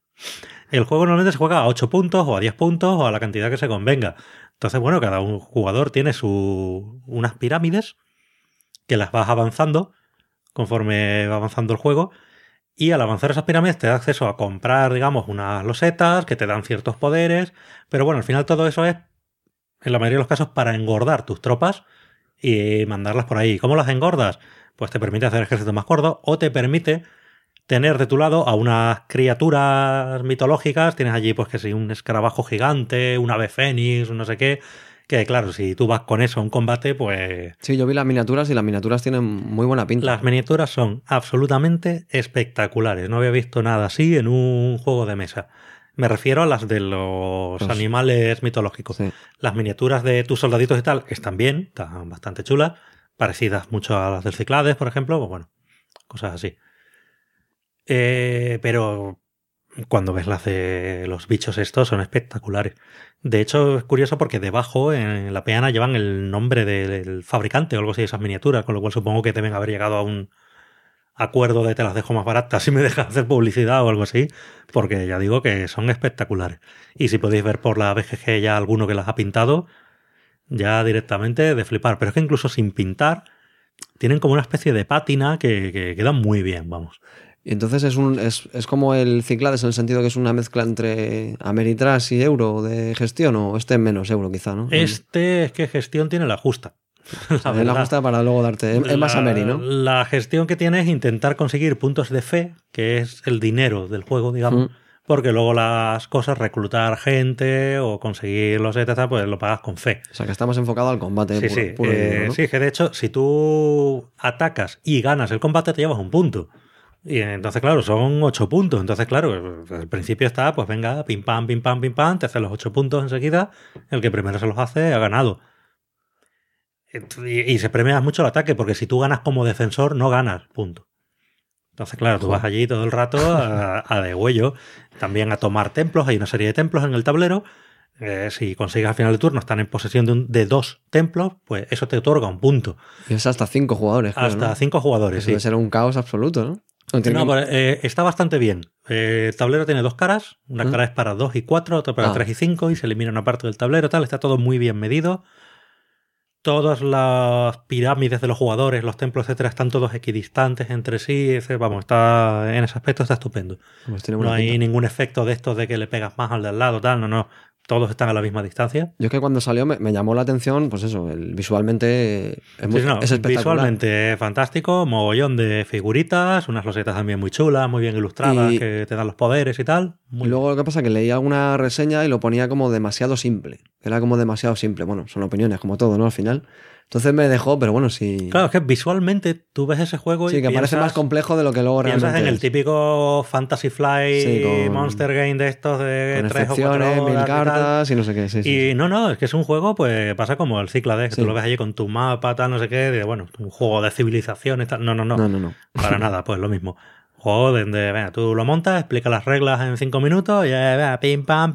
el juego normalmente se juega a 8 puntos o a 10 puntos o a la cantidad que se convenga. Entonces, bueno, cada un jugador tiene unas pirámides que las vas avanzando conforme va avanzando el juego, y al avanzar esas pirámides te da acceso a comprar, digamos, unas losetas que te dan ciertos poderes, pero bueno, al final todo eso es, en la mayoría de los casos, para engordar tus tropas y mandarlas por ahí. ¿Cómo las engordas? Pues te permite hacer ejércitos más gordos o te permite tener de tu lado a unas criaturas mitológicas. Tienes allí, pues que sí, un escarabajo gigante, un ave fénix, no sé qué, Que claro, si tú vas con eso a un combate, pues... Sí, yo vi las miniaturas y las miniaturas tienen muy buena pinta. Las miniaturas son absolutamente espectaculares. No había visto nada así en un juego de mesa. Me refiero a las de los animales mitológicos. Sí. Las miniaturas de tus soldaditos y tal están bien, están bastante chulas, parecidas mucho a las del Ciclades, por ejemplo, pues bueno, cosas así. Pero cuando ves las de los bichos estos son espectaculares. De hecho, es curioso porque debajo en la peana llevan el nombre del fabricante o algo así de esas miniaturas, con lo cual supongo que deben haber llegado a un acuerdo de te las dejo más baratas si me dejas hacer publicidad o algo así, porque ya digo que son espectaculares. Y si podéis ver por la BGG ya alguno que las ha pintado, ya directamente de flipar. Pero es que incluso sin pintar, tienen como una especie de pátina que quedan muy bien, vamos. Y entonces es como el Ciclades en el sentido que es una mezcla entre Ameritrash y Euro de gestión, o este es menos Euro quizá, ¿no? Este es que gestión tiene la justa. La justa para luego darte. Es más Ameri, ¿no? La gestión que tiene es intentar conseguir puntos de fe, que es el dinero del juego, digamos, porque luego las cosas, reclutar gente o conseguir los etc., pues lo pagas con fe. O sea, que está más enfocado al combate. Sí, puro dinero, ¿no? sí, que de hecho, si tú atacas y ganas el combate, te llevas un punto. Y entonces, claro, son 8 puntos. Entonces, claro, al principio está, pues venga, pim pam, te hace los 8 puntos enseguida. El que primero se los hace ha ganado. Y se premia mucho el ataque, porque si tú ganas como defensor, no ganas, punto. Entonces, claro, tú vas allí todo el rato a degüello. También a tomar templos. Hay una serie de templos en el tablero. Si consigues al final del turno estar en posesión de 2 templos, pues eso te otorga un punto. Y es hasta 5 jugadores. Creo, hasta ¿no? 5 jugadores, Eso sí. debe ser un caos absoluto, ¿no? No, pero, está bastante bien. El tablero tiene 2 caras. Una cara es para 2 y 4, otra para 3 y 5, y se elimina una parte del tablero, tal. Está todo muy bien medido. Todas las pirámides de los jugadores, los templos, etcétera, están todos equidistantes entre sí. Vamos, está en ese aspecto está estupendo. Pues tiene No buena hay pinta. ningún efecto de estos de que le pegas más al de al lado, tal. No. Todos están a la misma distancia. Yo es que cuando salió me llamó la atención, pues eso, visualmente es, muy, Sí, no, es espectacular. visualmente es fantástico, mogollón de figuritas, unas losetas también muy chulas, muy bien ilustradas, Y- que te dan los poderes y tal. Y luego lo que pasa es que leía alguna reseña y lo ponía como demasiado simple. Era como demasiado simple. Bueno, son opiniones, como todo, ¿no? Al final. Entonces me dejó, pero bueno, sí. Claro, es que visualmente tú ves ese juego Sí, y que parece más complejo de lo que luego piensas realmente en el es. típico Fantasy Flight Sí, con- Monster Game de estos de Con 3 o 4 excepciones, horas 1000 y tal. cartas y no sé qué. Sí, sí. Y no, es que es un juego, pues pasa como el Cíclades, que Sí. tú lo ves allí con tu mapa, tal, no sé qué, de bueno, un juego de civilizaciones, tal. No. No. Para nada, pues lo mismo. Juego donde, venga, tú lo montas, explica las reglas en 5 minutos, y venga, pim pam,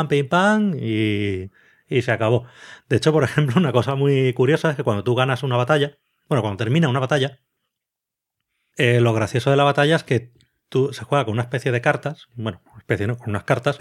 y se acabó. De hecho, por ejemplo, una cosa muy curiosa es que cuando tú ganas una batalla, cuando termina una batalla, lo gracioso de la batalla es que se juega con una especie de cartas, con unas cartas,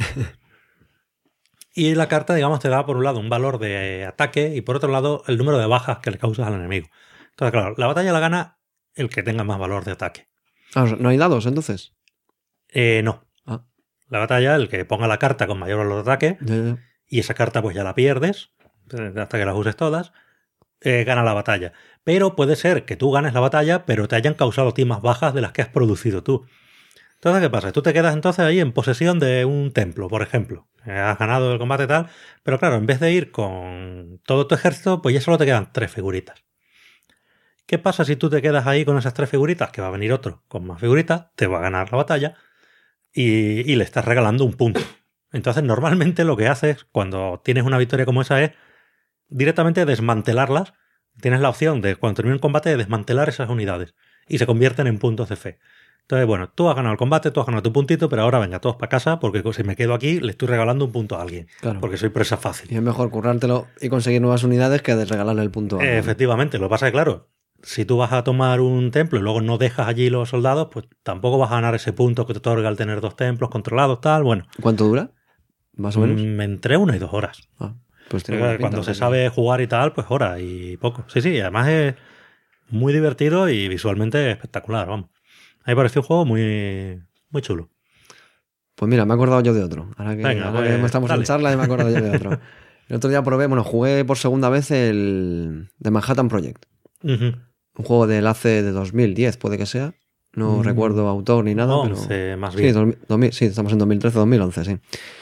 y la carta, digamos, te da por un lado un valor de ataque y por otro lado el número de bajas que le causas al enemigo. Entonces, claro, la batalla la gana el que tenga más valor de ataque. Ah, ¿no hay dados entonces? No. Ah. La batalla, el que ponga la carta con mayor valor de ataque, Ya. y esa carta pues ya la pierdes, hasta que las uses todas, gana la batalla. Pero puede ser que tú ganes la batalla, pero te hayan causado a ti más bajas de las que has producido tú. Entonces, ¿qué pasa? Tú te quedas entonces ahí en posesión de un templo, por ejemplo. Has ganado el combate y tal, pero claro, en vez de ir con todo tu ejército, pues ya solo te quedan 3 figuritas. ¿Qué pasa si tú te quedas ahí con esas 3 figuritas? Que va a venir otro con más figuritas, te va a ganar la batalla y le estás regalando un punto. Entonces, normalmente lo que haces cuando tienes una victoria como esa es directamente desmantelarlas. Tienes la opción de, cuando termine el combate, de desmantelar esas unidades y se convierten en puntos de fe. Entonces, bueno, tú has ganado el combate, tú has ganado tu puntito, pero ahora venga, todos para casa, porque si me quedo aquí le estoy regalando un punto a alguien. Claro. Porque soy presa fácil. Y es mejor currártelo y conseguir nuevas unidades que de regalarle el punto. Efectivamente, lo que pasa es que, claro, si tú vas a tomar un templo y luego no dejas allí los soldados, pues tampoco vas a ganar ese punto que te otorga al tener 2 templos controlados, tal. Bueno, ¿Cuánto dura? Más o menos. Entre 1 y 2 horas. Pues tiene buena Cuando pinta, se sabe jugar y tal, pues hora y poco. Sí, además es muy divertido y visualmente espectacular, vamos. A mí me pareció un juego muy, muy chulo. Pues mira, me he acordado yo de otro. Ahora que, Venga, ahora pues, que estamos dale. en charla, ya me he acordado yo de otro. El otro día jugué por segunda vez el The Manhattan Project. Ujú. Un juego del hace de 2010, puede que sea. No recuerdo autor ni nada. 11 pero... más Sí, bien. sí, estamos en 2013-2011, sí.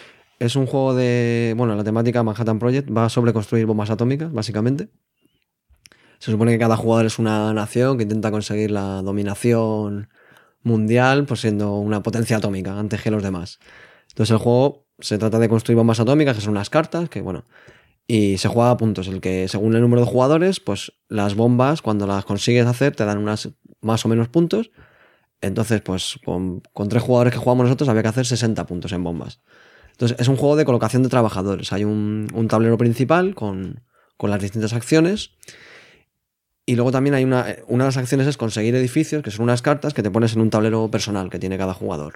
Es un juego de... Bueno, la temática Manhattan Project va sobre construir bombas atómicas, básicamente. Se supone que cada jugador es una nación que intenta conseguir la dominación mundial, pues siendo una potencia atómica antes que los demás. Entonces el juego se trata de construir bombas atómicas, que son unas cartas, que bueno, y se juega a puntos. El que, según el número de jugadores, pues las bombas, cuando las consigues hacer, te dan unas más o menos puntos. Entonces, pues con 3 jugadores que jugamos nosotros había que hacer 60 puntos en bombas. Entonces es un juego de colocación de trabajadores. Hay un tablero principal con las distintas acciones. Y luego también hay una de las acciones es conseguir edificios, que son unas cartas que te pones en un tablero personal que tiene cada jugador.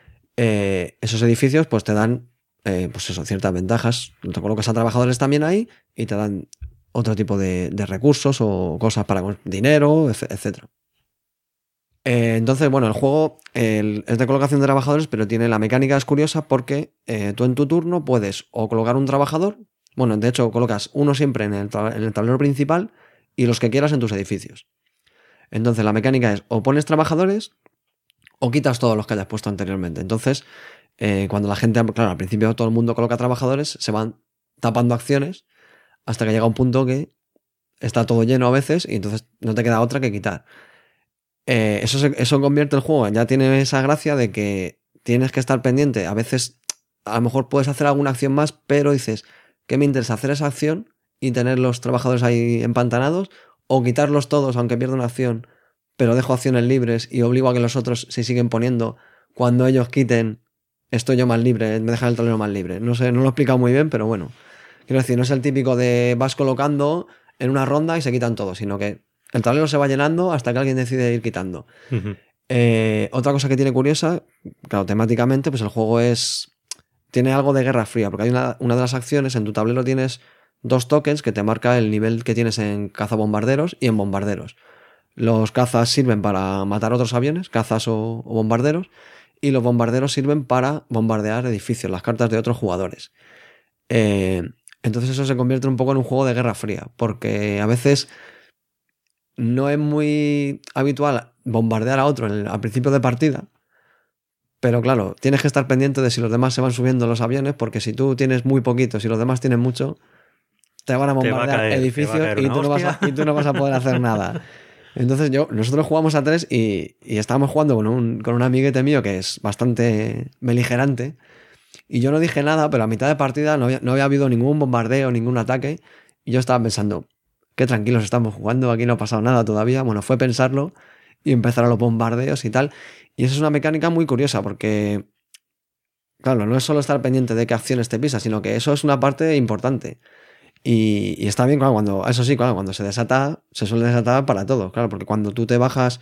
Esos edificios pues te dan pues eso, ciertas ventajas. Te colocas a trabajadores también ahí y te dan otro tipo de recursos o cosas para dinero, etc. Entonces, bueno, el juego es de colocación de trabajadores, pero tiene la mecánica es curiosa porque tú en tu turno puedes o colocar un trabajador, bueno, de hecho colocas uno siempre en el tablero principal y los que quieras en tus edificios. Entonces la mecánica es o pones trabajadores o quitas todos los que hayas puesto anteriormente. Entonces, cuando la gente, claro, al principio todo el mundo coloca trabajadores, se van tapando acciones hasta que llega un punto que está todo lleno a veces y entonces no te queda otra que quitar. Eso convierte el juego, ya tiene esa gracia de que tienes que estar pendiente. A veces, a lo mejor puedes hacer alguna acción más, pero dices, ¿qué me interesa hacer esa acción y tener los trabajadores ahí empantanados? O quitarlos todos, aunque pierda una acción, pero dejo acciones libres y obligo a que los otros se siguen poniendo. Cuando ellos quiten, estoy yo más libre, me dejan el tablero más libre. No sé, no lo he explicado muy bien, pero bueno. Quiero decir, no es el típico de vas colocando en una ronda y se quitan todos, sino que el tablero se va llenando hasta que alguien decide ir quitando. Uh-huh. Otra cosa que tiene curiosa, claro, temáticamente, pues el juego tiene algo de Guerra Fría, porque hay una de las acciones, en tu tablero tienes 2 tokens que te marca el nivel que tienes en cazabombarderos y en bombarderos. Los cazas sirven para matar otros aviones, cazas o bombarderos, y los bombarderos sirven para bombardear edificios, las cartas de otros jugadores. Entonces eso se convierte un poco en un juego de Guerra Fría, porque a veces no es muy habitual bombardear a otro al principio de partida, pero claro, tienes que estar pendiente de si los demás se van subiendo los aviones, porque si tú tienes muy poquitos y los demás tienen mucho, te van a bombardear edificios y tú no vas a poder hacer nada. Entonces nosotros jugamos a 3 y estábamos jugando con un amiguete mío que es bastante beligerante, y yo no dije nada, pero a mitad de partida no había habido ningún bombardeo, ningún ataque, y yo estaba pensando, qué tranquilos estamos jugando, aquí no ha pasado nada todavía. Bueno, fue pensarlo y empezar a los bombardeos y tal. Y eso es una mecánica muy curiosa porque, claro, no es solo estar pendiente de qué acciones te pisas, sino que eso es una parte importante. Y está bien, claro, cuando se desata, se suele desatar para todo, claro, porque cuando tú te bajas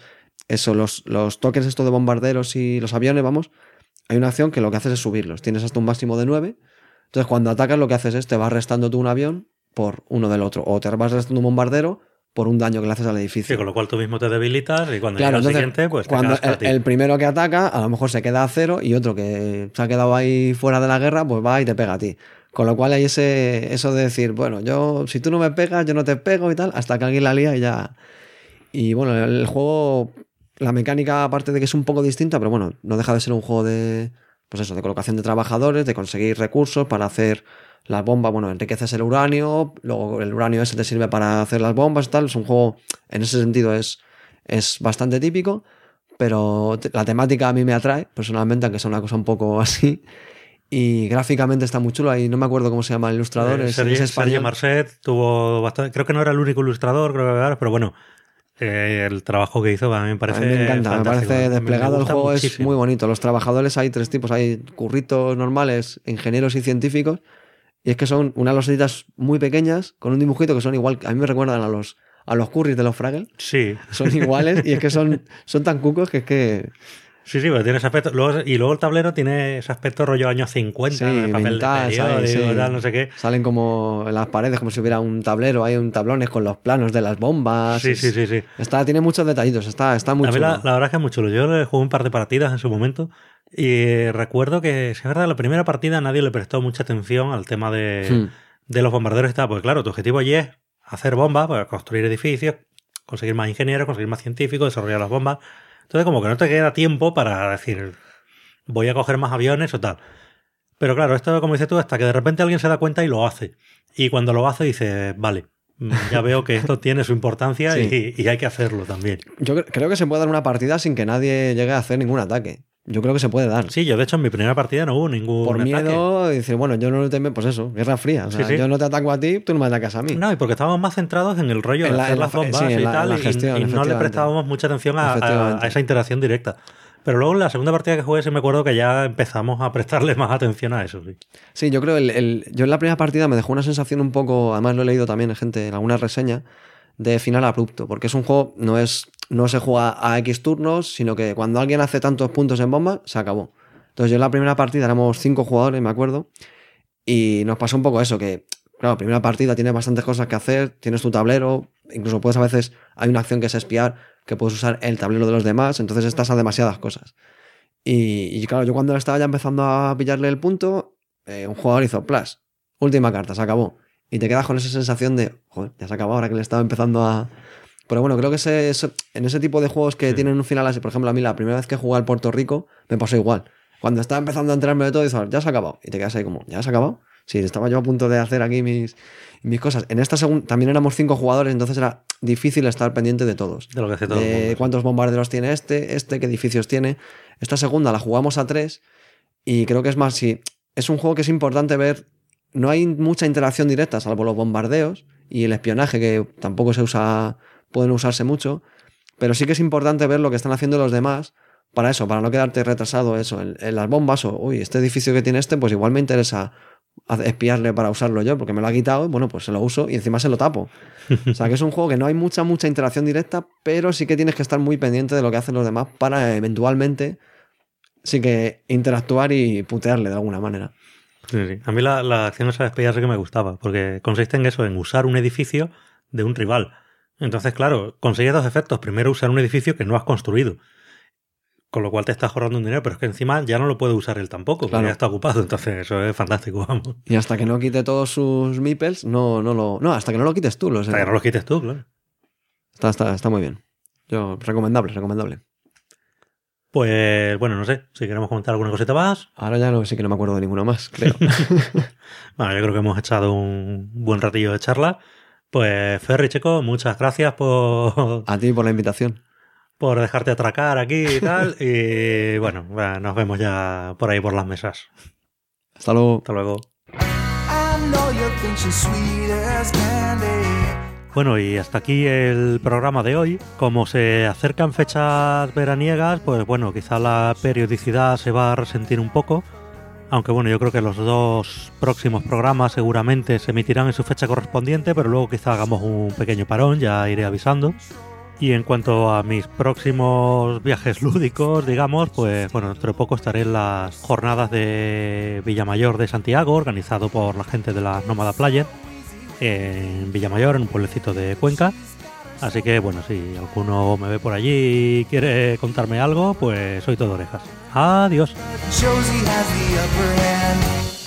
los tokens estos de bombarderos y los aviones, vamos, hay una acción que lo que haces es subirlos. Tienes hasta un máximo de 9. Entonces, cuando atacas, lo que haces es te vas restando tú un avión por uno del otro, o te vas restando un bombardero por un daño que le haces al edificio. Sí, con lo cual tú mismo te debilitas y cuando llega el siguiente, pues te quedas para ti. El primero que ataca, a lo mejor se queda a 0 y otro que se ha quedado ahí fuera de la guerra, pues va y te pega a ti. Con lo cual hay eso de decir, bueno, si tú no me pegas, yo no te pego y tal, hasta que alguien la lía y ya. Y bueno, el juego, la mecánica, aparte de que es un poco distinta, pero bueno, no deja de ser un juego de colocación de trabajadores, de conseguir recursos para hacer las bombas. Bueno, enriqueces el uranio, luego el uranio ese te sirve para hacer las bombas y tal. Es un juego, en ese sentido, es bastante típico, pero la temática a mí me atrae, personalmente, aunque sea una cosa un poco así. Y gráficamente está muy chulo. Ahí no me acuerdo cómo se llama el ilustrador. Sergio Marcet tuvo bastante. Creo que no era el único ilustrador, pero bueno, el trabajo que hizo a mí me parece. A mí me encanta, fantástico. Me parece desplegado el juego, muchísimo. Es muy bonito. Los trabajadores hay 3 tipos: hay curritos normales, ingenieros y científicos. Y es que son unas losetitas muy pequeñas con un dibujito que son igual. A mí me recuerdan a los curris de los Fraggle. Sí. Son iguales y es que son tan cucos que es que. Sí, pero tiene ese aspecto. Luego el tablero tiene ese aspecto rollo años 50, sí, de papel vintage, de periódico, tal, no sé qué. Salen como en las paredes, como si hubiera un tablero, hay un tablones con los planos de las bombas. Sí. Tiene muchos detallitos, está muy chulo. La verdad es que es muy chulo. Yo le jugué un par de partidas en su momento y recuerdo que, si es verdad, la primera partida nadie le prestó mucha atención al tema de los bombarderos y tal. Porque claro, tu objetivo allí es hacer bombas, pues, construir edificios, conseguir más ingenieros, conseguir más científicos, desarrollar las bombas. Entonces como que no te queda tiempo para decir voy a coger más aviones o tal. Pero claro, esto, como dices tú, hasta que de repente alguien se da cuenta y lo hace. Y cuando lo hace dice, vale, ya veo que esto tiene su importancia Sí. y hay que hacerlo también. Yo creo que se puede dar una partida sin que nadie llegue a hacer ningún ataque. Yo creo que se puede dar. Sí, yo de hecho en mi primera partida no hubo ningún Por ataque. miedo, y decir, bueno, yo no temo, pues eso, guerra fría. O sea, Sí. yo no te ataco a ti, tú no me atacas a mí. No, y porque estábamos más centrados en el rollo de En la- hacer en la- las bombas sí, en y la- tal, en la gestión, y no le efectivamente. prestábamos mucha atención a Efectivamente. esa interacción directa. Pero luego en la segunda partida que jugué sí me acuerdo que ya empezamos a prestarle más atención a eso. Sí. Sí, yo creo yo en la primera partida me dejó una sensación un poco, además lo he leído también en gente, en alguna reseña, de final abrupto, porque es un juego, no se juega a X turnos, sino que cuando alguien hace tantos puntos en bomba, se acabó. Entonces yo en la primera partida éramos 5 jugadores, me acuerdo, y nos pasó un poco eso, que claro, primera partida tienes bastantes cosas que hacer, tienes tu tablero, incluso puedes a veces, hay una acción que es espiar, que puedes usar el tablero de los demás, entonces estás a demasiadas cosas. Y claro, yo cuando estaba ya empezando a pillarle el punto, un jugador hizo plus, última carta, se acabó. Y te quedas con esa sensación de, joder, ya se acabó ahora que le estaba empezando a... Pero bueno, creo que en ese tipo de juegos que tienen un final así, por ejemplo, a mí la primera vez que jugué al Puerto Rico me pasó igual. Cuando estaba empezando a enterarme de todo, dices, ya se ha acabado. Y te quedas ahí como, ¿ya se ha acabado? Sí, estaba yo a punto de hacer aquí mis cosas. En esta segunda también éramos 5 jugadores, entonces era difícil estar pendiente de todos. De lo que hace todo el mundo, sí. Cuántos bombarderos tiene qué edificios tiene. Esta segunda la jugamos a 3 y creo que es más, sí, es un juego que es importante ver. No hay mucha interacción directa, salvo los bombardeos y el espionaje, que tampoco pueden usarse mucho, pero sí que es importante ver lo que están haciendo los demás para eso, para no quedarte retrasado eso, en las bombas o, uy, este edificio que tiene pues igual me interesa espiarle para usarlo yo, porque me lo ha quitado, bueno, pues se lo uso y encima se lo tapo. O sea, que es un juego que no hay mucha interacción directa, pero sí que tienes que estar muy pendiente de lo que hacen los demás para eventualmente sí que interactuar y putearle de alguna manera. Sí. A mí la acción esa de espiar sí que me gustaba, porque consiste en eso, en usar un edificio de un rival. Entonces, claro, consigues dos efectos. Primero, usar un edificio que no has construido, con lo cual te estás ahorrando un dinero, pero es que encima ya no lo puede usar él tampoco, porque Claro. ya está ocupado. Entonces, eso es fantástico, vamos. Y hasta que no quite todos sus meeples, no, hasta que no lo quites tú. Hasta que no los quites tú, claro. Está muy bien. Recomendable. Pues, bueno, no sé, si queremos comentar alguna cosita más. Ahora ya sí que no me acuerdo de ninguna más, creo. Bueno, yo creo que hemos echado un buen ratillo de charla. Pues, Ferry, Checo, muchas gracias por A ti por la invitación. dejarte atracar aquí y tal. Y bueno, nos vemos ya por ahí por las mesas. Hasta luego. Hasta luego. Bueno, y hasta aquí el programa de hoy. Como se acercan fechas veraniegas, pues bueno, quizá la periodicidad se va a resentir un poco. Aunque bueno, yo creo que los 2 próximos programas seguramente se emitirán en su fecha correspondiente, pero luego quizá hagamos un pequeño parón, ya iré avisando. Y en cuanto a mis próximos viajes lúdicos, digamos, pues bueno, dentro de poco estaré en las jornadas de Villamayor de Santiago, organizado por la gente de la Nómada Player, en Villamayor, en un pueblecito de Cuenca. Así que bueno, si alguno me ve por allí y quiere contarme algo, pues soy todo orejas. Adiós. Josie has the upper hand.